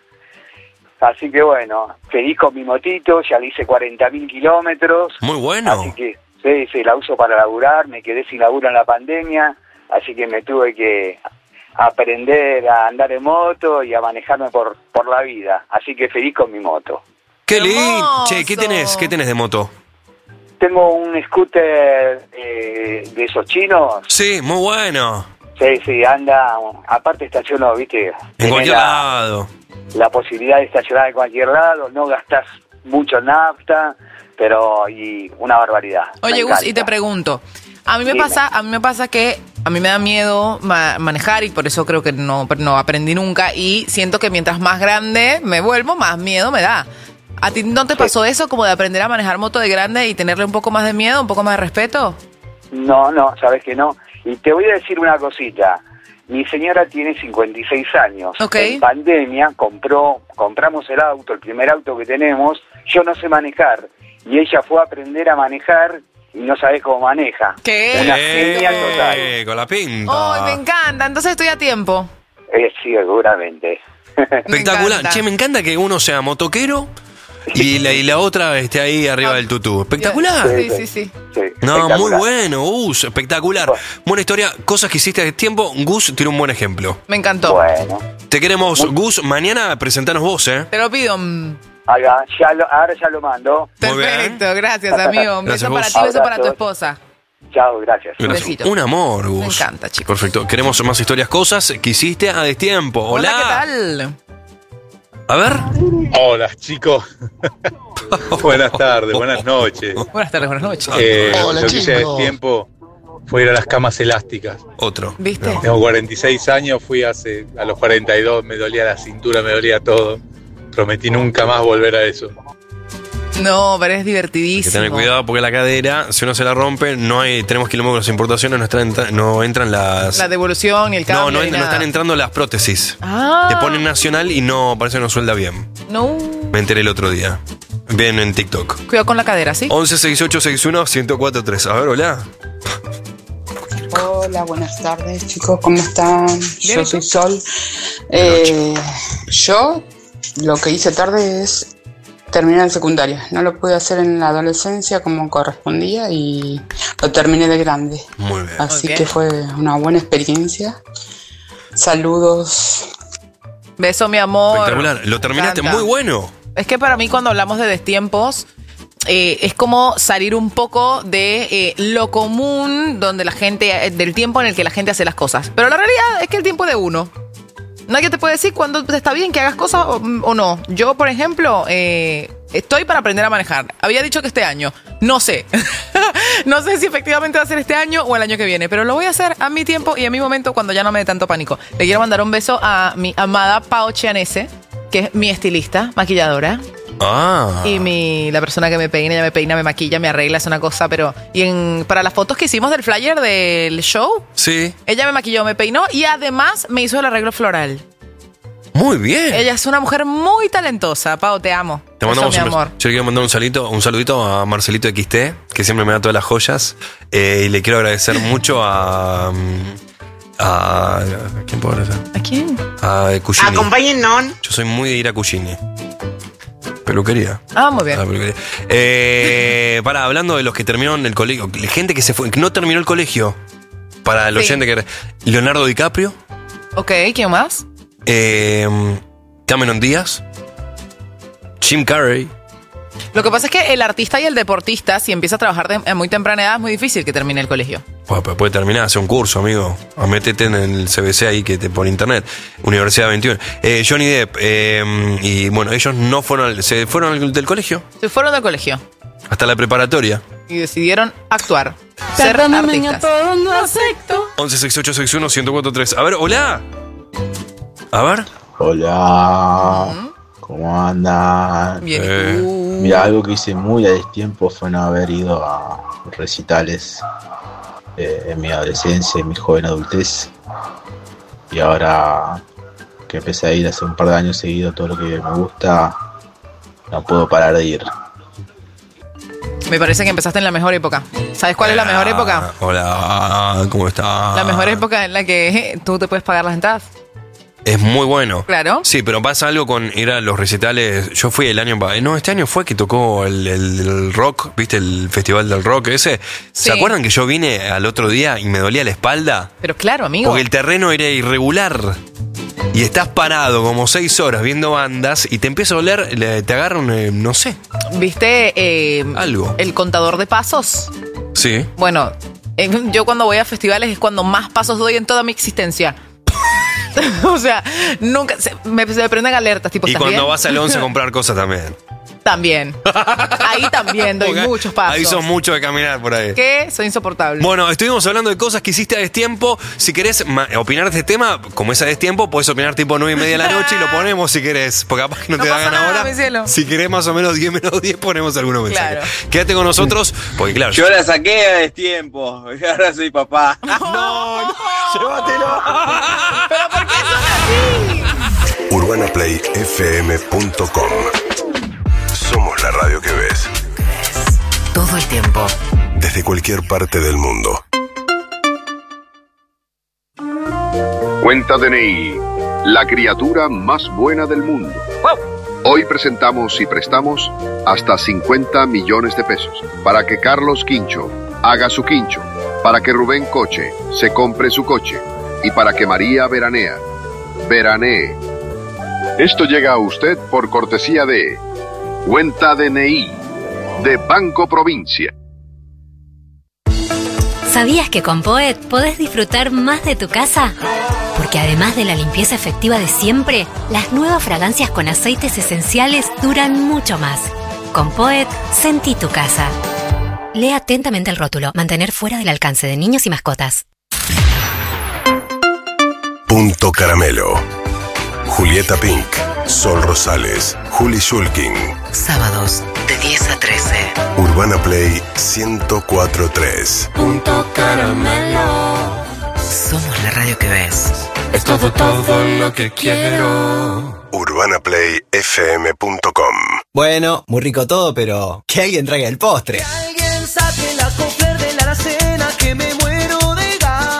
Así que bueno, feliz con mi motito, ya le hice cuarenta mil kilómetros. Muy bueno. Así que, sí, sí, la uso para laburar, me quedé sin laburo en la pandemia, así que me tuve que aprender a andar en moto y a manejarme por, por la vida. Así que feliz con mi moto. ¡Qué lindo! Hermoso. Che, ¿qué tenés? ¿Qué tenés de moto? Tengo un scooter eh, de esos chinos. Sí, muy bueno. Sí, sí, anda, aparte estaciono, viste, En tenés cualquier la, lado. la posibilidad de estacionar en cualquier lado, no gastás mucho nafta, pero y una barbaridad. Oye, Me Gus, y encanta. te pregunto. A mí me Dime. pasa, a mí me pasa que a mí me da miedo ma- manejar y por eso creo que no, no aprendí nunca y siento que mientras más grande me vuelvo, más miedo me da. ¿A ti no te pasó eso como de aprender a manejar moto de grande y tenerle un poco más de miedo, un poco más de respeto? No, no, sabes que no. Y te voy a decir una cosita. Mi señora tiene cincuenta y seis años. Ok. En pandemia compró, compramos el auto, el primer auto que tenemos. Yo no sé manejar. Y ella fue a aprender a manejar y no sabés cómo maneja. ¿Qué? Una genia total. Eh, con la pinta. ¡Ay, me encanta! Entonces estoy a tiempo. Eh, sí, seguramente. Espectacular. encanta. Che, me encanta que uno sea motoquero y la, y la otra esté ahí arriba del tutú. Espectacular. Sí, sí, sí. Sí, No, espectacular. muy bueno, Gus, espectacular. Buena historia, cosas que hiciste de tiempo. Gus tiene un buen ejemplo. Me encantó. Bueno, Te queremos, Gus. Mañana presentanos vos, ¿eh? Te lo pido. mm. haga, ya lo, ahora ya lo mando. Muy bien. Perfecto, gracias, amigo. Un Gracias, beso para Gus. ti, beso para tu Abrazos. esposa. Chao, gracias. Un Gracias. besito. Un amor, Gus. Me encanta, chicos. Perfecto. Queremos más historias, cosas que hiciste a destiempo. Hola. Hola, ¿qué tal? A ver. Hola, chicos. Buenas tardes, buenas noches. Buenas tardes, buenas noches. Eh, Hola, lo que hice chicos. de tiempo fue ir a las camas elásticas. Otro. ¿Viste? Tengo cuarenta y seis años, fui hace a los cuarenta y dos, me dolía la cintura, me dolía todo. Prometí nunca más volver a eso. No, pero es Hay que divertidísimo. tener cuidado porque la cadera, si uno se la rompe, no hay, tenemos kilómetros de importaciones, no, están, no entran las. La devolución y el cambio. no, no, ni entran, no nada. están entrando las prótesis. Ah. Te ponen nacional y no, parece que no suelda bien. No. Me enteré el otro día. Bien en TikTok. Cuidado con la cadera, ¿sí? once sesenta y ocho sesenta y uno uno cuatro tres. A ver, hola. Hola, buenas tardes chicos, ¿cómo están? Bien, Yo ¿y tú? soy Sol. Eh, yo lo que hice tarde es terminar el secundaria. No lo pude hacer en la adolescencia como correspondía y lo terminé de grande. Muy bien. Así Ok. que fue una buena experiencia. Saludos. Beso, mi amor. Espectacular. Lo terminaste Me encanta. muy bueno. Es que para mí cuando hablamos de destiempos, eh, es como salir un poco de eh, lo común, donde la gente, eh, del tiempo en el que la gente hace las cosas. Pero la realidad es que el tiempo es de uno. Nadie te puede decir cuándo está bien que hagas cosas o, o no. Yo, por ejemplo, eh, estoy para aprender a manejar. Había dicho que este año. No sé. No sé si efectivamente va a ser este año o el año que viene, pero lo voy a hacer a mi tiempo y a mi momento cuando ya no me dé tanto pánico. Le quiero mandar un beso a mi amada Pao Chianese, que es mi estilista, maquilladora. Ah. Y mi, la persona que me peina, ella me peina, me maquilla, me arregla, es una cosa, pero... Y en, para las fotos que hicimos del flyer del show, Sí. ella me maquilló, me peinó y además me hizo el arreglo floral. Muy bien. Ella es una mujer muy talentosa. Pau, te amo. Te mandamos Eso, mi un amor. Yo le quiero mandar un saludito, un saludito a Marcelito X T, que siempre me da todas las joyas. Eh, y le quiero agradecer mucho a... a, ¿a quién puedo agradecer? ¿A quién? A Cugini. Acompáñennos. Yo soy muy de ir a Cugini. Peluquería. Ah, muy bien. Ah, peluquería. Eh, para, hablando de los que terminaron el colegio, gente que se fue, que no terminó el colegio. Para el Sí. oyente que... Leonardo DiCaprio. Ok, ¿quién más? Eh, Cameron Díaz. Jim Carrey. Lo que pasa es que el artista y el deportista, si empieza a trabajar de, a muy temprana edad, es muy difícil que termine el colegio. Bueno, pero puede terminar, hace un curso, amigo. A métete en el C B C ahí que te por internet. Universidad veintiuno. Eh, Johnny Depp. Eh, y bueno, ellos no fueron, al- se fueron al- del colegio. Se fueron del colegio Hasta la preparatoria. y decidieron actuar. Ser Perdóname, artistas. todo no acepto. once sesenta y ocho sesenta y uno ciento cuatro tres. A ver, hola. A ver. Hola, ¿cómo andan? Bien, ¿y Eh. tú? Mira, algo que hice muy a destiempo fue no haber ido a recitales eh, en mi adolescencia, en mi joven adultez. Y ahora que empecé a ir hace un par de años seguido todo lo que me gusta, no puedo parar de ir. Me parece que empezaste en la mejor época. ¿Sabes cuál es la mejor época? Hola, ¿cómo está? La mejor época en la que eh, tú te puedes pagar las entradas. Es muy bueno. Claro. Sí, pero pasa algo con ir a los recitales. Yo fui el año pasado. No, este año fue que tocó el, el- el rock, ¿viste? El festival del rock ese. ¿Se Sí. acuerdan que yo vine al otro día y me dolía la espalda? Pero claro, amigo. Porque el terreno era irregular. Y estás parado como seis horas viendo bandas y te empieza a doler, le- te agarra un, eh, no sé. ¿Viste eh, Algo. el contador de pasos? Sí. Bueno, eh, yo cuando voy a festivales es cuando más pasos doy en toda mi existencia. O sea, nunca se, me, se me prenden alertas, tipo, Y ¿estás cuando bien? vas al once a comprar cosas también. También. Ahí también doy Porque muchos pasos. Ahí sos mucho de caminar por ahí. Que soy insoportable. Bueno, estuvimos hablando de cosas que hiciste a destiempo. Si querés ma- opinar de este tema, como es a destiempo, podés opinar tipo nueve y media de la noche y lo ponemos si querés. Porque capaz que no, No te da pasa gana nada, ahora. mi cielo. Si querés más o menos diez menos diez, ponemos algunos mensajes. Claro. Quédate con nosotros, porque claro. Yo la saqué a destiempo y ahora soy papá. No, no, llévatelo. ¿Pero por qué son así? urbana play f m punto com. Somos la radio que ves. Todo el tiempo. Desde cualquier parte del mundo. Cuenta D N I, la criatura más buena del mundo. Hoy presentamos y prestamos hasta cincuenta millones de pesos para que Carlos Quincho haga su quincho, para que Rubén Coche se compre su coche y para que María Veranea veranee. Esto llega a usted por cortesía de Cuenta D N I de Banco Provincia. ¿Sabías que con Poet podés disfrutar más de tu casa? Porque además de la limpieza efectiva de siempre, las nuevas fragancias con aceites esenciales duran mucho más. Con Poet, sentí tu casa. Lee atentamente el rótulo. Mantener fuera del alcance de niños y mascotas. Punto Caramelo. Julieta Pink, Sol Rosales, Juli Shulkin. Sábados de diez a trece. Urbana Play ciento cuatro punto tres. Punto caramelo. Somos la radio que ves. Es todo, todo lo que quiero. urbana play f m punto com. Bueno, muy rico todo, pero que alguien traiga el postre. Alguien saque la copler de la alacena que me muero de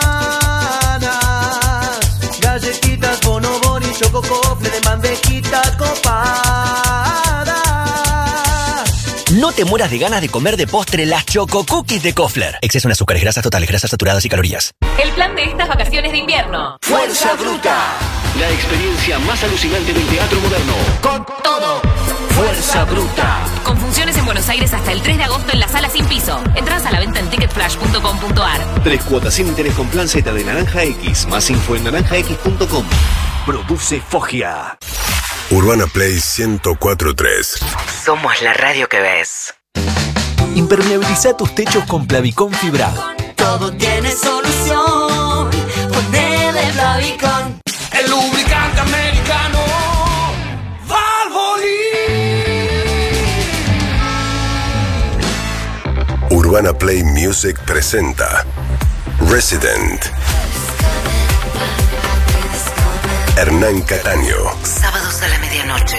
ganas. Galletitas, bonobón y chococofle de mantequita copada. No te mueras de ganas de comer de postre las Choco Cookies de Kofler. Exceso en azúcares, grasas totales, grasas saturadas y calorías. El plan de estas vacaciones de invierno. ¡Fuerza Bruta! La experiencia más alucinante del teatro moderno. Con todo. Fuerza Bruta. Con funciones en Buenos Aires hasta el tres de agosto en la sala Sin Piso. Entradas a la venta en ticket flash punto com punto a r. Tres cuotas sin interés con plan Z de Naranja X. Más info en naranja x punto com. Produce Fogia. Urbana Play ciento cuatro punto tres. Somos la radio que ves. Impermeabiliza tus techos con Plavicón fibrado. Todo tiene solución. Ponele Plavicón. El lubricante americano. Urbana Play Music presenta Resident. Hernán Cataño. Sábados a la medianoche.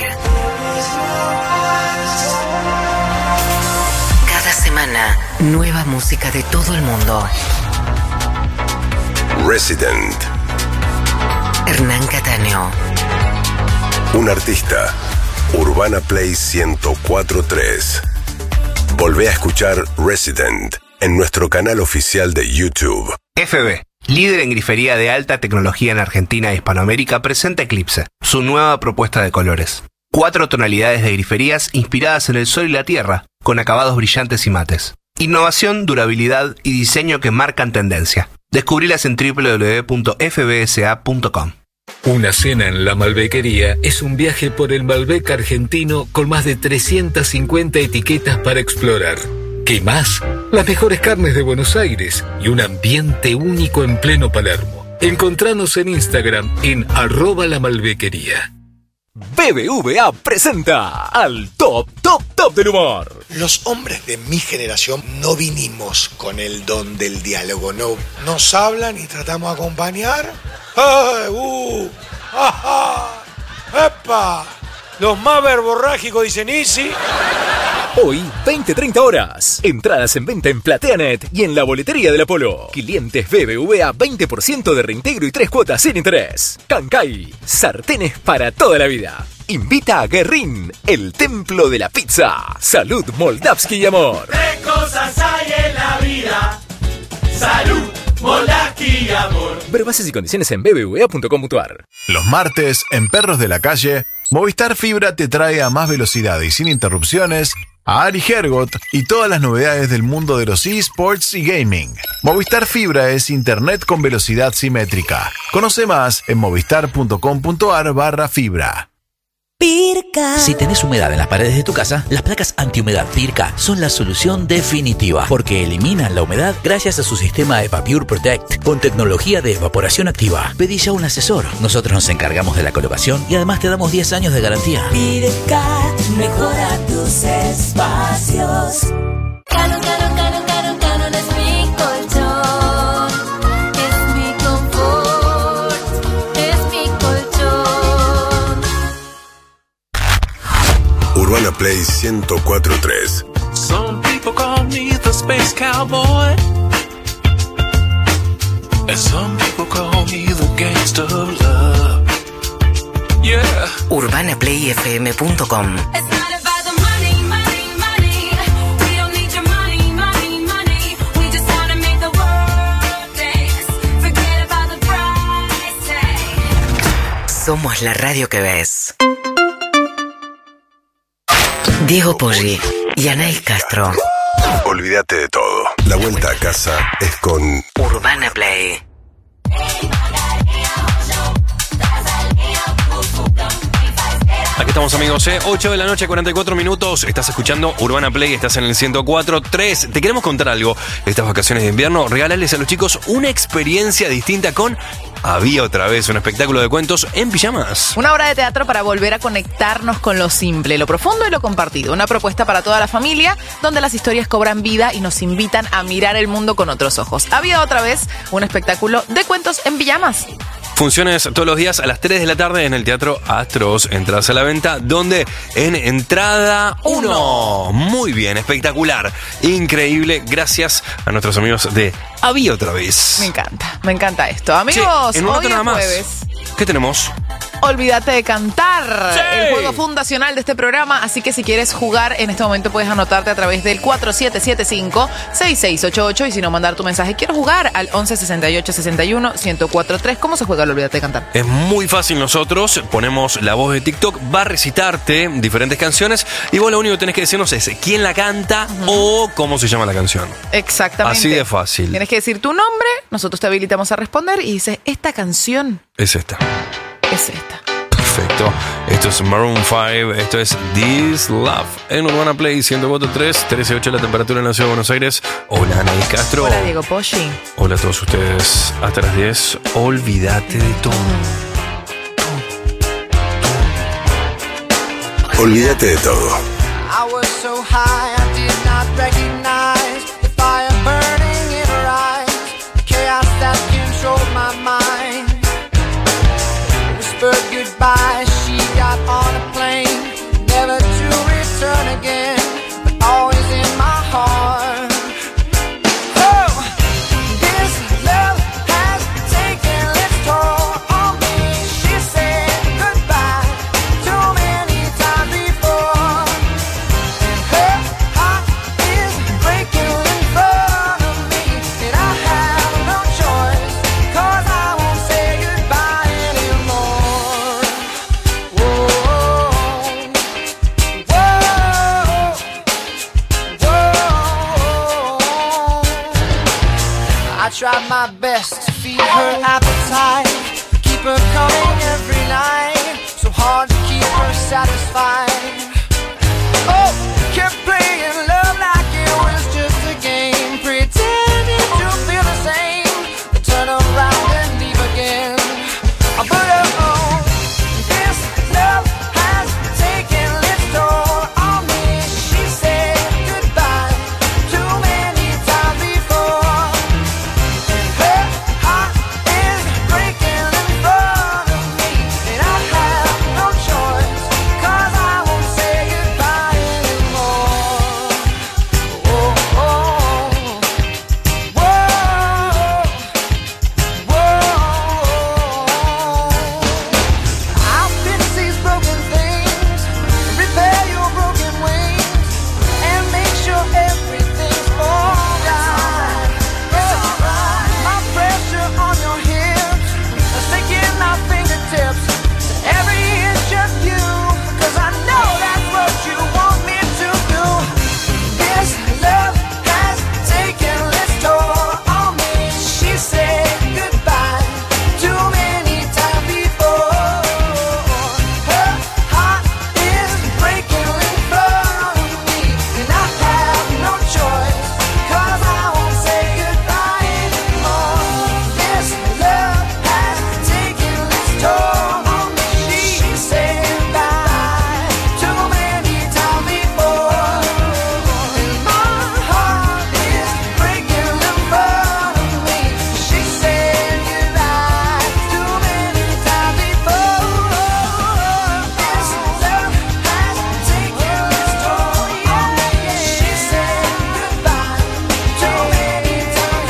Cada semana, nueva música de todo el mundo. Resident. Hernán Cataño. Un artista. Urbana Play ciento cuatro punto tres. Volvé a escuchar Resident en nuestro canal oficial de YouTube. F B, líder en grifería de alta tecnología en Argentina e Hispanoamérica, presenta Eclipse, su nueva propuesta de colores. Cuatro tonalidades de griferías inspiradas en el sol y la tierra, con acabados brillantes y mates. Innovación, durabilidad y diseño que marcan tendencia. Descubrilas en doble u doble u doble u punto f b s a punto com. Una cena en la Malbequería es un viaje por el Malbec argentino con más de trescientas cincuenta etiquetas para explorar. ¿Qué más? Las mejores carnes de Buenos Aires y un ambiente único en pleno Palermo. Encontranos en Instagram en arroba la Malbequería. B B V A presenta al top, top, top del humor. Los hombres de mi generación no vinimos con el don del diálogo, no. Nos hablan y tratamos de acompañar. ¡Ay, uh! ¡Ajá! ¡Epa! Los más verborrágicos dicen Easy. Hoy, veinte a treinta horas. Entradas en venta en PlateaNet y en la boletería del Apolo. Clientes B B V A, veinte por ciento de reintegro y tres cuotas sin interés. Cancay, sartenes para toda la vida. Invita a Guerrín, el templo de la pizza. Salud, Moldavsky y amor. Tres cosas hay en la vida. Salud, Moldavsky y amor. Ver bases y condiciones en b b v a punto com punto a r. Los martes, en Perros de la Calle, Movistar Fibra te trae a más velocidad y sin interrupciones a Ari Hergot y todas las novedades del mundo de los eSports y gaming. Movistar Fibra es internet con velocidad simétrica. Conoce más en movistar punto com punto a r barra fibra. Pirca. Si tenés humedad en las paredes de tu casa, las placas antihumedad Pirca son la solución definitiva, porque eliminan la humedad gracias a su sistema EvaPure Protect con tecnología de evaporación activa. Pedí ya un asesor. Nosotros nos encargamos de la colocación y además te damos diez años de garantía. Pirca, mejora tus espacios. Canon, Canon, Canon, Canon, Canon es mi colchón. Es mi confort. Es mi colchón. Urbana Play ciento cuatro punto tres. Some people call me the space cowboy. And some people call me the gangster of love. Yeah. urbana play f m punto com. Somos la radio que ves. Diego Poggi y Anaís Castro. Olvídate de todo. La vuelta a casa es con Urbana Play. Aquí estamos, amigos, ¿eh? ocho de la noche, cuarenta y cuatro minutos. Estás escuchando Urbana Play, estás en el ciento cuatro punto tres. Te queremos contar algo. Estas vacaciones de invierno, regálales a los chicos una experiencia distinta con Había Otra Vez, un espectáculo de cuentos en pijamas. Una obra de teatro para volver a conectarnos con lo simple, lo profundo y lo compartido. Una propuesta para toda la familia, donde las historias cobran vida y nos invitan a mirar el mundo con otros ojos. Había Otra Vez, un espectáculo de cuentos en pijamas. Funciones todos los días a las tres de la tarde en el Teatro Astros. Entradas a la venta, donde en entrada uno. Muy bien, espectacular, increíble. Gracias a nuestros amigos de Había Otra Vez. Me encanta, me encanta esto. Amigos, sí, en un hoy rato nada es más. jueves. ¿Qué tenemos? Olvídate de cantar, ¡Sí! El juego fundacional de este programa. Así que si quieres jugar en este momento puedes anotarte a través del cuatro siete siete cinco, seis seis ocho ocho y si no, mandar tu mensaje. Quiero jugar al once sesenta y ocho sesenta y uno ciento cuatro punto tres. ¿Cómo se juega el Olvídate de cantar? Es muy fácil. Nosotros ponemos la voz de TikTok, va a recitarte diferentes canciones y vos lo único que tenés que decirnos es quién la canta uh-huh. o cómo se llama la canción. Exactamente. Así de fácil. Tienes que decir tu nombre, nosotros te habilitamos a responder y dices, esta canción es esta. Es esta. Perfecto. Esto es Maroon cinco, esto es This Love en Urbana Play ciento cuatro punto tres, trece punto ocho la temperatura en la ciudad de Buenos Aires. Hola, Anaís Castro. Hola, Diego Poggi. Hola a todos ustedes. Hasta las diez. Olvídate de todo. Olvídate de todo. I was so high I did not recognize the fire. try my best to feed her appetite, keep her coming every night, so hard to keep her satisfied. Oh, kept playing love like it was just a game, pretending to feel the same, but turn around and leave again. But oh, this love has taken its toll on me. She said goodbye too many times before, and her heart is breaking in front of me, and I have no choice, 'cause I won't say goodbye anymore. Oh, oh, whoa, whoa. I'll fix these broken things, repair your broken wings, and make sure everything's alright. My pressure on your hips, sticking my fingertips to every inch of you, 'cause I know that's what you want me to do. This love has taken its toll on me. She said goodbye too many times before. Her heart is breaking in front of me, and I have no choice, 'cause I won't say goodbye anymore. This love has taken its toll on me. She said goodbye too many times before, and my heart is breaking in front of me. She said goodbye too many times before. This love has taken its toll on me. She said goodbye too many times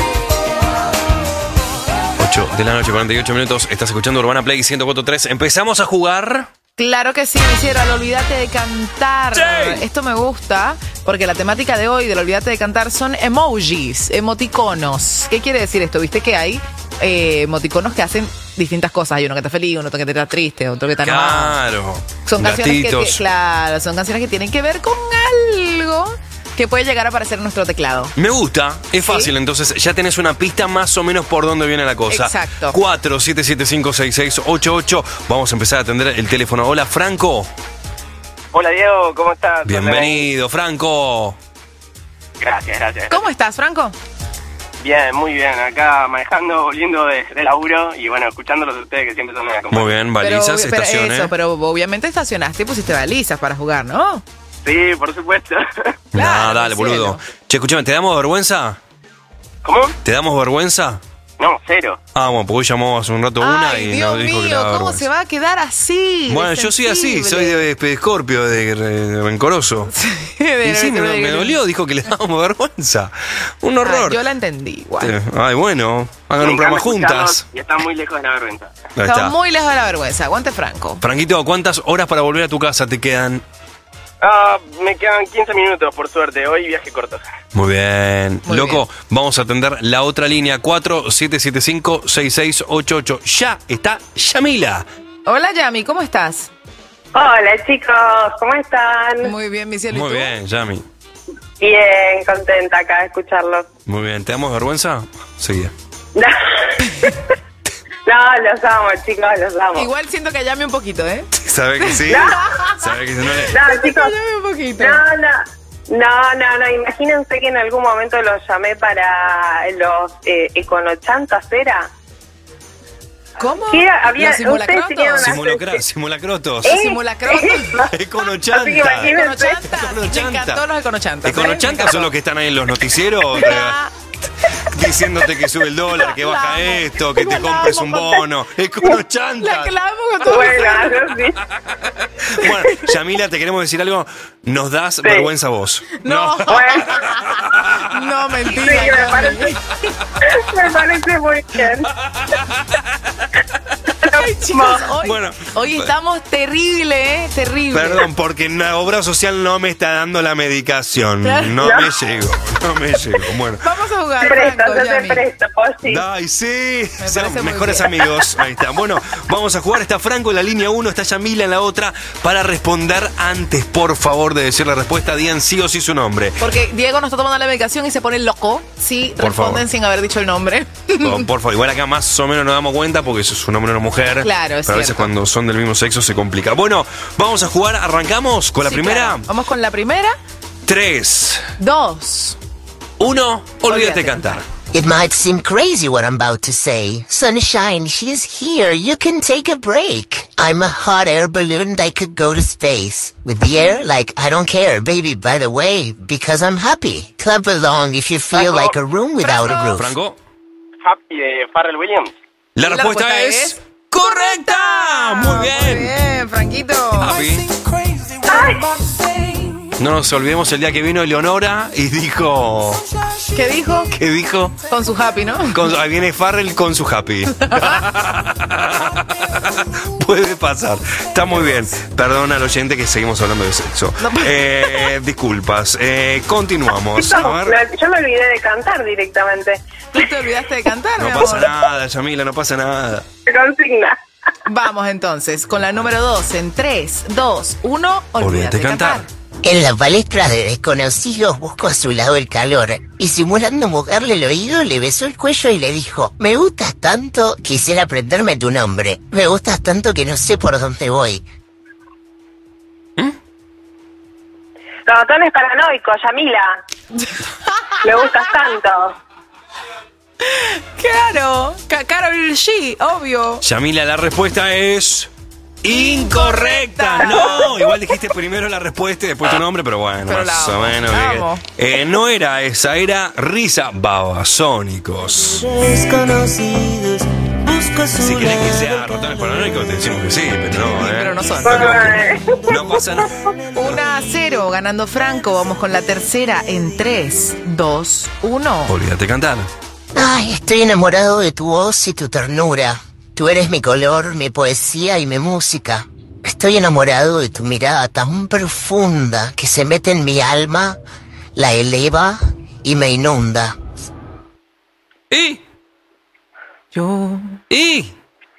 before. ocho de la noche, cuarenta y ocho minutos. Estás escuchando Urbana Play ciento cuatro punto tres. Empezamos a jugar. Claro que sí, hicieron el Olvídate de Cantar. Esto me gusta porque la temática de hoy del Olvídate de Cantar son emojis, emoticonos. ¿Qué quiere decir esto? Viste que hay eh, emoticonos que hacen distintas cosas. Hay uno que está feliz, uno que está triste, otro que está enojado. Claro. Son canciones que, Gatitos. que- claro, son canciones que tienen que ver con algo que puede llegar a aparecer en nuestro teclado. Me gusta, es fácil, entonces ya tenés una pista más o menos por dónde viene la cosa. Exacto. cuatro siete siete cinco seis seis ocho ocho. Vamos a empezar a atender el teléfono. Hola, Franco. Hola Diego, ¿cómo estás? Bienvenido, Franco. Gracias, gracias. ¿Cómo estás, Franco? Bien, muy bien. Acá manejando, volviendo de, de laburo y bueno, escuchándolos a ustedes que siempre son una compañía. Muy bien, balizas, pero, pero estación, eso, ¿eh? pero obviamente estacionaste y pusiste balizas para jugar, ¿no? Sí, por supuesto. Nah, dale, boludo. Che, escúchame, ¿te damos vergüenza? ¿Cómo? ¿Te damos vergüenza? No, cero. Ah, bueno, porque hoy llamó hace un rato una Ay, y Dios nos dijo que le mío, daba ¿cómo vergüenza. se va a quedar así? Bueno, de yo soy así, sensible? soy de, de Escorpio, de, de rencoroso. De- Y sí, me, de- me dolió, dijo que le dábamos vergüenza. Un horror. Ay, yo la entendí igual. Eh, Ay, bueno, hagan Me un programa encanta escucharlos juntas. Y están muy lejos de la vergüenza. Ahí Estamos está. muy lejos de la vergüenza. Aguante, Franco. Franquito, ¿cuántas horas para volver a tu casa te quedan? Ah, me quedan quince minutos, por suerte. Hoy viaje corto. Muy bien. Muy Loco, vamos a atender la otra línea, cuatro siete siete cinco seis seis ocho ocho. Ya está Yamila. Hola, Yami, ¿cómo estás? Hola chicos, ¿cómo están? Muy bien, mi cielo. ¿y Muy tú? bien, Yami. Bien, contenta acá de escucharlos. Muy bien. ¿Te damos vergüenza? Seguida. No, los amo chicos, los amo. Igual siento que Yami un poquito, ¿eh? ¿Sabe que sí? No. ¿Sabe que si no le... No, chicos. Yami un poquito. No, no. No, no, no. Imagínense que en algún momento los llamé para los eh, econochantas, ¿era? ¿Cómo? ¿Qué era? Había, ¿Los ustedes tenían una Simulacra- simulacrotos. ¿Eh? Simulacrotos. Econochanta. Así que imagínense. Me encantó los econochantas. ¿eh? Econochantas son los que están ahí en los noticieros eh, diciéndote que sube el dólar, que baja esto, que te compres un bono. Econochantas. La clavo con todo. Bueno, yo sí. Bueno, Yamila, te queremos decir algo. Nos das vergüenza vos. No. No, mentira. Sí, me Yami. parece, me parece muy bien. Ay, chicos, hoy, Bueno. hoy estamos terrible, ¿eh? Terrible. Perdón, porque en la obra social no me está dando la medicación. Claro. No, No. me llego, no me llego. Bueno. Vamos a jugar, Presto, Franco, yo te Yami. presto, vos sí. Ay, sí. Me Sean parece muy mejores bien. amigos. Ahí está. Bueno, vamos a jugar. Está Franco en la línea uno, está Yamila en la otra. Para responder antes, por favor, de decir la respuesta, digan sí o sí su nombre. Porque Diego nos está tomando la medicación y se pone loco si Por responden favor. sin haber dicho el nombre. Por, por favor, igual acá más o menos nos damos cuenta porque eso es un hombre o una mujer. Claro, es Pero a veces cierto. cuando son del mismo sexo se complica. Bueno, vamos a jugar. ¿Arrancamos con la Sí, primera? claro. Vamos con la primera. Tres, Dos. uno, olvídate Olvídate de cantar. It might seem crazy what I'm about to say. Sunshine, she's here. You can take a break. I'm a hot air balloon that could go to space. With the air, like, I don't care, baby, by the way, because I'm happy. Clap along if you feel Franco. like a room without a roof. Franco. Happy de Pharrell Williams. La respuesta, es... ¡correcta! Muy bien. Muy bien, Franquito. Happy. No nos olvidemos el día que vino Eleonora y dijo... ¿Qué dijo? ¿Qué dijo? Con su happy, ¿no? Con- ahí viene Farrell con su happy. Puede pasar. Está muy bien. Perdona al oyente que seguimos hablando de sexo. Eh, disculpas. Eh, continuamos. A No, ver. me- yo me olvidé de cantar directamente. ¿Tú te olvidaste de cantar, mi No amor? pasa nada, Yamila, no pasa nada. Consigna. Vamos entonces con la número dos en tres, dos, uno. Olvídate de cantar. En la palestra de desconocidos busco a su lado el calor y simulando mojarle el oído le besó el cuello y le dijo: me gustas tanto, quisiera aprenderme tu nombre. Me gustas tanto que no sé por dónde voy. Ratones paranoicos, Yamila. Me gustas tanto. Claro, Ca- Karol G, obvio. Yamila, la respuesta es... incorrecta. No, igual dijiste primero la respuesta y después tu nombre, pero bueno, Pero más la o amo, menos. la que- amo. eh, no era esa, era Risa Babasónicos. Desconocidos, busco su Si querés que sea ratones paranoicos, te decimos que sí, pero no, ¿eh? Pero no son. No pasa nada. uno a cero, ganando Franco. Vamos con la tercera en tres, dos, uno. Olvídate de cantar. Ay, estoy enamorado de tu voz y tu ternura. Tú eres mi color, mi poesía y mi música. Estoy enamorado de tu mirada tan profunda que se mete en mi alma, la eleva y me inunda. ¿Y? Yo. ¿Y?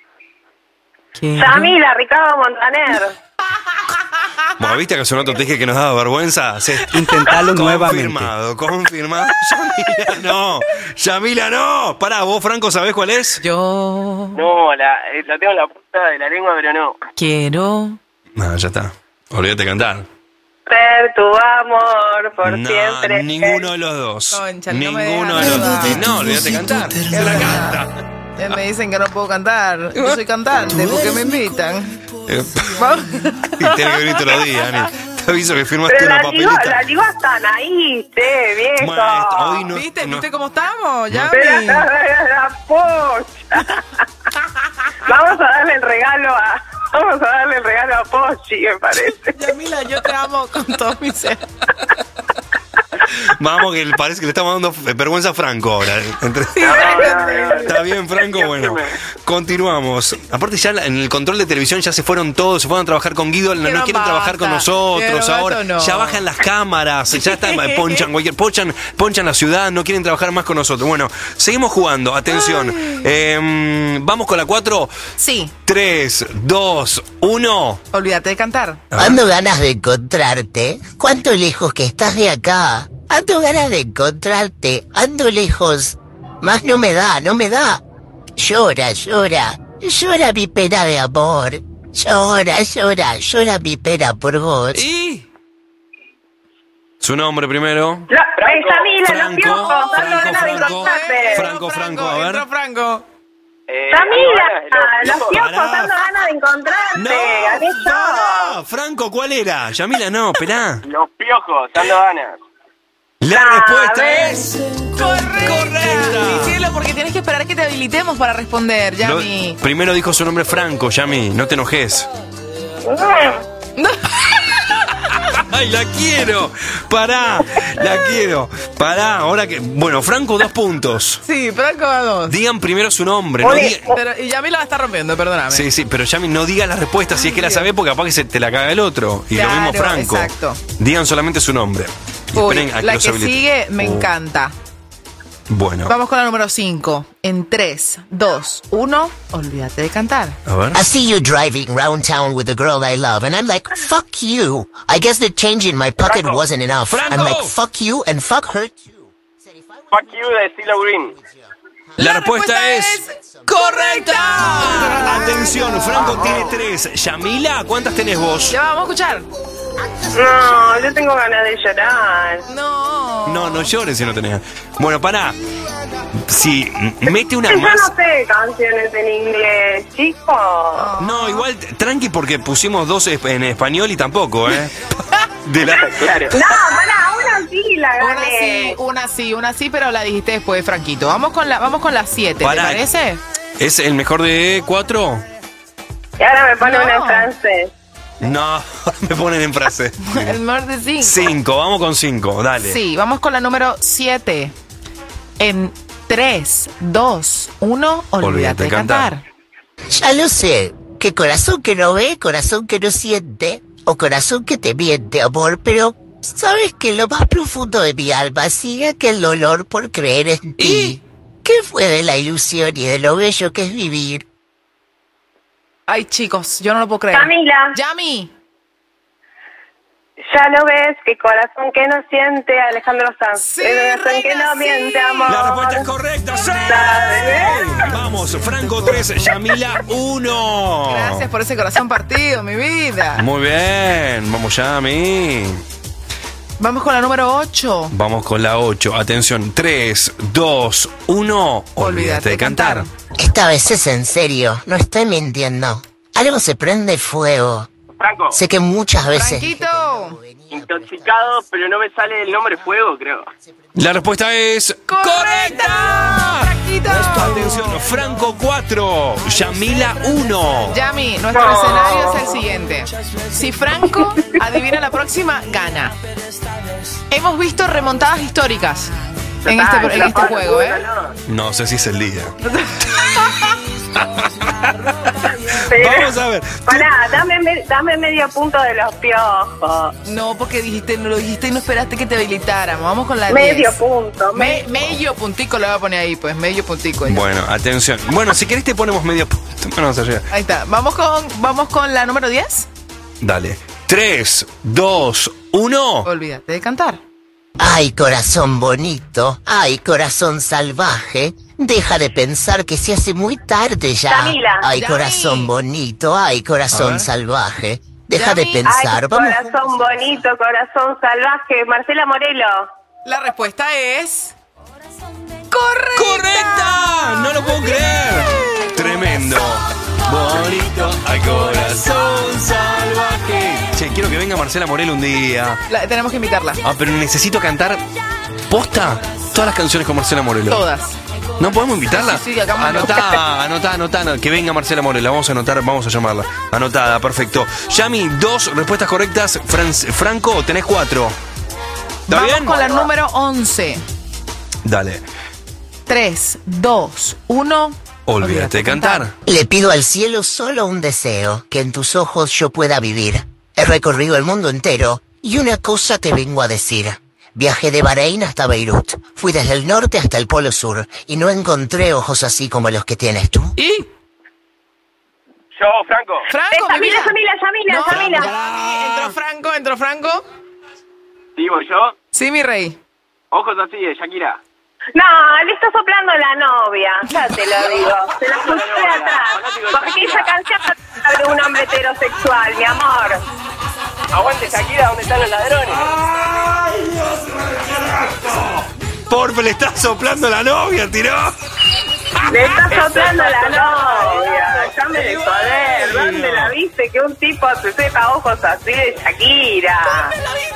Yamila, Ricardo Montaner. Bueno, ¿viste que hace un rato te dije que nos daba vergüenza? Sí. Intentalo nuevamente. Confirmado, confirmado. Yamila, no. Yamila, no. Pará, vos, Franco, ¿sabés cuál es? Yo No, la, eh, la tengo en la punta de la lengua, pero no. quiero. No, ya está. Olvídate de cantar. Ser tu amor por No, siempre. ninguno de los dos. Concha, no me ninguno de dejan los dos. ayudar. No, olvídate de cantar. Él la canta. Ya me dicen que no puedo cantar. Yo soy cantante, porque me invitan. Eh, y tenés que venir todos los días, Ani. Te aviso que firmaste Pero una la liga, papelita. la liga están ahí, che, viejo. Bueno, hoy no- ¿Viste? no- ¿Viste cómo estamos? Ya Pero la, la, la pocha. Vamos a darle el regalo a... Vamos a darle el regalo a Pochi, me parece. Yamila, yo te amo con todo mi ser. Vamos, que parece que le estamos dando vergüenza a Franco ahora. Entre- Está bien, Franco, bueno. Continuamos. Aparte ya en el control de televisión ya se fueron todos, se fueron a trabajar con Guido, no, no Quiero quieren trabajar con basta, nosotros quiero ahora. gato, no. Ya bajan las cámaras, ya están, ponchan cualquier, ponchan, ponchan la ciudad, no quieren trabajar más con nosotros. Bueno, seguimos jugando, atención. Eh, vamos con la cuatro. Sí. tres, dos, uno. Olvídate de cantar. Ando ganas de encontrarte. ¿Cuánto lejos que estás de acá? Ando ganas de encontrarte. Ando lejos. Más no me da, no me da. Llora, llora. Llora mi pena de amor. Llora, llora, llora mi pena por vos. ¿Y? Su nombre primero. La, eh, Yamila, los Franco, piojos, dando Franco, ganas de Franco, encontrarte. Franco, Franco, a ver. Entró Franco. Eh, Yamila, los los piojos. piojos, Pará. dando ganas de encontrarte. No, Gané yo. no, Franco, ¿cuál era? Yamila, no, esperá. Los piojos, dando ganas. La Ah, respuesta ¿ves? es... Correcta. Mi cielo, porque tienes que esperar que te habilitemos para responder, Lo- Yami. primero dijo su nombre Franco, Yami, no te enojes. ¡Ay, la quiero! Pará, la quiero. Pará, ahora que... Bueno, Franco, dos puntos. Sí, Franco va a dos. Digan primero su nombre. No Oye, diga- Pero, y Yami la está rompiendo, perdóname. Sí, sí, pero Yami, no diga la respuesta si es que la sabe, porque capaz que se te la caga el otro. Y Claro, lo mismo Franco. exacto. Digan solamente su nombre. Y Uy, esperen a que la los que habilite. sigue me Oh, encanta. Bueno, Vamos con la número cinco. En tres, dos, uno, olvídate de cantar. a ver. I see you driving round town with the girl I love, and I'm like, fuck you. I guess the change in my pocket Franco. wasn't enough. Franco. I'm like, fuck you and fuck her too. Fuck you de Stilo Green. La, La respuesta, respuesta es... es... ¡correcta! Atención, Franco tiene tres. Yamila, ¿cuántas tenés vos? Ya vamos a escuchar. No, yo tengo ganas de llorar. No. No, no llores si no tenés. Bueno, pará. Si mete una Yo más... no sé canciones en inglés, chicos. No, igual, tranqui, porque pusimos dos en español y tampoco, ¿eh? De la... Claro. No, pará, una sí la gané. Una sí, una sí, una sí, pero la dijiste después, Franquito. Vamos con la, vamos con las siete, ¿te parece? ¿Es el mejor de cuatro? Y ahora me pone No. una en francés. No, me ponen en frase. El mejor de cinco. Cinco, vamos con cinco, dale. Sí, vamos con la número siete. En tres, dos, uno, olvídate de cantar. Ya lo sé, que corazón que no ve, corazón que no siente, o corazón que te miente, amor, pero sabes que lo más profundo de mi alma sigue aquel dolor por creer en ti. ¿Qué fue de la ilusión y de lo bello que es vivir? Ay, chicos, yo no lo puedo creer. Camila. Yami. Ya lo ves, que corazón que no siente, Alejandro Sanz. Sí, corazón que no miente, amor. La respuesta es correcta, sí. Vamos, Franco tres, Yamila uno. Gracias por ese corazón partido, mi vida. Muy bien, vamos Yami. Vamos con la número ocho. Vamos con la ocho. Atención, tres, dos, uno. Olvídate de cantar. Esta vez es en serio, no estoy mintiendo. Algo se prende fuego. Franco. Sé que muchas veces... Franquito. Intoxicado, pero no me sale el nombre fuego, creo. La respuesta es... ¡correcta! Franquito. Atención, Franco cuatro, Yamila uno. Yami, nuestro No. escenario es el siguiente. Si Franco adivina la próxima, gana. Hemos visto remontadas históricas en este, en este juego, ¿eh? No sé si es el día. Pero, Vamos a ver. Pará, dame, me- dame medio punto de los piojos. No, porque dijiste, no lo dijiste y no esperaste que te habilitáramos. Vamos con la Medio diez. punto. Me- medio puntico le voy a poner ahí, pues, medio puntico. ya. Bueno, atención. Bueno, si querés te ponemos medio punto. Bueno, vamos allá. Ahí está. Vamos con, vamos con la número diez. Dale. tres, dos, uno. Olvídate de cantar. Ay, corazón bonito, ay, corazón salvaje, deja de pensar que se hace muy tarde ya. Camila. Ay, Yami. corazón bonito, ay, A corazón ver. salvaje, deja Yami. de pensar. Ay, Vamos. corazón bonito, corazón salvaje. Marcela Morelo. La respuesta es... ¡correcta! ¡Correcta! No lo puedo creer. Tremendo. Bonito, ay, corazón salvaje. Che, quiero que venga Marcela Morel un día. La- tenemos que invitarla. Ah, pero necesito cantar posta todas las canciones con Marcela Morelo. Todas. ¿No podemos invitarla? Sí, sí, hagámoslo. Anotá, anotá, anotá, que venga Marcela Morelo. Vamos a anotar, vamos a llamarla. Anotada, perfecto. Yami, dos respuestas correctas. Fran- Franco, tenés cuatro. ¿Está Vamos bien? con la número once. Dale. tres, dos, uno. Olvídate de cantar. Le pido al cielo solo un deseo, que en tus ojos yo pueda vivir. He recorrido el mundo entero y una cosa te vengo a decir. Viajé de Bahrein hasta Beirut, fui desde el norte hasta el polo sur y no encontré ojos así como los que tienes tú. ¿Y? Yo, Franco. Franco, Eh, mi vida. Camila, Camila, No, Camila. pará, entró Franco, entró Franco. ¿Sí, voy yo? Sí, mi rey. Ojos así de Shakira. No, le está soplando la novia. Ya te lo digo. Se la escuché atrás. Porque esa canción habla de un hombre heterosexual, mi amor. Aguante Shakira, ¿dónde están los ladrones? Porfe, le está soplando la novia, tiró. Le está soplando la novia. Déjame de joder. ¿Dónde la viste que un tipo se sepa ojos así de Shakira?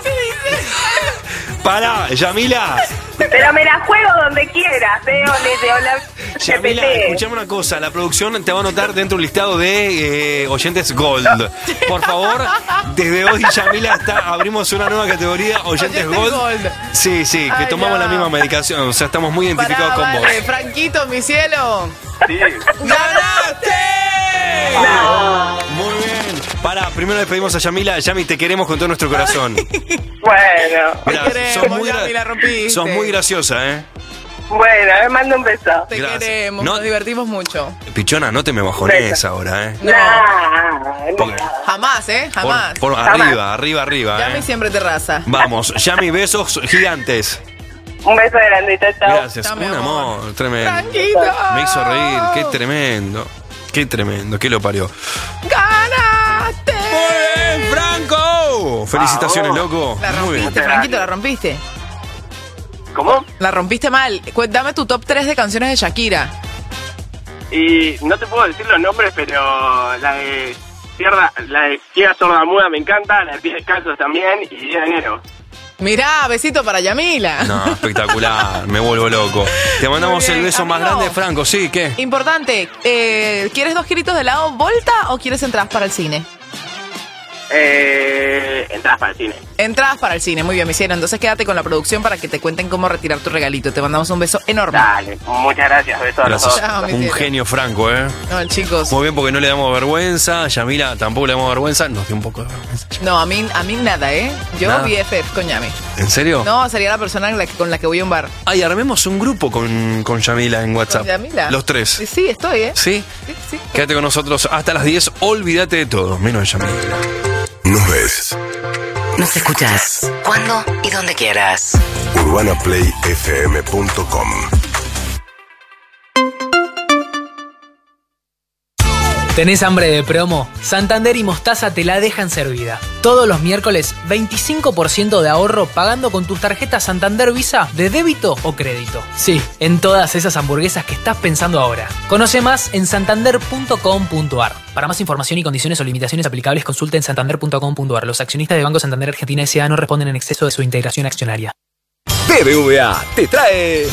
Pará, Yamila. Pero me la juego donde quieras, eh, o le de o la Yamila, G P T. escuchame una cosa. La producción te va a anotar dentro de un listado de eh, oyentes Gold. Por favor, desde hoy, Yamila, está, abrimos una nueva categoría, oyentes, Oyentes Gold. Gold. Sí, sí, que Ay, tomamos no. la misma medicación. O sea, estamos muy identificados Pará, con vos. vale, Franquito, mi cielo. Sí. ¡Ganaste! Muy bien. Pará, primero le pedimos a Yamila. Yami, te queremos con todo nuestro corazón. Bueno, Mirá, queremos, sos muy, Yami, la rompiste. sos muy graciosa, ¿eh? bueno, me mando un beso. Te Gracias. queremos, No- nos divertimos mucho. Pichona, no te me bajones ahora, ¿eh? No, Nah, Porque- jamás, ¿eh? por, Jamás. por arriba, arriba, arriba, Yami ¿eh? siempre te raza. Vamos, Yami, besos gigantes. Un beso grande, chao, chao. Gracias, un amor, tremendo. Franquito. Me hizo reír, qué tremendo. Qué tremendo, qué lo parió. ¡Ganaste! ¡Muy bien, Franco! Felicitaciones, Vamos. loco. La Muy bien. rompiste, Franquito, la rompiste. ¿Cómo? La rompiste mal. Cu- Dame tu top tres de canciones de Shakira. Y no te puedo decir los nombres, pero la de Cierda, la de Ciega Sorda Muda me encanta, la de Pies Descalzos también, y Día de Enero. Mirá, besito para Yamila. No, espectacular, me vuelvo loco. Te mandamos Muy bien, el beso más amigo. grande, Franco, ¿sí? ¿Qué? Importante, eh, ¿quieres dos giritos de helado Volta o quieres entradas para el cine? Eh, entradas para el cine. Entradas para el cine, muy bien, me hicieron. Entonces quédate con la producción para que te cuenten cómo retirar tu regalito. Te mandamos un beso enorme. Dale, muchas gracias, besos a los Gracias. dos. Chao, mi Un cielo. genio, Franco, ¿eh? No, chicos. Muy bien, porque no le damos vergüenza. Yamila tampoco le damos vergüenza. Nos dio un poco de vergüenza. No, a mí, a mí nada, ¿eh? Yo Nada. B F F con Yami. ¿En serio? No, sería la persona en la que- con la que voy a un bar. Ay, armemos un grupo con, con Yamila en WhatsApp. ¿Con Yamila? Los tres. Sí, sí, estoy, ¿eh? ¿Sí? Sí, sí. Quédate con nosotros hasta las diez. Olvídate de todo, menos de Yamila. Nos ves. Nos escuchás cuando y donde quieras. urbana play f m punto com. ¿Tenés hambre de promo? Santander y Mostaza te la dejan servida. Todos los miércoles, veinticinco por ciento de ahorro pagando con tus tarjetas Santander Visa de débito o crédito. Sí, en todas esas hamburguesas que estás pensando ahora. Conoce más en santander punto com punto a r. Para más información y condiciones o limitaciones aplicables, consulta en santander punto com punto a r. Los accionistas de Banco Santander Argentina S A no responden en exceso de su integración accionaria. B B V A te trae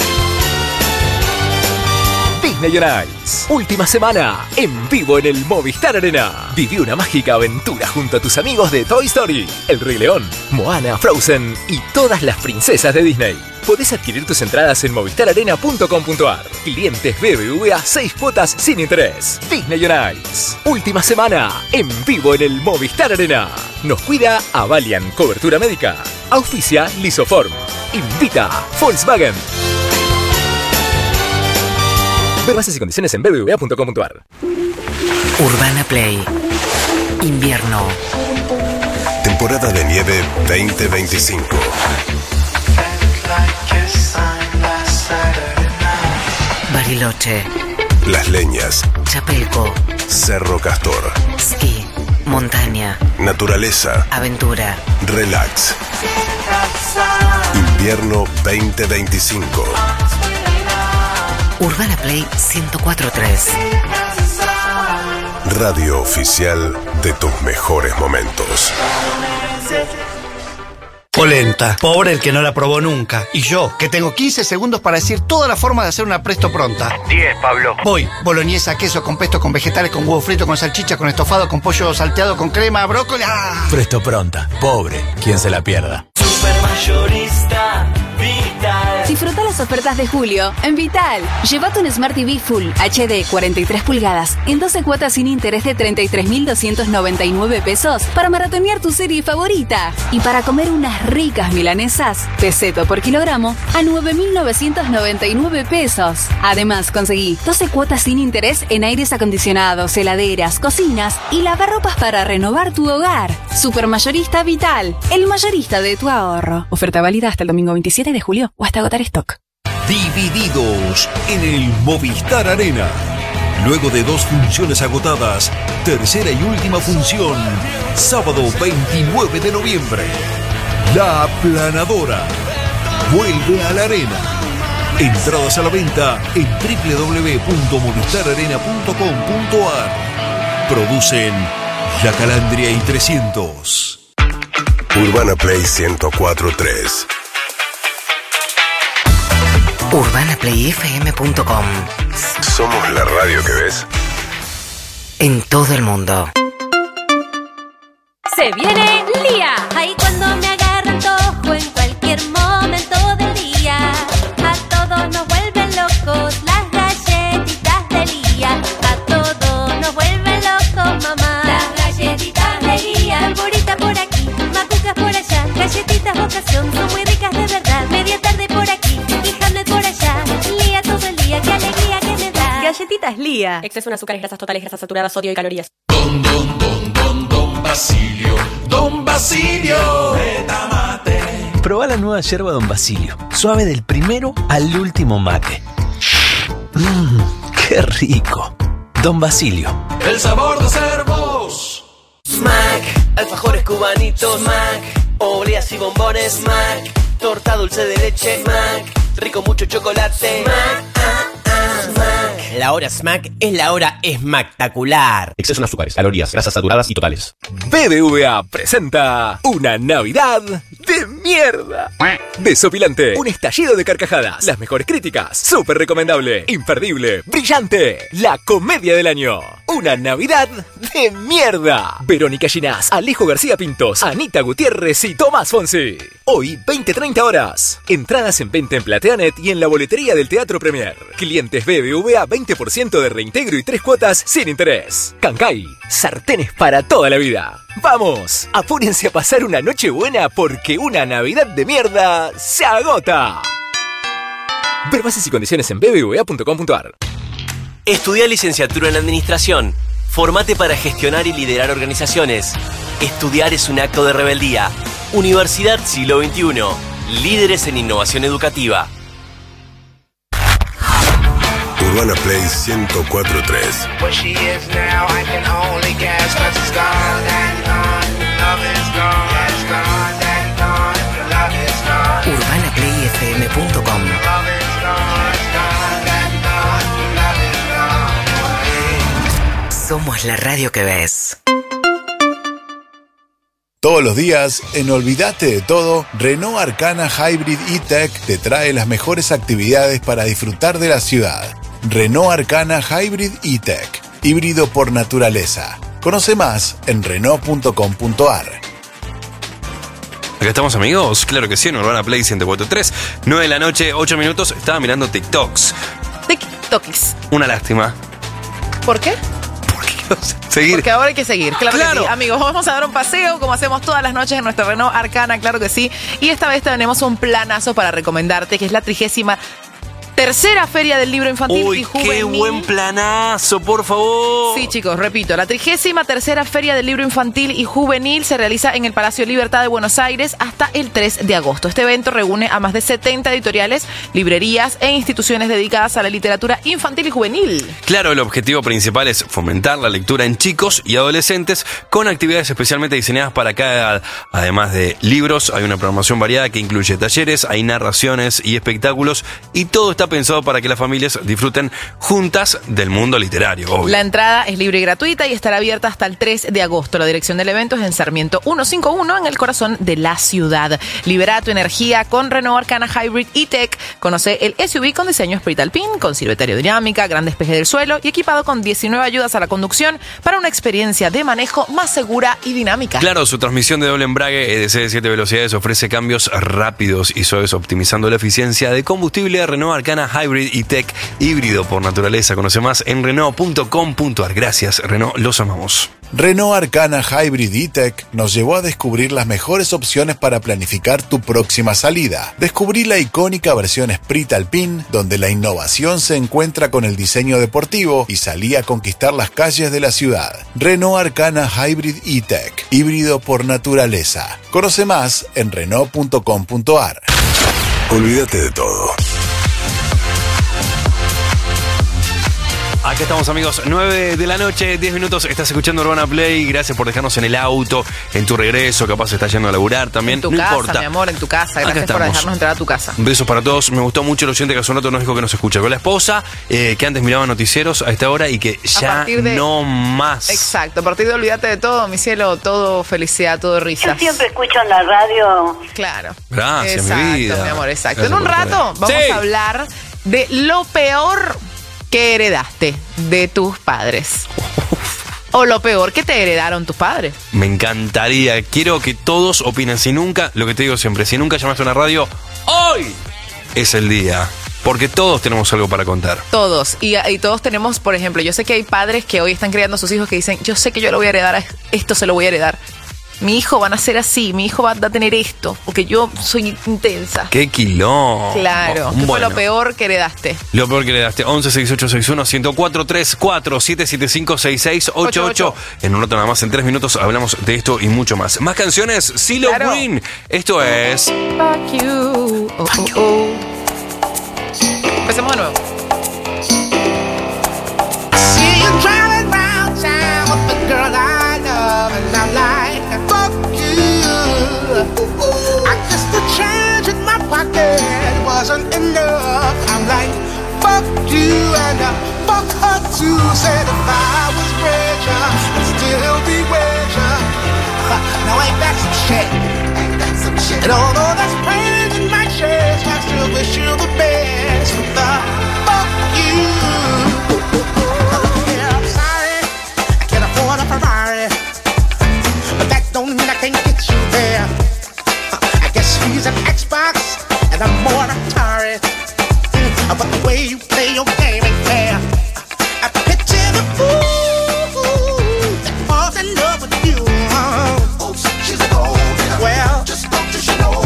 Disney on Ice. Última semana, en vivo en el Movistar Arena. Viví una mágica aventura junto a tus amigos de Toy Story, El Rey León, Moana, Frozen y todas las princesas de Disney. Podés adquirir tus entradas en movistar arena punto com punto a r. Clientes B B V A, seis cuotas sin interés. Disney on Ice. Última semana, en vivo en el Movistar Arena. Nos cuida Avalian Cobertura Médica. Auspicia Lisoform. Invita Volkswagen. Ver bases y condiciones en b b v a punto com punto a r. Urbana Play. Invierno. Temporada de nieve veinte veinticinco. Bariloche. Las Leñas. Chapelco. Cerro Castor. Ski. Montaña. Naturaleza. Aventura. Relax. Invierno veinte veinticinco. Urbana Play ciento cuatro punto tres. Radio oficial de tus mejores momentos. Polenta. Pobre el que no la probó nunca. Y yo, que tengo quince segundos para decir toda la forma de hacer una presto pronta. diez, Pablo. Voy. Boloñesa, queso, con pesto, con vegetales, con huevo frito, con salchicha, con estofado, con pollo salteado, con crema, brócoli. ¡Ah! Presto pronta. Pobre, quien se la pierda. Supermayorista Vital. Disfruta las ofertas de julio en Vital. Llévate un Smart T V Full H D cuarenta y tres pulgadas en doce cuotas sin interés de treinta y tres mil doscientos noventa y nueve pesos para maratonear tu serie favorita. Y para comer unas ricas milanesas, peseto por kilogramo a nueve mil novecientos noventa y nueve pesos. Además, conseguí doce cuotas sin interés en aires acondicionados, heladeras, cocinas y lavarropas para renovar tu hogar. Supermayorista Vital, el mayorista de tu ahorro. Oferta válida hasta el domingo veintisiete de julio o hasta agotar stock. Divididos en el Movistar Arena. Luego de dos funciones agotadas, tercera y última función, sábado veintinueve de noviembre. La Aplanadora vuelve a la arena. Entradas a la venta en doble u doble u doble u punto movistar arena punto com punto a r. Producen La Calandria y trescientos. Urbana Play ciento cuatro punto tres. urbana play f m punto com. Somos la radio que ves. En todo el mundo. Se viene Lía. Ahí cuando me agarran tojo en cualquier momento del día. A todos nos vuelven locos las galletitas de Lía. A todos nos vuelven locos, mamá. Las galletitas de Lía. Polvorita por aquí, macucas por allá. Galletitas ocasión, son muy ricas de verdad. Media tarde por aquí y Hamlet por allá. Lía todo el día, qué alegría que me da. Galletitas Lía. Exceso en azúcares, grasas totales, grasas saturadas, sodio y calorías. Don, don, don, don, don Basilio. Don Basilio. De Tamate. Probá la nueva yerba Don Basilio. Suave del primero al último mate. Mmm, qué rico. Don Basilio. El sabor de ser vos. Smack, alfajores cubanitos, Smack, obleas y bombones, Smack, torta dulce de leche, Smack, rico mucho chocolate, Smack, ah, ah, Smack. La hora Smack es la hora espectacular. Exceso en azúcares, calorías, grasas saturadas y totales. B B V A presenta una Navidad de mierda. Desopilante, un estallido de carcajadas, las mejores críticas, súper recomendable, imperdible, brillante, la comedia del año. Una Navidad de mierda. Verónica Ginás, Alejo García Pintos, Anita Gutiérrez y Tomás Fonsi. Hoy, veinte treinta horas. Entradas en venta en Plateanet y en la boletería del Teatro Premier. Clientes B B V A, veinte por ciento de reintegro y tres cuotas sin interés. Cancay, sartenes para toda la vida. ¡Vamos! Apúrense a pasar una noche buena porque una Navidad de mierda se agota. Ver bases y condiciones en b b v a punto com punto a r. Estudia licenciatura en Administración. Formate para gestionar y liderar organizaciones. Estudiar es un acto de rebeldía. Universidad Siglo veintiuno. Líderes en innovación educativa. Urbana Play ciento cuatro punto tres. urbana play f m punto com. Somos la radio que ves. Todos los días, en Olvídate de Todo, Renault Arcana Hybrid E-Tech te trae las mejores actividades para disfrutar de la ciudad. Renault Arcana Hybrid E-Tech, híbrido por naturaleza. Conoce más en renault punto com punto a r. Acá estamos, amigos. Claro que sí, en Urbana Play ciento cuatro punto tres. nueve de la noche, ocho minutos. Estaba mirando TikToks. TikToks. Una lástima. ¿Por qué? Seguir. Porque ahora hay que seguir, claro, Claro. que sí. Amigos, vamos a dar un paseo como hacemos todas las noches en nuestro Renault Arcana, claro que sí. Y esta vez tenemos un planazo para recomendarte, que es la trigésima tercera Feria del Libro Infantil Uy, y Juvenil. qué buen planazo, por favor. Sí, chicos, repito, la trigésima tercera Feria del Libro Infantil y Juvenil se realiza en el Palacio Libertad de Buenos Aires hasta el tres de agosto. Este evento reúne a más de setenta editoriales, librerías e instituciones dedicadas a la literatura infantil y juvenil. Claro, el objetivo principal es fomentar la lectura en chicos y adolescentes con actividades especialmente diseñadas para cada edad. Además de libros, hay una programación variada que incluye talleres, hay narraciones y espectáculos, y todo está pensado para que las familias disfruten juntas del mundo literario, obvio. La entrada es libre y gratuita y estará abierta hasta el tres de agosto. La dirección del evento es en Sarmiento ciento cincuenta y uno, en el corazón de la ciudad. Libera tu energía con Renault Arcana Hybrid E-Tech. Conoce el S U V con diseño Spirit Alpine, con sirveta aerodinámica, gran despeje del suelo y equipado con diecinueve ayudas a la conducción para una experiencia de manejo más segura y dinámica. Claro, su transmisión de doble embrague E D C de siete velocidades ofrece cambios rápidos y suaves, optimizando la eficiencia de combustible. Renault Arcana Hybrid E-Tech, híbrido por naturaleza. Conoce más en renault punto com punto a r. Gracias, Renault, los amamos. Renault Arcana Hybrid E-Tech nos llevó a descubrir las mejores opciones para planificar tu próxima salida. Descubrí la icónica versión Spirit Alpine, donde la innovación se encuentra con el diseño deportivo, y salí a conquistar las calles de la ciudad. Renault Arcana Hybrid E-Tech, híbrido por naturaleza. Conoce más en renault punto com punto a r. Olvídate de todo. Acá estamos, amigos, nueve de la noche, diez minutos, estás escuchando Urbana Play. Gracias por dejarnos en el auto, en tu regreso, capaz estás yendo a laburar también. En tu no casa, importa. mi amor, en tu casa. Acá Gracias por estamos. dejarnos entrar a tu casa. Besos para todos. Me gustó mucho el oyente que hace un rato nos dijo que nos escucha con la esposa, eh, que antes miraba noticieros a esta hora y que ya partir de- no más. Exacto, a partir de Olvídate de Todo, mi cielo, todo felicidad, todo risas. Yo siempre escucho en la radio. Claro. Gracias, Exacto, mi vida. mi amor, exacto. Gracias En un por rato estar vamos ahí. Sí. a hablar de lo peor que heredaste de tus padres. O lo peor que te heredaron tus padres. Me encantaría. Quiero que todos opinen. Si nunca, lo que te digo siempre, si nunca llamaste a una radio, hoy es el día. Porque todos tenemos algo para contar. Todos. Y, y todos tenemos, por ejemplo, yo sé que hay padres que hoy están criando a sus hijos que dicen, yo sé que yo lo voy a heredar, esto se lo voy a heredar. mi hijo va a nacer así, mi hijo va a tener esto, porque yo soy intensa. ¡Qué quilombo! Claro. ¿Qué Bueno. fue lo peor que heredaste? Lo peor que le daste, once sesenta y ocho sesenta y uno, ciento cuatro, treinta y cuatro, setecientos setenta y cinco, sesenta y seis ochenta y ocho. En un rato nada más, en tres minutos, hablamos de esto y mucho más. Más canciones, CeeLo Claro. Green. Esto es... Fuck you. Oh, oh, oh. Empecemos de nuevo. See you driving round town with the girl I love, and I'm like, fuck you. I guess the change in my pocket wasn't enough. I'm like, fuck you, and uh, fuck her too. Said if I was richer, I'd still be richer. Now ain't that some shit? Ain't that some shit? And although that's pain in my chest, I still wish you the best. But the fuck you. Ferrari, but that don't mean I can't get you there. I guess he's an Xbox and I'm more Atari. Mm, but the way you play your game ain't fair. I picture the fool that falls in love with you. Oh, she's a gold digger. Well, just don't you know.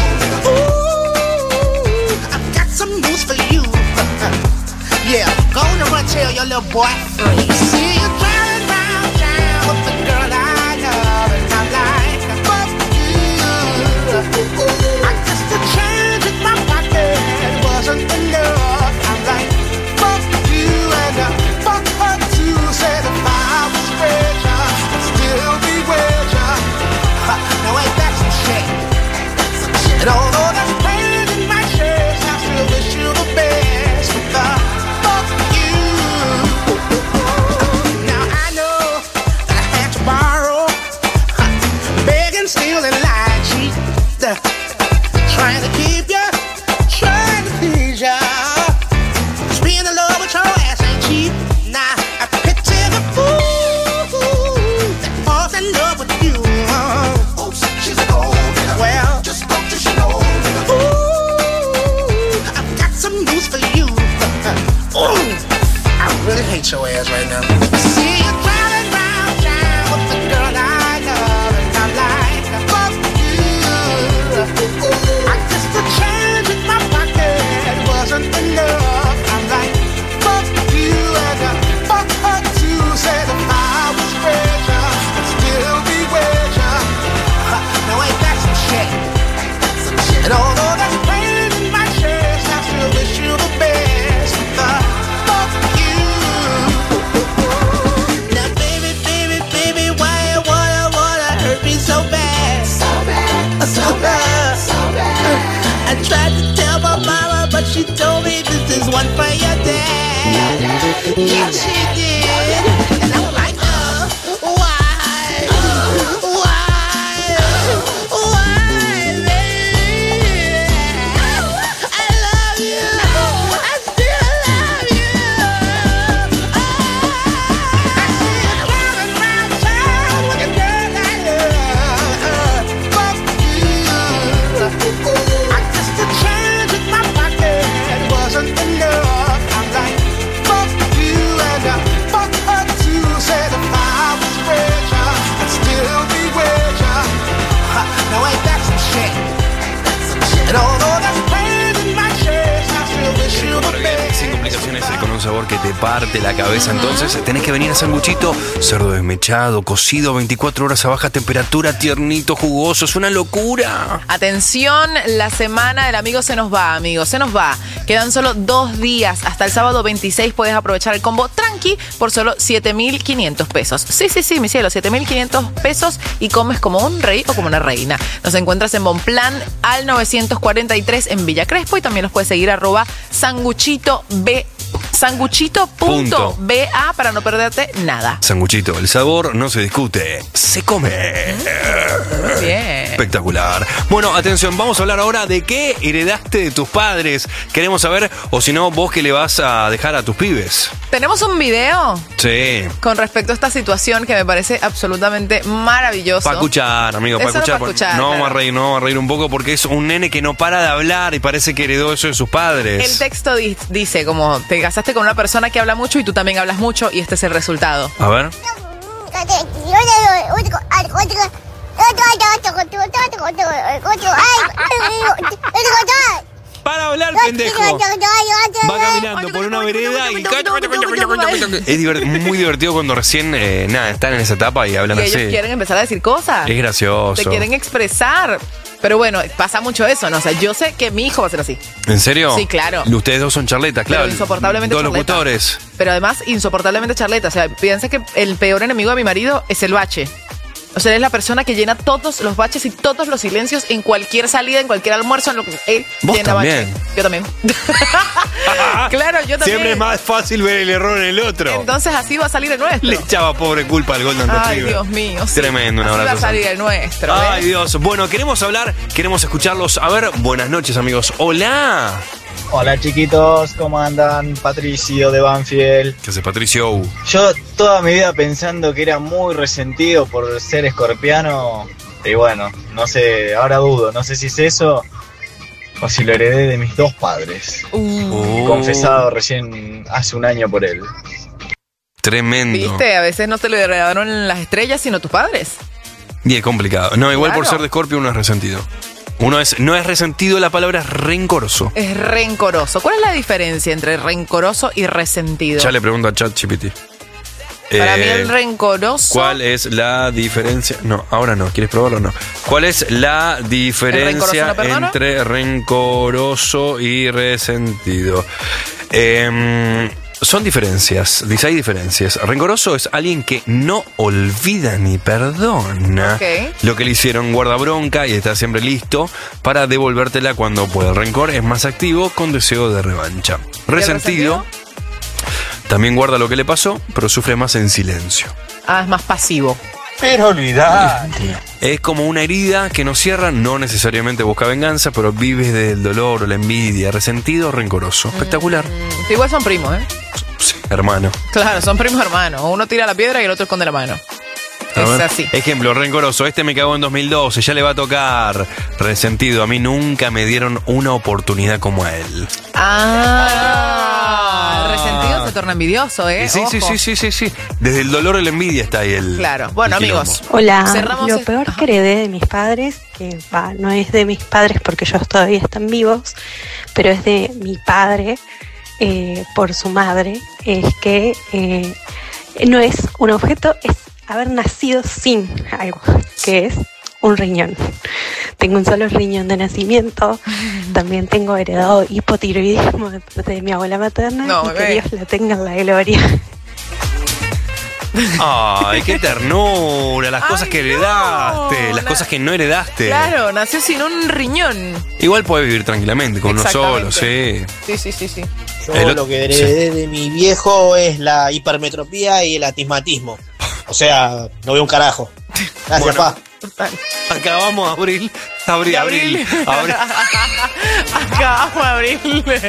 Ooh, I've got some news for you. Yeah, go on and run tell your little boy free. See you driving round town with the girl I love, and I'm like, fuck you. I guess the change in my pocket wasn't enough. I'm like, fuck you, and uh, fuck her too. Said if I was richer, I'd still be richer. Uh, now ain't that some shit? And although that's pain in my chest, I still wish you the best. But the fuck you. Now I know that I had to borrow, begging, stealing, lying, cheat, uh, trying to keep you, trying to please ya. Just being in love with your ass ain't cheap. Now I picture the fool that falls in love with you. Oh, she's a gold digger. Well, just don't you know. Ooh, I've got some news for you. Ooh, I really hate your ass right now. See you driving round town with the girl I love, and I'm like, fuck you. I guess the change in my pocket wasn't enough. I'm like, fuck you, and uh, fuck her too. Said if I was richer, I'd still be richer. Uh, now ain't that some shit? And although that's pain in my chest, I still wish you the best. The fuck you. Now baby, baby, baby, why you wanna, wanna hurt me so bad? So bad, so bad, so bad. I tried to tell my mama, but she told me this is one for your dad. Yeah, she did. And I'm like, uh, why? Why? Why, baby? I love you. I still love you. I see you driving round town with a girl I love. Fuck you. I guess the change in my pocket wasn't enough. I'm like, fuck you, and uh, fuck her too. Said if I was richer, I'd still be richer. Uh, now ain't that some shit? And although that's pain in my chest, I still wish you the best. Sin complicaciones, eh, con un sabor que te parte la cabeza. Entonces tenés que venir a sanguchito, cerdo desmechado, cocido, veinticuatro horas a baja temperatura, tiernito, jugoso. Es una locura. Atención, la semana del amigo se nos va, amigos, se nos va. Quedan solo dos días. Hasta el sábado veintiséis puedes aprovechar el combo tranqui por solo siete mil quinientos pesos. Sí, sí, sí, mi cielo, siete mil quinientos pesos y comes como un rey o como una reina. Nos encuentras en Bonplan al novecientos cuarenta y tres en Villa Crespo y también nos puedes seguir arroba sanguchito b sanguchito punto b a para no perderte nada. Sanguchito, el sabor no se discute, se come. Muy bien. Espectacular. Bueno, atención, vamos a hablar ahora de qué heredaste de tus padres. Queremos saber, o si no, vos qué le vas a dejar a tus pibes. Tenemos un video Sí. con respecto a esta situación que me parece absolutamente maravilloso. Para escuchar, amigo, para Eso no escuchar. pa' escuchar, No, claro. vamos a reír, no, vamos a reír un poco porque es un nene que no para de hablar y parece que heredó eso de sus padres. El texto di- dice como te casaste con una persona que habla mucho y tú también hablas mucho y este es el resultado. A ver. Para hablar, pendejo. Va caminando por una vereda y... Es divert- muy divertido cuando recién, eh, nada, están en esa etapa y hablan Y así. ellos quieren empezar a decir cosas. Es gracioso. Se quieren expresar. Pero bueno, pasa mucho eso, ¿no? O sea, yo sé que mi hijo va a ser así. ¿En serio? Sí, claro. Ustedes dos son charletas, claro. Pero insoportablemente Dos charleta. locutores. Pero además, insoportablemente charleta. O sea, piensa que el peor enemigo de mi marido es el bache. O sea, él es la persona que llena todos los baches y todos los silencios en cualquier salida, en cualquier almuerzo, en lo que él ¿Vos llena también? bache. Yo también. Claro, yo también. Siempre es más fácil ver el error en el otro. Entonces así va a salir el nuestro. Le echaba pobre culpa al Golden Ay, Retriever. Dios mío. sí. Tremendo, un Así abrazo. va a salir el nuestro. Ay, ¿ves? Dios. Bueno, queremos hablar, queremos escucharlos. A ver, buenas noches, amigos. Hola. Hola chiquitos, ¿cómo andan? Patricio de Banfield. ¿Qué hace, Patricio? Yo toda mi vida pensando que era muy resentido por ser escorpiano. Y bueno, no sé, ahora dudo, no sé si es eso o si lo heredé de mis dos padres. Uh. Confesado recién hace un año por él. Tremendo. ¿Viste? A veces no te lo heredaron las estrellas, sino tus padres. Y es complicado. No, igual por Claro. ser de Scorpio uno es resentido. Uno es, no es resentido, la palabra es rencoroso. Es rencoroso. ¿Cuál es la diferencia entre rencoroso y resentido? Ya le pregunto a ChatGPT. Para Eh, mí el rencoroso... ¿Cuál es la diferencia? No, ahora no. ¿Quieres probarlo o no? ¿Cuál es la diferencia no perdona? entre rencoroso y resentido? Eh, son diferencias. Dice, hay diferencias. Rencoroso es alguien que no olvida ni perdona Ok. lo que le hicieron, guarda bronca y está siempre listo para devolvértela cuando puede. El rencor es más activo con deseo de revancha. ¿Y el Resentido también guarda lo que le pasó, pero sufre más en silencio. Ah, es más pasivo. Pero olvidate. Es como una herida que no cierra, no necesariamente busca venganza, pero vive del dolor o la envidia. Resentido, rencoroso. Espectacular. Mm, igual son primos, ¿eh? Sí, hermano. Claro, son primos hermanos. Uno tira la piedra y el otro esconde la mano. A Es ver. así. Ejemplo, rencoroso. Este me cagó en dos mil doce, ya le va a tocar. Resentido. A mí nunca me dieron una oportunidad como a él. Ah, el resentido se torna envidioso, ¿eh? Y sí, sí, Ojo. sí, sí, sí, sí. Desde el dolor a la envidia está ahí el. Claro. Bueno, el quilombo. amigos. Hola, Cerramos lo el- peor que heredé de mis padres, que va, no es de mis padres porque ellos todavía están vivos, pero es de mi padre eh, por su madre, es que eh, no es un objeto, es haber nacido sin algo, que es un riñón. Tengo un solo riñón de nacimiento, también tengo heredado hipotiroidismo de parte de mi abuela materna, No, y que bebé. Dios la tenga en la gloria. Ay, qué ternura. Las cosas que heredaste, las na- cosas que no heredaste. Claro, nació sin un riñón. Igual puede vivir tranquilamente con uno solo, Exactamente. sí. Sí, sí, sí, sí. Yo El o- lo que heredé de mi viejo es la hipermetropía y el atismatismo. O sea, no veo un carajo. Gracias, Bueno. pa. Acabamos abril. Abril, abril. abril. Acabamos de abrirle.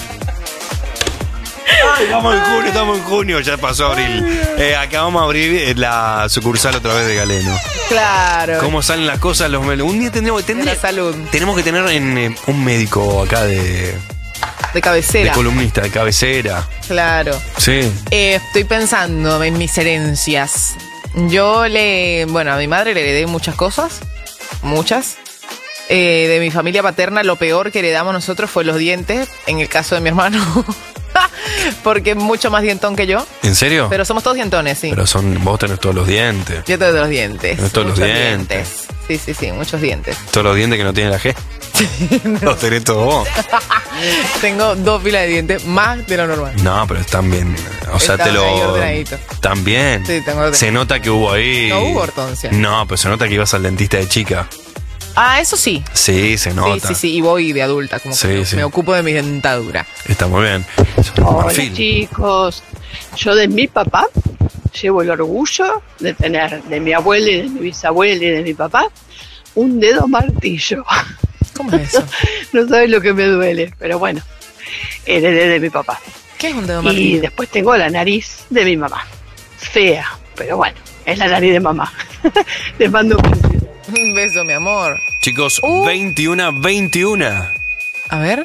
Ay, estamos en junio, estamos en junio, ya pasó abril. Eh, acabamos de abrir eh, la sucursal otra vez de Galeno. Claro. ¿Cómo salen las cosas? Los mel- Un día tendremos, De la tendré- salud. tenemos que tener en, eh, un médico acá de, De cabecera. de columnista, de cabecera. Claro. Sí. Eh, estoy pensando en mis herencias. Yo le. Bueno, a mi madre le heredé muchas cosas. Muchas. Eh, de mi familia paterna, lo peor que heredamos nosotros fue los dientes. En el caso de mi hermano. Porque es mucho más dientón que yo. ¿En serio? Pero somos todos dientones, sí. Pero son, vos tenés todos los dientes. Yo tengo los dientes. Tenés todos los muchos dientes. Sí, sí, sí, muchos dientes. Todos los dientes que no tiene la G. Los tenés todos vos. Tengo dos filas de dientes más de lo normal. No, pero están bien. O sea, Están te ahí lo. ordenaditos. Están bien. Sí, tengo ordenado. Se nota que hubo ahí. No hubo ortodoncia. No, pero se nota que ibas al dentista de chica. Ah, eso sí. Sí, se nota. Sí, sí, sí. Y voy de adulta, como Sí, que sí. me ocupo de mi dentadura. Está muy bien. Hola Marfil. chicos, yo de mi papá llevo el orgullo de tener de mi abuela y de mi bisabuela y de mi papá un dedo martillo. ¿Cómo es eso? No sabes lo que me duele, pero bueno, heredé de mi papá. ¿Qué es un dedo Y martillo? después tengo la nariz de mi mamá. Fea, pero bueno, es la nariz de mamá. Les mando un beso. Un beso, mi amor. Chicos, Uh. veintiuno, veintiuno. A ver,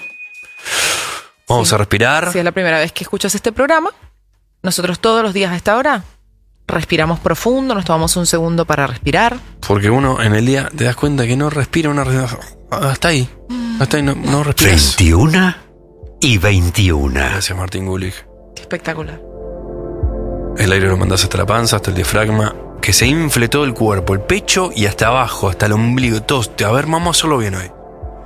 Vamos a respirar. si es la primera vez que escuchas este programa, nosotros todos los días a esta hora respiramos profundo, nos tomamos un segundo para respirar. Porque uno en el día te das cuenta que no respira una... Hasta ahí. Hasta ahí no, no respiras. veintiuno y veintiuno. Gracias, Martín Gulich. Qué espectacular. El aire lo mandás hasta la panza, hasta el diafragma. Que se infle todo el cuerpo, el pecho y hasta abajo, hasta el ombligo. Todo. A ver, vamos a hacerlo bien hoy.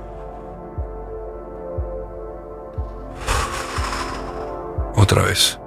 Otra vez.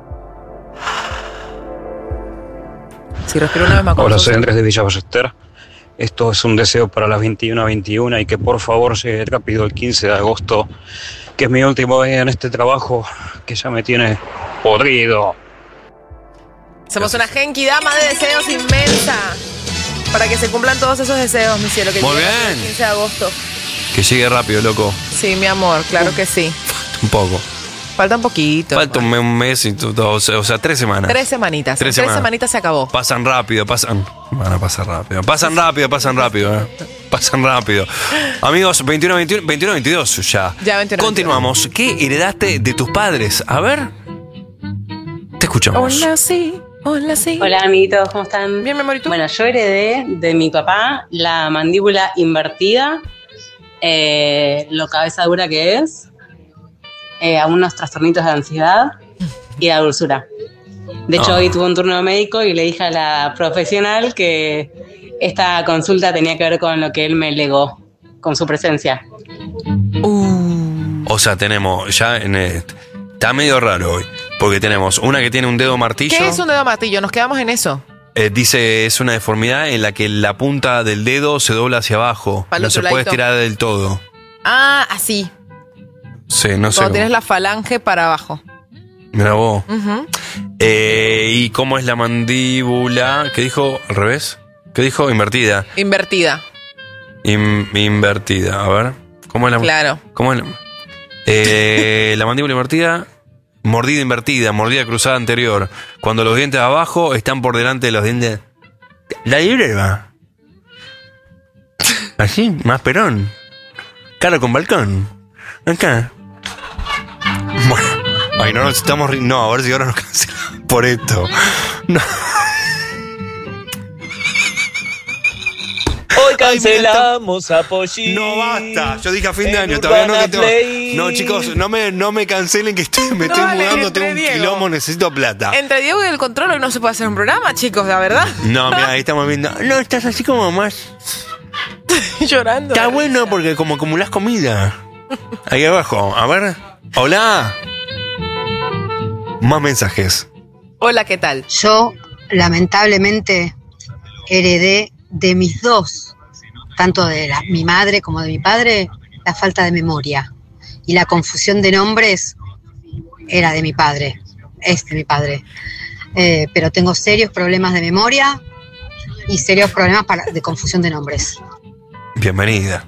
Si respiro una vez más. Hola, soy Andrés de Villa Ballester. Esto es un deseo para las veintiuna veintiuno y que por favor llegue rápido el quince de agosto, que es mi último día en este trabajo que ya me tiene podrido. Somos una Genki Dama de deseos inmensa para que se cumplan todos esos deseos, mi cielo. Que Muy llegue bien. el quince de agosto. Que llegue rápido, loco. Sí, mi amor, claro que sí. Un poco. Falta un poquito. Falta un mes, un mes y todo, o sea, o sea, tres semanas. Tres semanitas. Tres Tres, semanas. semanitas se acabó. Pasan rápido, pasan. Van a pasar rápido. Pasan rápido, pasan rápido, eh. Pasan rápido. Amigos, veintiuno veintiuno, veintiuno veintidós ya. Ya, veintiuno Continuamos. ¿Qué heredaste de tus padres? A ver. Te escuchamos. Hola, sí. Hola, sí. Hola, amiguitos, ¿cómo están? Bien, mi amor, ¿y tú? Bueno, yo heredé de mi papá la mandíbula invertida, eh, lo cabeza dura que es, eh, algunos trastornitos de ansiedad y la dulzura. De hecho, Ah. hoy tuve un turno médico y le dije a la profesional que esta consulta tenía que ver con lo que él me legó, con su presencia. O sea, tenemos ya en el- está medio raro hoy. Porque tenemos una que tiene un dedo martillo. ¿Qué es un dedo martillo? Nos quedamos en eso. Eh, dice, es una deformidad en la que la punta del dedo se dobla hacia abajo. Pa'l No otro se puede ladito. estirar del todo. Ah, así. Sí, no sé. Cuando cómo. tienes la falange para abajo. Mirá vos. Ujú. Eh, ¿Y cómo es la mandíbula? ¿Qué dijo? ¿Al revés? ¿Qué dijo? Invertida. Invertida. In- invertida. A ver. ¿Cómo es la Claro. ¿Cómo es la, eh, la mandíbula invertida? Mordida invertida, mordida cruzada anterior. Cuando los dientes de abajo están por delante de los dientes. La hierba. Así, más perón. Cara con balcón. Acá. Bueno. Ay, no nos estamos ri- No, a ver si ahora nos cancelan por esto. No. Hoy cancelamos a Pollín. No basta. Yo dije a fin de En año, todavía no Urbana que tengo- Play. No, chicos, no me, no me cancelen que estoy, me estoy Dale, mudando, entre tengo un Diego. quilombo, necesito plata. Entre Diego y el control hoy no se puede hacer un programa, chicos, la verdad. No, mira, ahí estamos viendo. No, estás así como más. Llorando. Está bueno porque como acumulás comida. Ahí abajo. A ver. Hola. Más mensajes. Hola, ¿qué tal? Yo, lamentablemente, heredé de mis dos, tanto de la- mi madre como de mi padre, la falta de memoria. Y la confusión de nombres era de mi padre, es de mi padre. Eh, pero tengo serios problemas de memoria y serios problemas para- de confusión de nombres. Bienvenida.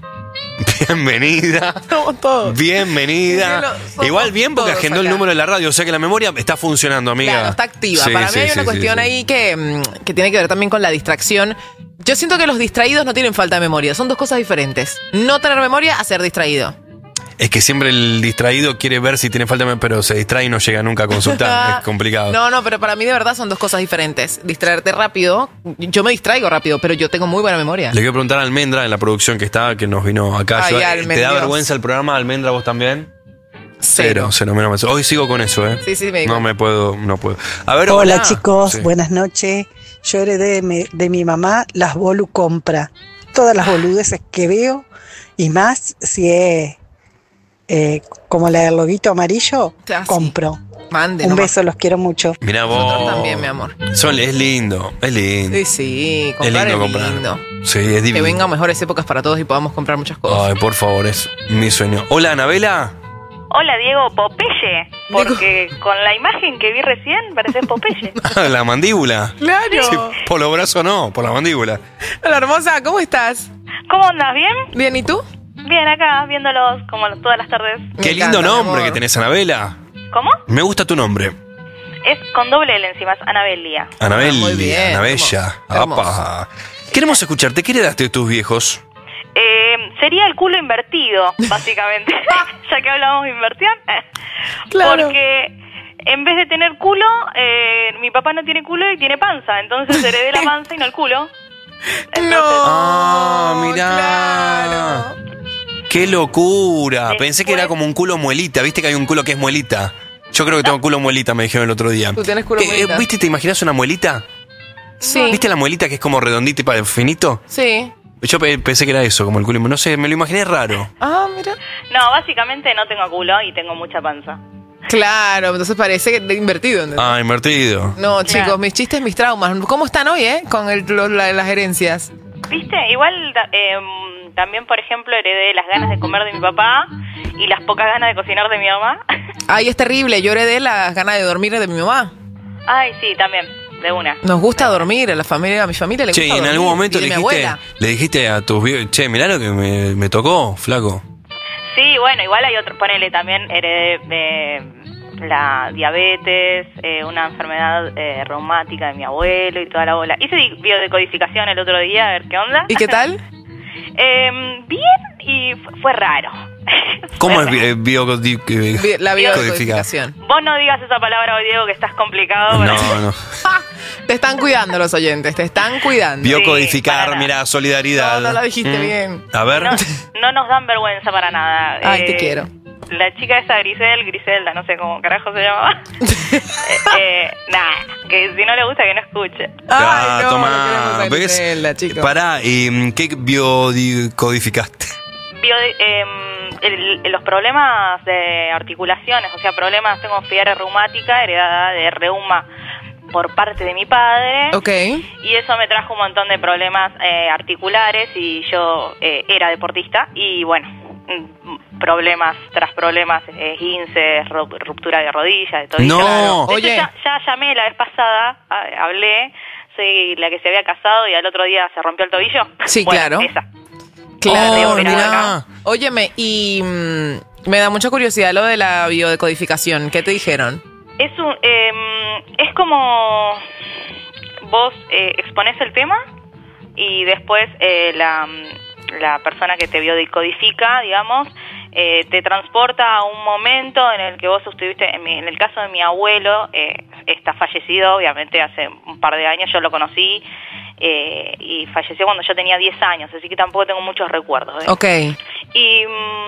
Bienvenida. Somos todos. Bienvenida. Cielo, somos Igual bien porque todos agendó el acá. número de la radio, o sea que la memoria está funcionando, amiga. Claro, está activa. Sí, Para sí, mí hay sí, una sí, cuestión sí. ahí que, mm, que tiene que ver también con la distracción. Yo siento que los distraídos no tienen falta de memoria, son dos cosas diferentes. No tener memoria a ser distraído. Es que siempre el distraído quiere ver si tiene falta, de- pero se distrae y no llega nunca a consultar. Es complicado. No, no, pero para mí de verdad son dos cosas diferentes. Distraerte rápido, yo me distraigo rápido, pero yo tengo muy buena memoria. Le quiero preguntar a Almendra en la producción que está, que nos vino acá. Ay, Yo- ¿Te Almen, da Dios. vergüenza el programa, Almendra, vos también? Cero. Cero, cero, menos mal. Hoy sigo con eso, ¿eh? Sí, sí, me di No cuenta. me puedo, no puedo. A ver, Hola, hola. chicos, Sí. buenas noches. Yo heredé de mi, de mi mamá las Bolu compra. Todas las boludeces que veo y más si es eh, como la del loguito amarillo, Ah, sí. compro. Mande, Un nomás. beso, los quiero mucho. Mirá vos. Nosotros también, mi amor. Son, es lindo, es lindo. Sí, sí, Es comprar lindo es comprar. lindo. Sí, es Que divino. vengan mejores épocas para todos y podamos comprar muchas cosas. Ay, por favor, es mi sueño. Hola, Anabela. Hola, Diego, Popeye. Porque con la imagen que vi recién pareces Popeye. La mandíbula. Claro. Sí, por los brazos no, por la mandíbula. Hola, hermosa, ¿cómo estás? ¿Cómo andas? ¿Bien? Bien, ¿y tú? Bien, acá, viéndolos como todas las tardes. Qué lindo nombre que tenés, Anabela. ¿Cómo? Me gusta tu nombre. Es con doble L encima, es Anabelia. Anabel, muy bien, Anabella. hermoso, Apa. Queremos escucharte. ¿Qué heredaste de tus viejos? Eh, sería el culo invertido, básicamente. Ya que hablamos de inversión. Claro. Porque en vez de tener culo, eh, mi papá no tiene culo y tiene panza. Entonces heredé la panza y no el culo. Entonces, Ah, mirá. ¡Qué locura! Pensé que era como un culo muelita. ¿Viste que hay un culo que es muelita? Yo creo que tengo culo muelita, me dijeron el otro día. Tú tienes culo ¿Qué, muelita. eh, ¿Viste? ¿Te imaginas una muelita? Sí. ¿Viste la muelita que es como redondita y pa- finito? Sí. Yo pe- pensé que era eso, como el culo. No sé, me lo imaginé raro. Ah, mira. no, básicamente no tengo culo y tengo mucha panza. Claro, entonces parece que de invertido. ¿entendés? Ah, invertido. No, chicos, mis chistes, mis traumas. ¿Cómo están hoy, eh? Con el, lo- la- las herencias. ¿Viste? Igual da- eh, también, por ejemplo, heredé las ganas de comer de mi papá y las pocas ganas de cocinar de mi mamá. Ay, es terrible. Yo heredé las ganas de dormir de mi mamá. Ay, sí, también, de una. Nos gusta dormir, a la familia, a mi familia le Che, gusta ¿y en dormir. algún momento Y le de mi dijiste, abuela. le dijiste a tus viejos, che, mirá lo que me, me tocó, flaco? Sí, bueno, igual hay otro, ponele, también heredé eh, la diabetes, eh, una enfermedad eh, reumática de mi abuelo y toda la bola. Hice di- biodecodificación el otro día, a ver qué onda. ¿Y qué tal? Eh, bien, y fu- fue raro. ¿Cómo es bi- biocodi- eh, Bi- La codificar? biodecodificación. Vos no digas esa palabra hoy, Diego, que estás complicado. porque- No, no. Te están cuidando los oyentes, te están cuidando. Biocodificar, mira, solidaridad. No, no la dijiste Mm. bien. A ver. No, no nos dan vergüenza para nada. Ay, te Eh, quiero. La chica esa, Grisel, Griselda, no sé cómo carajo se llamaba. eh, eh, nada, que si no le gusta que no escuche. Ah, no, tomá. no queremos a ¿Ves? Griselda, chico. Pará, ¿y qué biocodificaste? Bio- em, el- el- los problemas de articulaciones, o sea, problemas, tengo fiebre reumática heredada de reuma por parte de mi padre. Ok. Y eso me trajo un montón de problemas eh, articulares y yo eh, era deportista y bueno, mm, problemas tras problemas, eh, esguinces, ru- ruptura de rodilla, de tobillo. No. De hecho, Oye. ya, ya llamé la vez pasada, a- hablé, soy la que se había casado y al otro día se rompió el tobillo. Sí, Bueno, claro. esa. Claro, Oh, mirá. mirá. Óyeme, y mm, me da mucha curiosidad lo de la biodecodificación. ¿Qué te dijeron? Es un, em, es como vos eh, exponés el tema y después eh, la, la persona que te biodecodifica, digamos, eh, te transporta a un momento en el que vos estuviste, en, mi- en el caso de mi abuelo, eh, está fallecido, obviamente hace un par de años, yo lo conocí eh, y falleció cuando yo tenía diez años, así que tampoco tengo muchos recuerdos. ¿eh? Ok. Y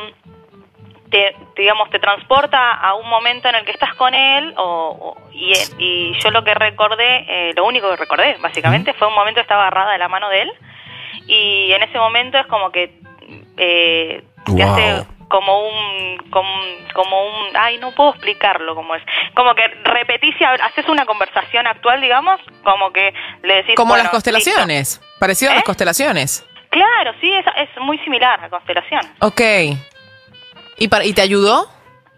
mm, te, te, digamos, te transporta a un momento en el que estás con él o, o- y, y yo lo que recordé, eh, lo único que recordé básicamente fue un momento que estaba agarrada de la mano de él y en ese momento es como que eh, te Wow. hace como un, como, un- como un, ay, no puedo explicarlo cómo es, como que repetís y hab- haces una conversación actual, digamos, como que le decís... Como bueno, las constelaciones. Parecido a ¿Eh? las constelaciones. listo. Claro, sí, es, es muy similar a constelación. Ok. ¿Y, para, ¿Y te ayudó?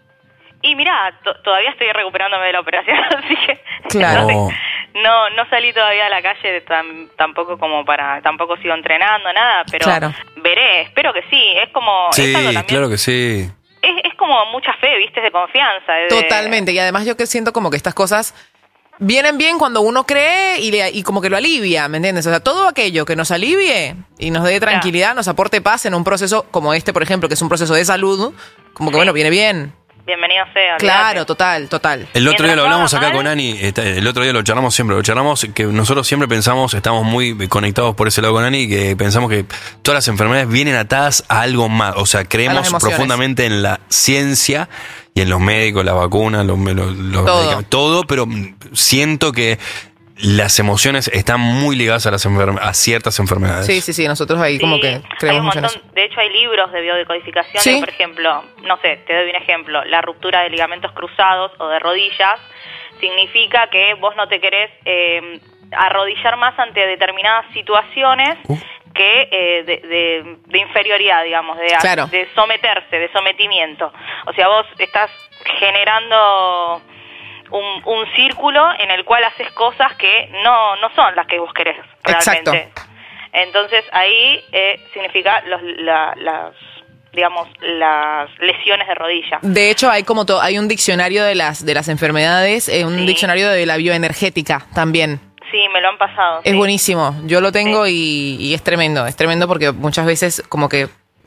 Y mira, to- todavía estoy recuperándome de la operación, así que Claro. no, sé, no no salí todavía a la calle tan, tampoco como para, tampoco sigo entrenando, nada, pero Claro. veré, espero que sí, es como, Sí, es algo también, claro que sí. es, es como mucha fe, viste, de confianza. de- Totalmente. Y además yo que siento como que estas cosas vienen bien cuando uno cree y, le- y como que lo alivia, ¿me entiendes? O sea, todo aquello que nos alivie y nos dé tranquilidad, nos aporte paz en un proceso como este, por ejemplo, que es un proceso de salud, como que bueno, viene bien. Bienvenido sea. Claro, total, total. El otro día lo Mientras hablamos no haga acá con mal. Ani, está- el otro día lo charlamos siempre, lo charlamos que nosotros siempre pensamos, estamos muy conectados por ese lado con Ani, que pensamos que todas las enfermedades vienen atadas a algo más, o sea, A creemos las emociones. profundamente en la ciencia y en los médicos, la vacuna, los, los- los Todo. medicamentos, todo, pero mm, siento que las emociones están muy ligadas a las enfer- a ciertas enfermedades. Sí, sí, sí, nosotros ahí como Sí, que hay creemos un mucho en montón, eso. de hecho hay libros de biodecodificación, Sí. de, por ejemplo, no sé, te doy un ejemplo, la ruptura de ligamentos cruzados o de rodillas significa que vos no te querés eh, arrodillar más ante determinadas situaciones que eh, de, de- de inferioridad, digamos, de, Claro. de someterse, de sometimiento. O sea, vos estás generando un, un círculo en el cual haces cosas que no, no son las que vos querés realmente. Exacto. Entonces ahí eh, significa los, la- las, digamos, las lesiones de rodilla. De hecho, hay como to- hay un diccionario de las de las enfermedades, eh, un Sí. diccionario de la bioenergética también. Sí, me lo han pasado. Es sí. buenísimo. Yo lo tengo y, y es tremendo, es tremendo porque muchas veces como que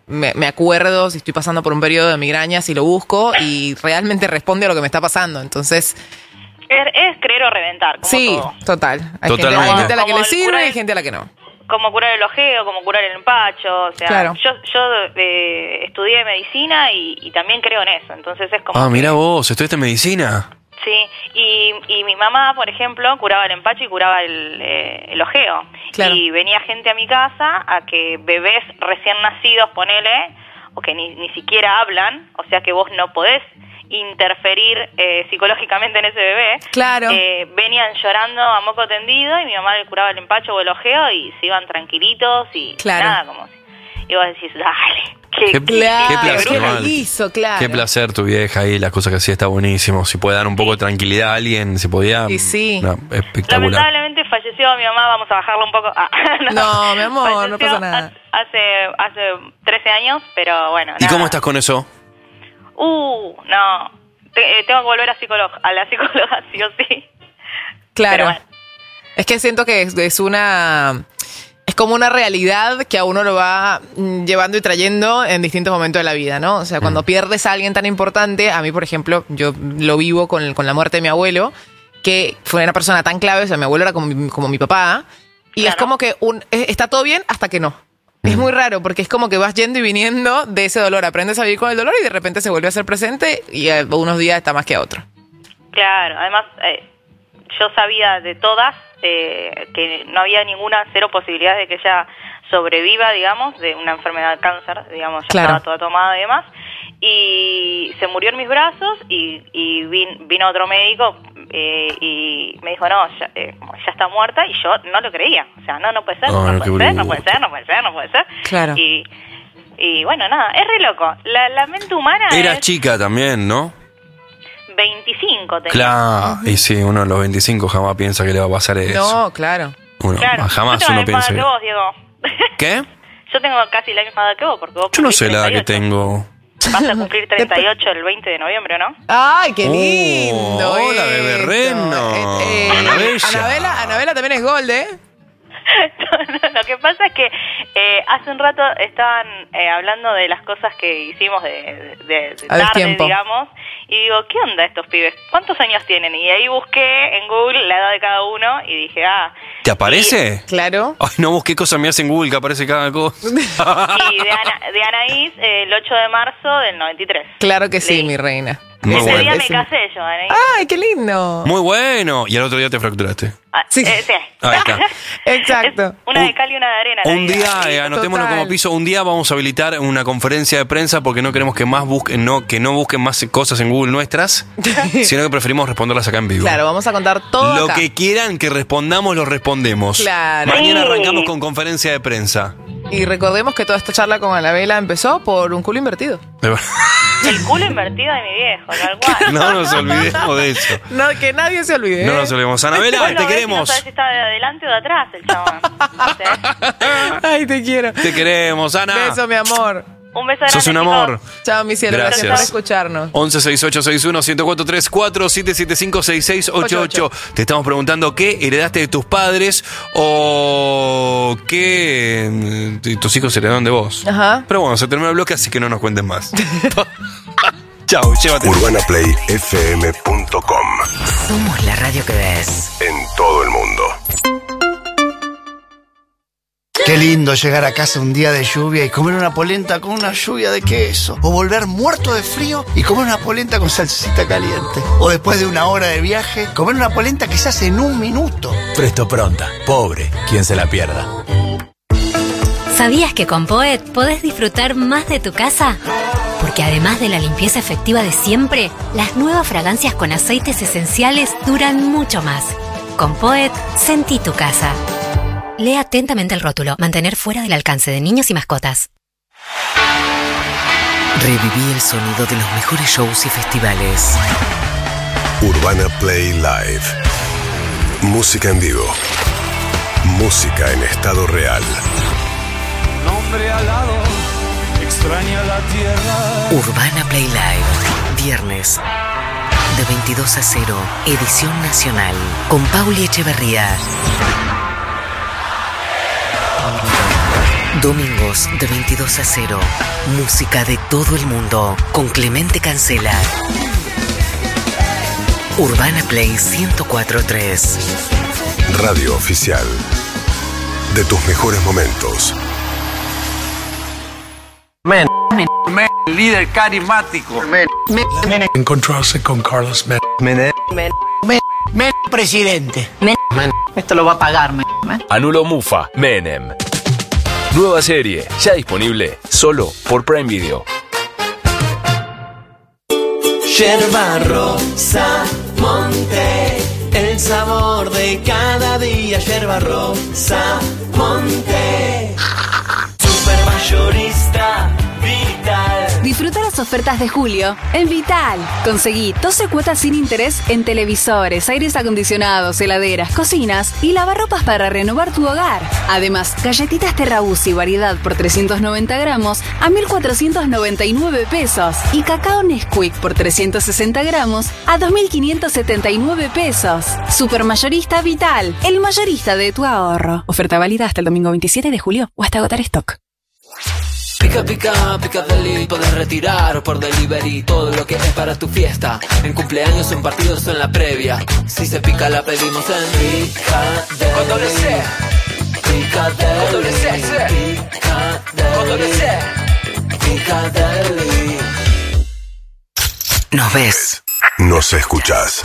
me, me acuerdo si estoy pasando por un periodo de migrañas y lo busco y realmente responde a lo que me está pasando. Entonces... Es, es creer o reventar, como sí, todo. total. Hay gente, hay gente a la que le sirve y hay gente a la que no. Como curar el ojeo, como curar el empacho, o sea, Claro. yo yo eh, estudié medicina y, y también creo en eso, entonces es como... Ah, que- mira vos, ¿estudiaste medicina? Sí, y, y mi mamá, por ejemplo, curaba el empacho y curaba el, eh, el ojeo. Claro. Y venía gente a mi casa a que bebés recién nacidos, ponele, o que ni, ni siquiera hablan, o sea que vos no podés interferir eh, psicológicamente en ese bebé. Claro. Eh, venían llorando a moco tendido y mi mamá le curaba el empacho o el ojeo y se iban tranquilitos y Claro. nada, como si... Y vos decís, dale, qué, Qué- Claro, qué placer, ¿qué mal. le hizo? Claro. Qué placer tu vieja ahí, las cosas que hacía está buenísimo. Si puede dar un poco de tranquilidad a alguien, si podía. Y sí. no, espectacular. Lamentablemente falleció mi mamá, vamos a bajarla un poco. Ah, No, mi amor, no Falleció pasa nada. Hace, hace trece años, pero bueno, ¿Y nada. cómo estás con eso? Uh, no. Te- eh, tengo que volver a, psicóloga, a la psicóloga, sí o sí. Claro. Pero bueno. Es que siento que es, es una... Es como una realidad que a uno lo va mm, llevando y trayendo en distintos momentos de la vida, ¿no? O sea, cuando pierdes a alguien tan importante, a mí, por ejemplo, yo lo vivo con, con la muerte de mi abuelo, que fue una persona tan clave, o sea, mi abuelo era como mi, como mi papá, y es como que un, es- está todo bien hasta que no. Es muy raro porque es como que vas yendo y viniendo de ese dolor, aprendes a vivir con el dolor y de repente se vuelve a ser presente y eh, unos días está más que a otro. Claro, además eh, yo sabía de todas eh, que no había ninguna, cero posibilidad de que ella sobreviva, digamos, de una enfermedad de cáncer, digamos, ya Claro. estaba toda tomada y demás. Y se murió en mis brazos y, y vin- vino otro médico eh, y me dijo, no, ya, eh, como ya está muerta, y yo no lo creía. O sea, no, no puede ser, Ay, no qué puede ser, no bruto. puede ser, no puede ser, no puede ser. Claro. Y, y bueno, nada, es re loco. La, la mente humana Eras es chica también, ¿no? veinticinco. tenía. Claro. Y sí, uno a los veinticinco jamás piensa que le va a pasar eso. No, claro. Uno, Claro, jamás yo tengo uno la misma piensa edad que que... vos, Diego. ¿Qué? Yo tengo casi la misma edad que vos, porque vos Yo no cumplís sé la edad que treinta y ocho. tengo. Vas a cumplir treinta y ocho el veinte de noviembre, ¿no? ¡Ay, qué Oh, lindo! hola, esto. bebé Reno. Eh, eh, Anabella. Anabela, Anabela también es Gold, ¿eh? Lo que pasa es que eh, hace un rato estaban eh, hablando de las cosas que hicimos de, de, de A tarde, destiempo. digamos, y digo, ¿qué onda estos pibes? ¿Cuántos años tienen? Y ahí busqué en Google la edad de cada uno y dije, ah, ¿Te aparece? Claro. Ay, no, vos qué cosa me hace en Google que aparece cada cosa. y de, Ana, de Anaís eh, el ocho de marzo del noventa y tres. Claro que sí, mi reina. Muy Ese bueno. día me Ese- casé yo, Anaís. ¡Ay, qué lindo! Muy bueno. Y al otro día te fracturaste. Ah, Sí. eh, sí. Ahí está. Exacto. Una de cal y una de arena. la Un vida. día, eh, anotémoslo total. como piso, un día vamos a habilitar una conferencia de prensa porque no queremos que más busquen, no, que no busquen más cosas en Google nuestras, sino que preferimos responderlas acá en vivo. Claro, vamos a contar todo Lo acá. que quieran que respondamos, lo respondemos. Claro. Mañana Sí. arrancamos con conferencia de prensa. Y recordemos que toda esta charla con Anabela empezó por un culo invertido. El culo invertido de mi viejo, tal cual. No nos olvidemos de eso. No, que nadie se olvide. No ¿eh? nos olvidemos. Anabela, Vos lo te ves y queremos. No sabes si está de adelante o de atrás el chabón. No sé. Ay, te quiero. Te queremos, Ana. Beso, mi amor. Un beso grande, Sos un chicos. amor. Chao, mi cielo. Gracias, Gracias. por escucharnos. once sesenta y ocho sesenta y uno, ciento cuatro treinta y cuatro, siete siete cinco, seis seis ocho ocho. Te estamos preguntando qué heredaste de tus padres o qué mm, tus hijos heredaron de vos. Ajá. Pero bueno, se terminó el bloque, así que no nos cuenten más. Chau, llévate. urbana play f m punto com. Somos la radio que ves. En todo el mundo. Qué lindo llegar a casa un día de lluvia y comer una polenta con una lluvia de queso. O volver muerto de frío y comer una polenta con salsita caliente. O después de una hora de viaje, comer una polenta que se hace en un minuto. Presto Pronta. Pobre, quien se la pierda. ¿Sabías que con Poet podés disfrutar más de tu casa? Porque además de la limpieza efectiva de siempre, las nuevas fragancias con aceites esenciales duran mucho más. Con Poet, sentí tu casa. Lee atentamente el rótulo. Mantener fuera del alcance de niños y mascotas. Reviví el sonido de los mejores shows y festivales. Urbana Play Live. Música en vivo. Música en estado real. Nombre alado, extraña la tierra. Urbana Play Live. Viernes. De veintidós a cero. Edición nacional. Con Pauli Echeverría. Domingos de veintidós a cero. Música de todo el mundo con Clemente Cancela. Urbana Play ciento cuatro punto tres. Radio oficial de tus mejores momentos. Men, men, men, líder carismático. Men, men, men. Encontrarse con Carlos Men. Men, men, men, men, presidente. Men, men. Esto lo va a pagar, men. Anulo Mufa, Menem. Nueva serie, ya disponible solo por Prime Video. Yerba Rosa Monte, el sabor de cada día. Yerba Rosa Monte, supermayorista Vital. Disfruta las ofertas de julio en Vital. Conseguí doce cuotas sin interés en televisores, aires acondicionados, heladeras, cocinas y lavarropas para renovar tu hogar. Además, galletitas Terrabuzzi y variedad por trescientos noventa gramos a mil cuatrocientos noventa y nueve pesos. Y cacao Nesquik por trescientos sesenta gramos a dos mil quinientos setenta y nueve pesos. Supermayorista Vital, el mayorista de tu ahorro. Oferta válida hasta el domingo veintisiete de julio o hasta agotar stock. Pica, pica, pica deli, podés retirar por delivery todo lo que es para tu fiesta. En cumpleaños, en partidos o en la previa. Si se pica la pedimos en Picadeli. Con doble C. Picadeli. Con doble C, C. Picadeli. Con doble C. Picadeli. Nos ves. Nos escuchás.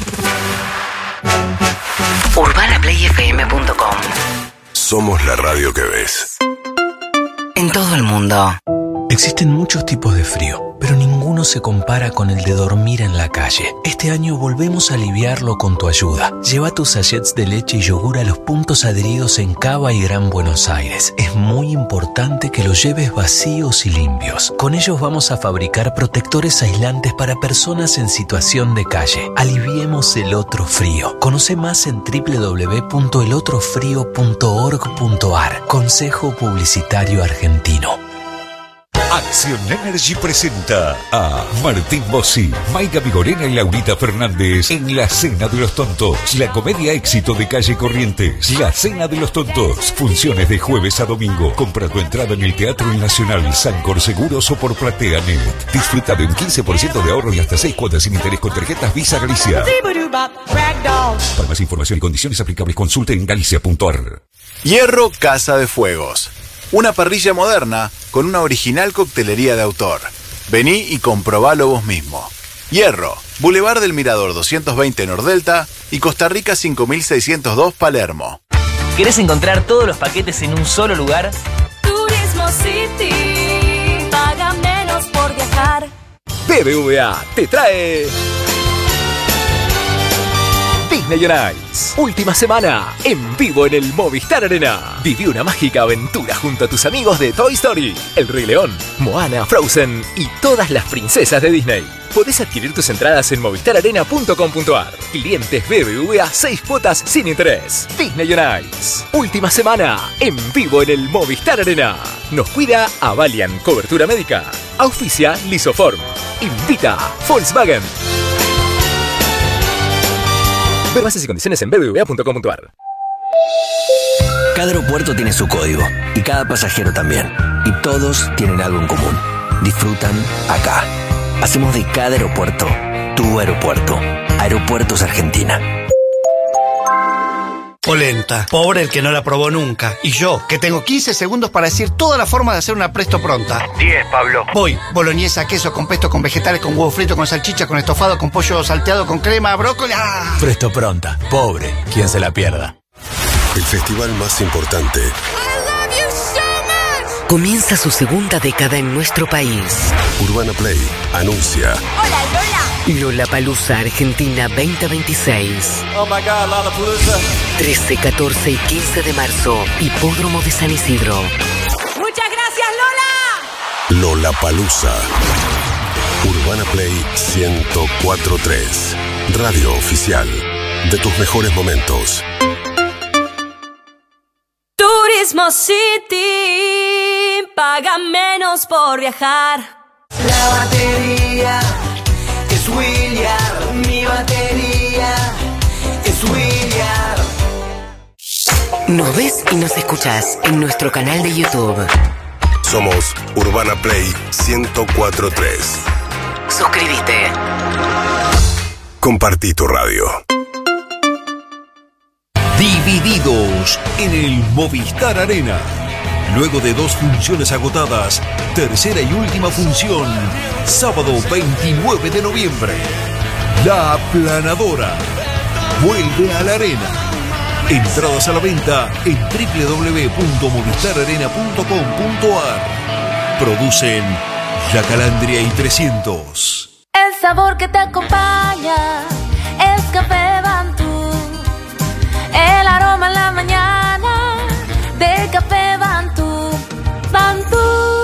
urbana play f m punto com. Somos la radio que ves. En todo el mundo. Existen muchos tipos de frío, pero ninguno se compara con el de dormir en la calle. Este año volvemos a aliviarlo con tu ayuda. Lleva tus sachets de leche y yogur a los puntos adheridos en Cava y Gran Buenos Aires. Es muy importante que los lleves vacíos y limpios. Con ellos vamos a fabricar protectores aislantes para personas en situación de calle. Aliviemos el otro frío. Conoce más en doble u doble u doble u punto el otro frío punto org punto a r. Consejo Publicitario Argentino. Acción Energy presenta a Martín Bossi, Maica Vigorena y Laurita Fernández en La Cena de los Tontos, la comedia éxito de Calle Corrientes. La Cena de los Tontos, funciones de jueves a domingo. Compra tu entrada en el Teatro Nacional, Sancor Seguros o por PlateaNet. Disfruta de un quince por ciento de ahorro y hasta seis cuotas sin interés con tarjetas Visa Galicia. Para más información y condiciones aplicables, consulte en galicia punto a r. Hierro Casa de Fuegos. Una parrilla moderna con una original coctelería de autor. Vení y comprobalo vos mismo. Hierro, Boulevard del Mirador doscientos veinte Nordelta y Costa Rica cinco mil seiscientos dos Palermo. ¿Querés encontrar todos los paquetes en un solo lugar? Turismo City, paga menos por viajar. B B V A te trae Disney on Ice. Última semana, en vivo en el Movistar Arena. Viví una mágica aventura junto a tus amigos de Toy Story, El Rey León, Moana, Frozen y todas las princesas de Disney. Podés adquirir tus entradas en movistar arena punto com punto a r. Clientes B B V A, seis cuotas sin interés. Disney on Ice. Última semana, en vivo en el Movistar Arena. Nos cuida Avalian, cobertura médica. Auspicia Lisoform. Invita Volkswagen. Ver bases y condiciones en b b v a punto com punto a r. Cada aeropuerto tiene su código y cada pasajero también. Y todos tienen algo en común. Disfrutan acá. Hacemos de cada aeropuerto tu aeropuerto. Aeropuertos Argentina. Polenta. Pobre el que no la probó nunca. Y yo, que tengo quince segundos para decir toda la forma de hacer una presto pronta. diez, Pablo. Voy. Boloñesa, queso, con pesto, con vegetales, con huevo frito, con salchicha, con estofado, con pollo salteado, con crema, brócoli. ¡Ah! Presto Pronta. Pobre quien se la pierda. El festival más importante. Comienza su segunda década en nuestro país. Urbana Play anuncia. Hola, Lola. Lollapalooza Argentina veinte veintiséis. Oh my God, Lollapalooza. trece, catorce y quince de marzo. Hipódromo de San Isidro. Muchas gracias, Lola. Lollapalooza. Urbana Play ciento cuatro punto tres. Radio oficial de tus mejores momentos. Turismo City, paga menos por viajar. La batería es William, mi batería es William. Nos ves y nos escuchás en nuestro canal de YouTube. Somos Urbana Play ciento cuatro punto tres. Suscríbete. Compartí tu radio. Divididos en el Movistar Arena. Luego de dos funciones agotadas, tercera y última función, sábado veintinueve de noviembre. La Aplanadora vuelve a la arena. Entradas a la venta en doble u doble u doble u punto movistar arena punto com punto a r. Producen La Calandria y trescientos. El sabor que te acompaña es Café Bantú. El aroma en la mañana de Café Bantú. Bantú.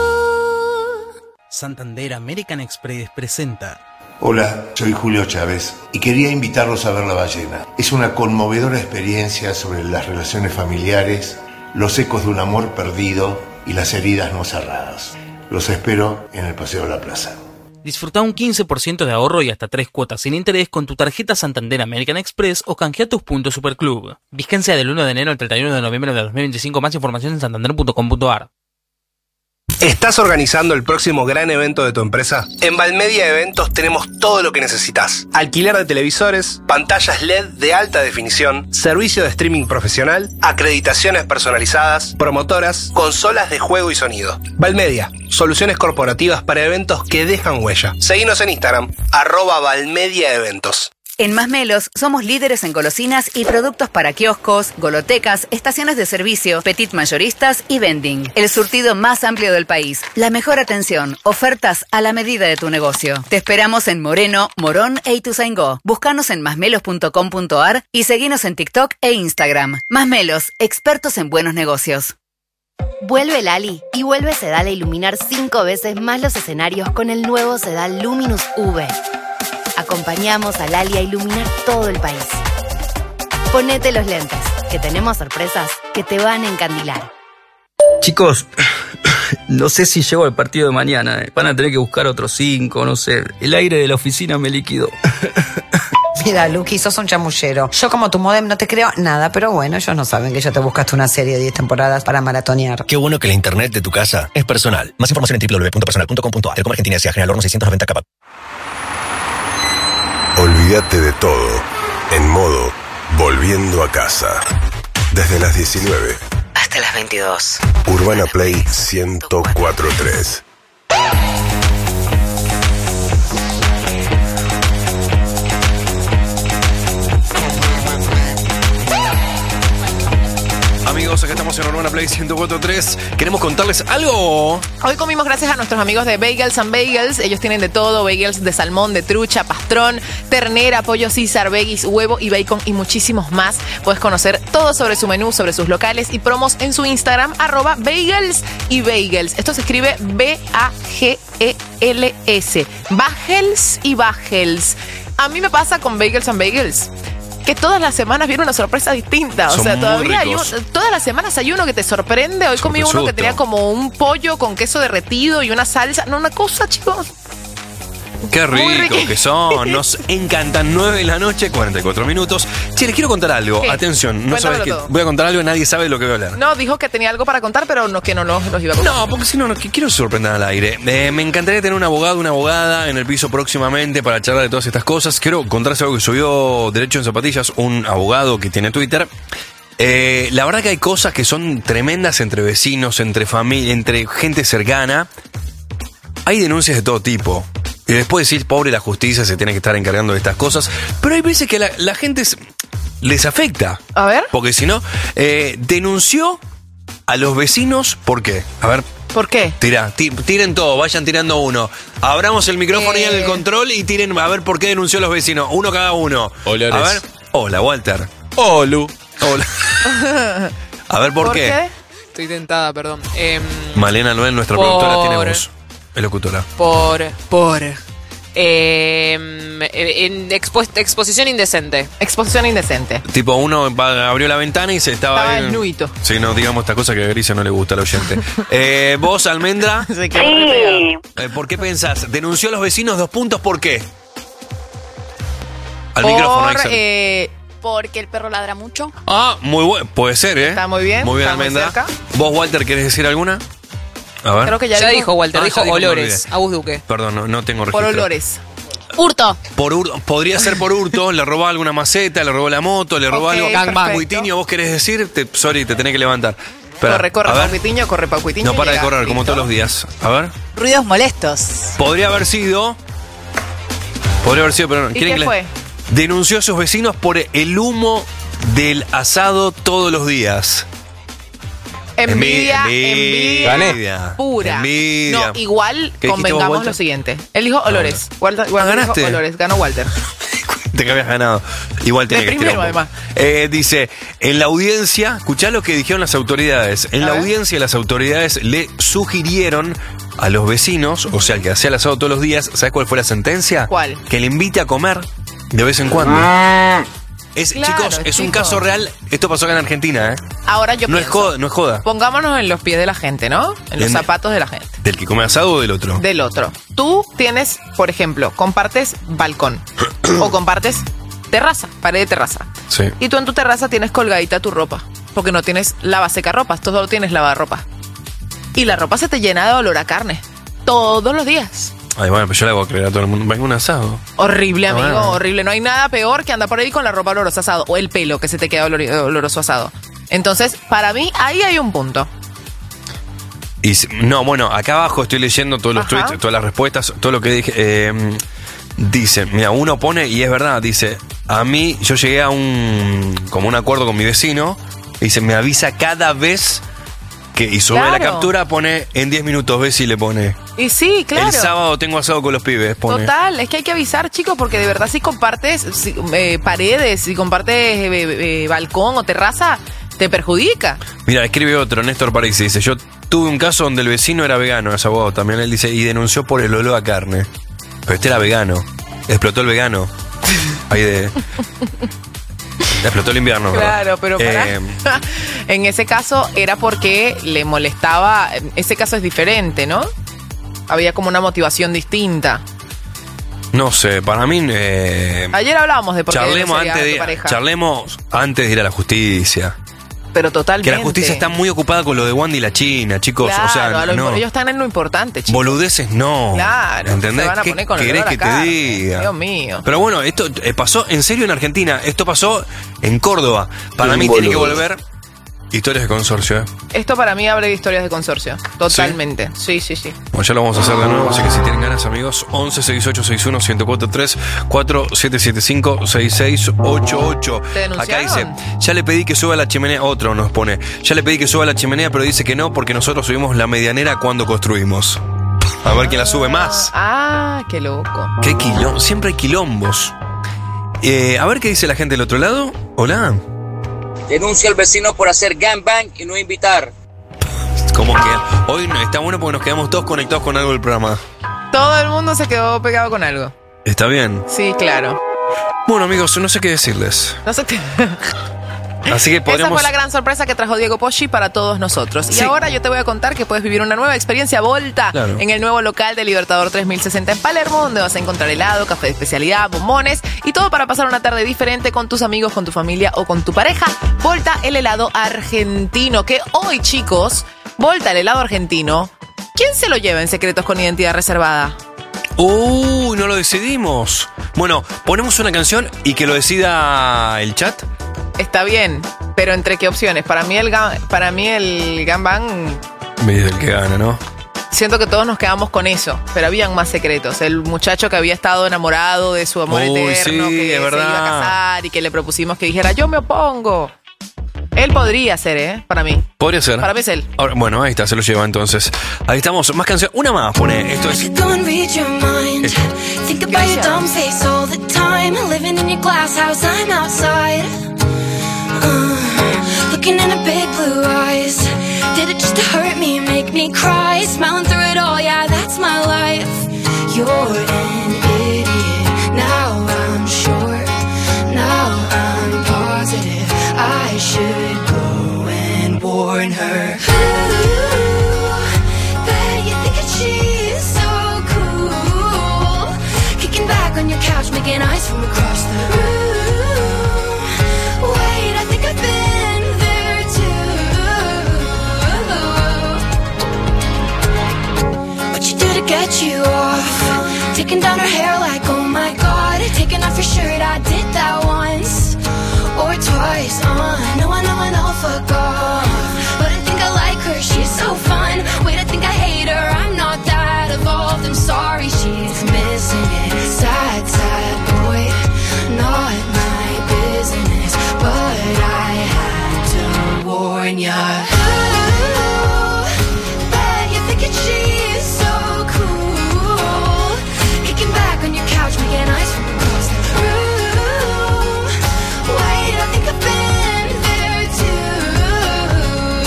Santander American Express presenta. Hola, soy Julio Chávez y quería invitarlos a ver La Ballena. Es una conmovedora experiencia sobre las relaciones familiares, los ecos de un amor perdido y las heridas no cerradas. Los espero en el Paseo de la Plaza. Disfruta un quince por ciento de ahorro y hasta tres cuotas sin interés con tu tarjeta Santander American Express o canjea tus puntos Superclub. Vigencia del uno de enero al treinta y uno de noviembre de dos mil veinticinco. Más información en santander punto com punto a r. ¿Estás organizando el próximo gran evento de tu empresa? En Valmedia Eventos tenemos todo lo que necesitas. Alquiler de televisores, pantallas L E D de alta definición, servicio de streaming profesional, acreditaciones personalizadas, promotoras, consolas de juego y sonido. Valmedia, soluciones corporativas para eventos que dejan huella. Seguinos en Instagram, arroba Valmedia Eventos. En Masmelos somos líderes en golosinas y productos para kioscos, golotecas, estaciones de servicio, petit mayoristas y vending. El surtido más amplio del país. La mejor atención. Ofertas a la medida de tu negocio. Te esperamos en Moreno, Morón e Ituzaingó. Búscanos en masmelos punto com punto a r y seguinos en TikTok e Instagram. Masmelos, expertos en buenos negocios. Vuelve Lali y vuelve Sedal a iluminar cinco veces más los escenarios con el nuevo Sedal Luminous V. Acompañamos a Lali a iluminar todo el país. Ponete los lentes, que tenemos sorpresas que te van a encandilar. Chicos, no sé si llego al partido de mañana. Van a tener que buscar otros cinco, no sé. El aire de la oficina me liquidó. Mira, Luqui, sos un chamullero. Yo como tu modem no te creo nada, pero bueno, ellos no saben que ya te buscaste una serie de diez temporadas para maratonear. Qué bueno que la internet de tu casa es personal. Más información en doble u doble u doble u punto personal punto com punto a r. Telecom Argentina S A General Horno seiscientos noventa K. Olvídate de todo, en modo Volviendo a Casa. Desde las diecinueve hasta las veintidós. Urbana Play ciento cuatro punto tres. Amigos, acá estamos en Urbana Play ciento cuatro punto tres. Queremos contarles algo. Hoy comimos gracias a nuestros amigos de Bagels and Bagels. Ellos tienen de todo: bagels de salmón, de trucha, pastrón, ternera, pollo César, veggies, huevo y bacon y muchísimos más. Puedes conocer todo sobre su menú, sobre sus locales y promos en su Instagram, arroba bagels y bagels. Esto se escribe B A G E L S. Bagels y bagels. A mí me pasa con Bagels and Bagels que todas las semanas viene una sorpresa distinta. O Son sea, muy todavía hay un- ricos. todas las semanas hay uno que te sorprende. Hoy comí uno que Sorpresuto. tenía como un pollo con queso derretido y una salsa. No, una cosa, chicos. Qué Muy rico rico. que son. Nos encantan. nueve de la noche, cuarenta y cuatro minutos. Che, les quiero contar algo. ¿Qué? Atención, no sabes Cuéntamelo que todo. voy a contar algo y nadie sabe de lo que voy a hablar. No, dijo que tenía algo para contar, pero no, que no nos los iba a contar. No, porque si no, no que quiero sorprender al aire. Eh, me encantaría tener un abogado, una abogada en el piso próximamente para charlar de todas estas cosas. Quiero contarles algo que subió Derecho en Zapatillas, un abogado que tiene Twitter. Eh, la verdad que hay cosas que son tremendas entre vecinos, entre familia, entre gente cercana. Hay denuncias de todo tipo. Y después decir, pobre la justicia, se tiene que estar encargando de estas cosas. Pero hay veces que la, la gente es- les afecta. A ver. Porque si no, eh, denunció a los vecinos, ¿por qué? A ver. ¿Por qué? Tira, ti- tiren todo, vayan tirando uno. Abramos el micrófono y en el control y tiren a ver por qué denunció a los vecinos. Uno cada uno. Hola, A Ares. ver. Hola, Walter. Olu. Hola. A ver, ¿por, qué? Estoy tentada, perdón. Em, Malena Noel, nuestra Por- productora, tiene voz. Es locutora. por. Por. em, en expo- exposición indecente. Exposición indecente. Tipo, uno va- abrió la ventana y se estaba... Estaba ahí- desnudito. Sí, no, digamos esta cosa que a Grisha no le gusta al oyente. eh, vos, Almendra. Se quedó re Eh, ¿Por qué pensás? Denunció a los vecinos, dos puntos, ¿por qué? Al Por, micrófono, Axel. eh, porque el perro ladra mucho. Ah, muy bueno. Puede ser, ¿eh? Está muy bien, Muy bien, está muy Almendra. cerca. ¿Vos, Walter, querés decir alguna? A ver. Creo que ya, ya dijo Walter, ah, dijo dijo olores. Agus Duque. Perdón, no, no tengo registro. Por olores. Hurto. Por hurto. Podría ser por hurto, le robó alguna maceta, le robó la moto, le robó okay, algo. perfecto. Cuitiño, vos querés decir, te, sorry, te tenés que levantar. Espera, corre, corre, Pauquitiño, corre, Pauquitiño. No para llega, de correr, listo. como todos los días. A ver. Ruidos molestos. Podría haber sido. Podría haber sido, pero no. ¿Y qué le... fue? Denunció a sus vecinos por el humo del asado todos los días. Envidia, envidia, envidia pura. Envidia. No, igual convengamos vos, lo siguiente. Él dijo olores. No, no. Walter, Walter ¿Ganaste? dijo olores. Ganó Walter. Te que habías ganado. Igual tenía De que primero, estirar un además. poco. Eh, dice, en la audiencia, escuchá lo que dijeron las autoridades. En A la ver. audiencia las autoridades le sugirieron a los vecinos, o sea, el que hacía el asado todos los días, ¿sabes cuál fue la sentencia? ¿Cuál? Que le invite a comer de vez en cuando. Es, Claro, chicos, es un chicos. caso real. Esto pasó acá en Argentina, ¿eh? Ahora yo No es pienso, joda, no es joda. pongámonos en los pies de la gente, ¿no? En los En- zapatos de la gente. ¿Del que come asado o del otro? Del otro. Tú tienes, por ejemplo, compartes balcón o compartes terraza, pared de terraza. Sí. Y tú en tu terraza tienes colgadita tu ropa, porque no tienes lavasecarropas, tú solo tienes lavarropa. Y la ropa se te llena de olor a carne. Todos los días. Ay, bueno, pues yo le hago creer a todo el mundo. Venga un asado. Horrible, No, amigo, bueno. horrible. No hay nada peor que andar por ahí con la ropa olorosa asado o el pelo que se te queda olor- oloroso asado. Entonces, para mí, ahí hay un punto. Y si- no, bueno, acá abajo estoy leyendo todos los Ajá. tweets, todas las respuestas, todo lo que dije. eh, dice, mira, uno pone, y es verdad, dice, a mí, yo llegué a un, como un acuerdo con mi vecino, y dice, me avisa cada vez que, y sube la Claro. captura, pone, en diez minutos, ves si le pone. Y sí, claro. El sábado tengo asado con los pibes, pone. Total, es que hay que avisar, chicos, porque de verdad si compartes si, eh, paredes, si compartes eh, eh, balcón o terraza, te perjudica. Mira, escribe otro, Néstor Parisi, dice, yo tuve un caso donde el vecino era vegano, es abogado también, él dice, y denunció por el olor a carne. Pero este era vegano. Explotó el vegano. Ahí de... Explotó el invierno, ¿verdad? Claro, pero para... Eh, en ese caso era porque le molestaba, ese caso es diferente, ¿no? Había como una motivación distinta. no sé, para mí... eh, Ayer hablábamos de por qué charlemos, no sería antes tu de, pareja. charlemos antes de ir a la justicia. Pero totalmente. Que la justicia está muy ocupada con lo de Wanda y la China, chicos. Claro, o sea, a lo- no. ellos están en lo importante, chicos. Boludeces no. Claro, ¿entendés? se van a ¿Qué poner con el querés olor a que te carne? diga? Dios mío. Pero bueno, esto eh, pasó en serio en Argentina. Esto pasó en Córdoba. Para Un mí tiene que boludo. volver historias de consorcio, ¿eh? Esto para mí habla de historias de consorcio. Totalmente. Sí, sí, sí. Bueno, ya lo vamos a hacer de nuevo, así que si tienen ganas, amigos, once sesenta y ocho sesenta y uno ciento cuarenta y tres cuatro siete siete cinco seis seis ocho ocho. ¿Te Acá denunciaron? dice, ya le pedí que suba la chimenea, otro nos pone, ya le pedí que suba la chimenea, pero dice que no, porque nosotros subimos la medianera cuando construimos. A ver quién la sube más. Ah, qué loco. Qué quilombo, siempre hay quilombos. Eh, a ver qué dice la gente del otro lado. Hola. Denuncia al vecino por hacer gangbang y no invitar. ¿Cómo queda? Hoy no- está bueno porque nos quedamos todos conectados con algo del programa. Todo el mundo se quedó pegado con algo. Está bien. Sí, claro. Bueno, amigos, no sé qué decirles. No sé qué. Así que Esa podríamos... fue la gran sorpresa que trajo Diego Poggi para todos nosotros. Y Sí. ahora yo te voy a contar que puedes vivir una nueva experiencia Volta Claro. en el nuevo local de Libertador tres mil sesenta en Palermo, donde vas a encontrar helado, café de especialidad, bombones y todo para pasar una tarde diferente con tus amigos, con tu familia o con tu pareja. Volta, el helado argentino, que hoy, chicos, Volta, el helado argentino, ¿quién se lo lleva en Secretos con Identidad Reservada? Uy, no lo decidimos. Bueno, ponemos una canción y que lo decida el chat. Está bien, pero ¿entre qué opciones? Para mí el, ga- para mí el gangbang... Me dice el que gana, ¿no? Siento que todos nos quedamos con eso, pero habían más secretos. El muchacho que había estado enamorado de su amor Uy, eterno, sí, que es se verdad. iba a casar y que le propusimos que dijera, yo me opongo. Él podría ser, ¿eh? Para mí. Podría ser. Para mí es él. Ahora, bueno, ahí está, se lo lleva entonces. Ahí estamos, más canción. Una más, pone. Esto es... Go and read your mind. Think about your dumb face all the time. Living in your glass house, I'm outside. Uh, looking in her big blue eyes. Did it just to hurt me, make me cry? Smiling through it all, yeah, that's my life. You're an idiot. Now I'm sure. Now I'm positive. I should go and warn her. Ooh, bet you think that she's so cool. Kicking back on your couch, making eyes from across the room. Wait, I think I've been there too. cut you off. Taking down her hair like, oh my god. Taking off your shirt, I did that once or twice. Uh, no, I know, I know, fuck off. But I think I like her, she's so fun. Wait, I think I hate her, I'm not that evolved. I'm sorry, she's missing it. Sad, sad boy, not my business. But I had to warn ya. Ooh, bet you're thinking she's so cool. Kicking back on your couch, making ice from across the room. Wait, I think I've been there too.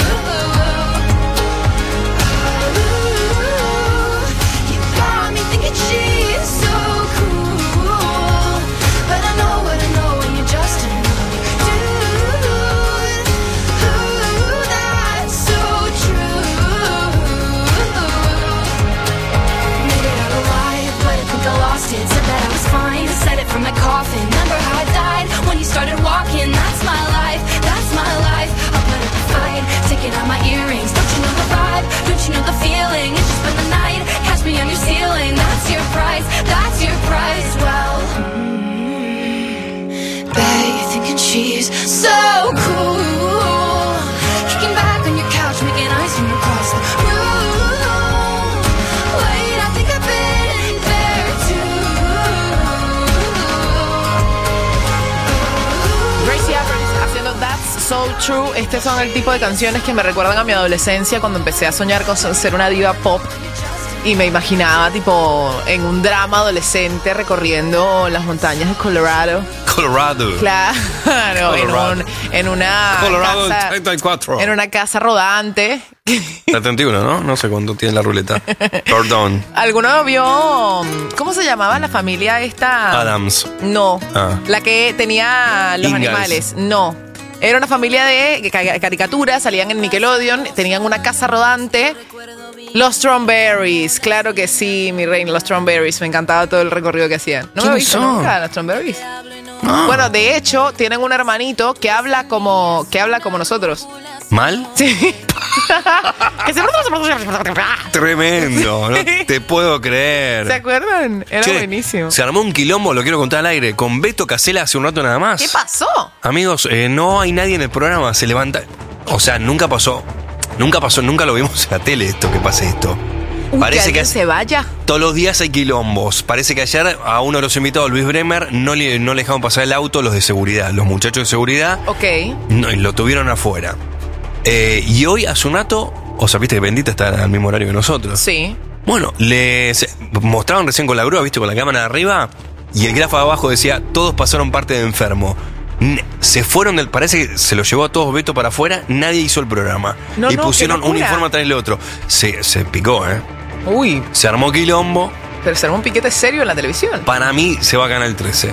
Ooh, you got me thinking she's so cool. But I know what I know when you're just another dude. Ooh, that's so true. Made it out alive, but I think I lost it. Said that I was fine, said it from my coffin. Remember how I died when you started walking? That's my life, that's my life. I'll put up a fight, taking out my earrings. Don't you know the vibe? Don't you know the feeling? It's just been the night, catch me on your ceiling. That's your price, that's your price. Well, mm, bet you're thinking she's so cool. Kicking back on your couch, making ice from across the room. Wait, I think I've been there too. Gracie Abrams haciendo That's So True. Este son el tipo de canciones que me recuerdan a mi adolescencia cuando empecé a soñar con ser una diva pop. Y me imaginaba, tipo, en un drama adolescente recorriendo las montañas de Colorado. Colorado. Claro, Colorado. En, un, en una Colorado casa, treinta y cuatro. en una casa rodante. setenta y uno, ¿no? No sé cuánto tiene la ruleta. Perdón. ¿Alguno vio cómo se llamaba la familia esta? Adams. No, Ah. la que tenía los Ingalls. animales. No. Era una familia de ca- caricaturas, salían en Nickelodeon, tenían una casa rodante. Los Strawberries, claro que sí, mi reina, los Strawberries. Me encantaba todo el recorrido que hacían. ¿No me ¿Quiénes visto son? nunca los Strawberries? No. Bueno, de hecho, tienen un hermanito que habla como, que habla como nosotros. ¿Mal? Sí. Que se- Tremendo, no te puedo creer. ¿Se acuerdan? Era Che, buenísimo. Se armó un quilombo, lo quiero contar al aire, con Beto Casella hace un rato nada más. ¿Qué pasó? Amigos, eh, no hay nadie en el programa, se levanta. O sea, nunca pasó. Nunca pasó, nunca lo vimos en la tele esto, que pase esto. Uy, Parece que que alguien es- se vaya. todos los días hay quilombos. Parece que ayer a uno de los invitados, Luis Bremer, no le, no le dejaron pasar el auto los de seguridad. Los muchachos de seguridad Ok. no, y lo tuvieron afuera. Eh, y hoy a su rato, o sea, viste que Bendita está al mismo horario que nosotros. Sí. Bueno, les mostraron recién con la grúa, viste, con la cámara de arriba, y el grafo de abajo decía, todos pasaron parte de enfermo. N- Se fueron del, parece que se lo llevó a todos Beto para afuera, nadie hizo el programa. No, y no, pusieron qué un locura. informe atrás del otro. Se, se picó, ¿eh? Uy, Se armó quilombo. pero se armó un piquete serio en la televisión. Para mí se va a ganar el trece.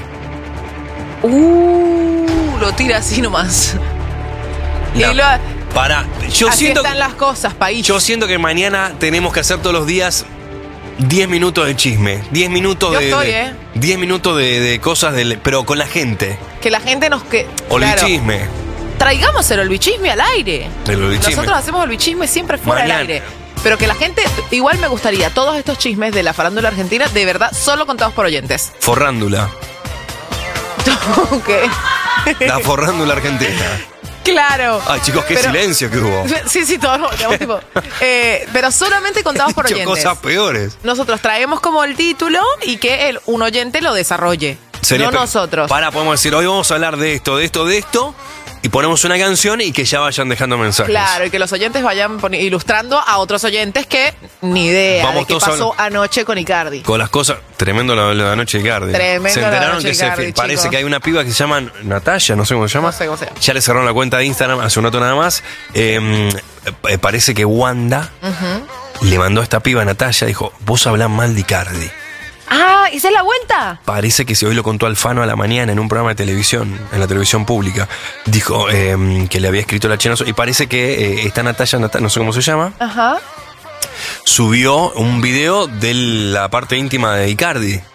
Uh, lo tira así nomás. La- Y lo- Para, yo así siento, están las cosas, país. yo siento que mañana tenemos que hacer todos los días diez minutos de chisme, diez minutos Yo de, estoy, de- ¿eh? diez minutos de, de cosas, del, pero con la gente. Que la gente nos que. O el claro, chisme. traigamos el olbichisme al aire. El olbichisme. Nosotros hacemos olbichisme siempre fuera Mañana. del aire. Pero que la gente, igual me gustaría, todos estos chismes de la farándula argentina, de verdad, solo contados por oyentes. Forrándula. Ok. La forrándula argentina. Claro. Ay, chicos, qué Pero- silencio que hubo. Sí, sí, todos nos volteamos, tipo. Eh, pero solamente contados por He hecho oyentes. cosas peores. Nosotros traemos como el título y que el, un oyente lo desarrolle. Sería no pe- nosotros. Para, podemos decir, hoy vamos a hablar de esto, de esto, de esto, y ponemos una canción y que ya vayan dejando mensajes. Claro, y que los oyentes vayan poni- ilustrando a otros oyentes que ni idea Vamos de qué todos pasó anoche con Icardi. Con las cosas, tremendo la, la noche de Icardi. Tremendo Se la enteraron noche que de se, Icardi, parece chicos. que hay una piba que se llama Natalia, no sé cómo se llama. No sé cómo se llama. Ya le cerraron la cuenta de Instagram hace un rato nada más. Eh, eh, parece que Wanda Ujú. le mandó a esta piba a Natalia, dijo, vos hablás mal de Icardi. Ah, ¿esa es la vuelta? Parece que si hoy lo contó Alfano a la mañana en un programa de televisión, en la televisión pública, dijo eh, que le había escrito la china y parece que eh, esta Natalia, Nat- no sé cómo se llama, Ajá. subió un video de la parte íntima de Icardi.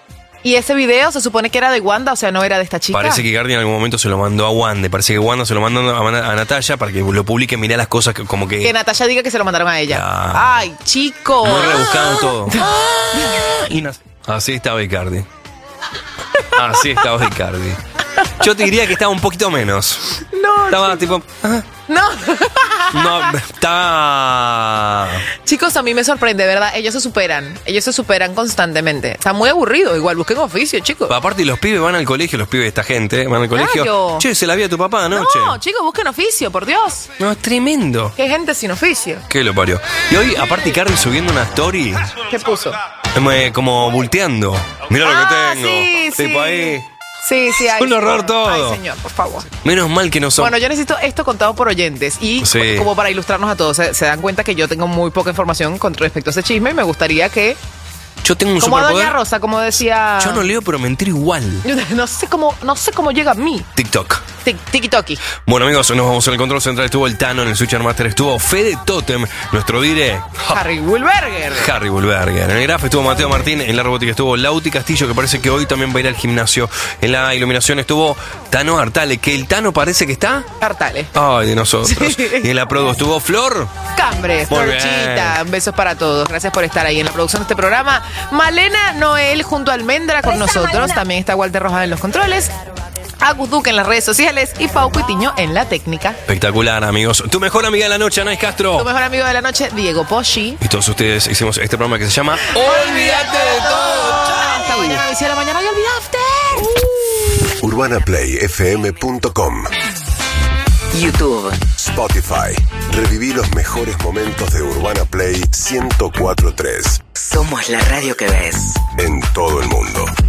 ¿Y ese video se supone que era de Wanda, o sea, no era de esta chica? Parece que Gardi en algún momento se lo mandó a Wanda. Parece que Wanda se lo mandó a, a Natalia para que lo publique. Mirá las cosas que, como que... Que Natalia diga que se lo mandaron a ella. Ya. Ay, chicos. Muy rebuscado todo. Y no- Así estaba Icardi. Así estaba Icardi. Yo te diría que estaba un poquito menos. No, Estaba chicos. tipo... ah, No. no, estaba... Chicos, a mí me sorprende, ¿verdad? Ellos se superan. Ellos se superan constantemente. Está muy aburrido. Igual busquen oficio, chicos. Aparte, los pibes van al colegio, los pibes de esta gente, van al colegio. Claro. Che, se la vi a tu papá anoche. No, chicos, busquen oficio, por Dios. No, es tremendo. Qué gente sin oficio. ¿Qué lo parió? Y hoy, aparte, Icardi subiendo una story, ¿Qué puso? eh, como volteando. Mirá lo Ah, que tengo. sí, sí. Tipo ahí. Sí, sí, hay. Un horror todo. Ay, señor, por favor. Menos mal que no son. Bueno, yo necesito esto contado por oyentes y Sí. como para ilustrarnos a todos. Se, se dan cuenta que yo tengo muy poca información con respecto a ese chisme y me gustaría que, Yo tengo un como a superpoder. Doña Rosa, como decía... Yo no leo, pero me entero igual. No sé cómo, no sé cómo llega a mí. TikTok. Tiki-toki. Bueno, amigos, nos vamos al control central. Estuvo el Tano en el Switcher Master. Estuvo Fede Totem, nuestro dire. Harry Wilberger. Harry Bulberger. En el graf estuvo Mateo Martín. En la robótica estuvo Lauti Castillo, que parece que hoy también va a ir al gimnasio. En la iluminación estuvo Tano Artale, que el Tano parece que está. Artale. Ay, de nosotros. Sí. Y en la produ estuvo Flor. Cambre, Muy bien. Florchita, besos para todos. Gracias por estar ahí en la producción de este programa. Malena Noel junto a Almendra con nosotros. También está Walter Rojas en los controles. Agus Duque en las redes sociales y Pau Cuitiño en la técnica. Espectacular, amigos. Tu mejor amiga de la noche, Anais Castro. Tu mejor amigo de la noche, Diego Poschi. Y todos ustedes hicimos este programa que se llama Olvídate de todo. Hasta mañana, a las de la mañana y olvidaste. urbana play f m punto com YouTube. Spotify. Reviví los mejores momentos de Urbana Play ciento cuatro punto tres Somos la radio que ves. en todo el mundo.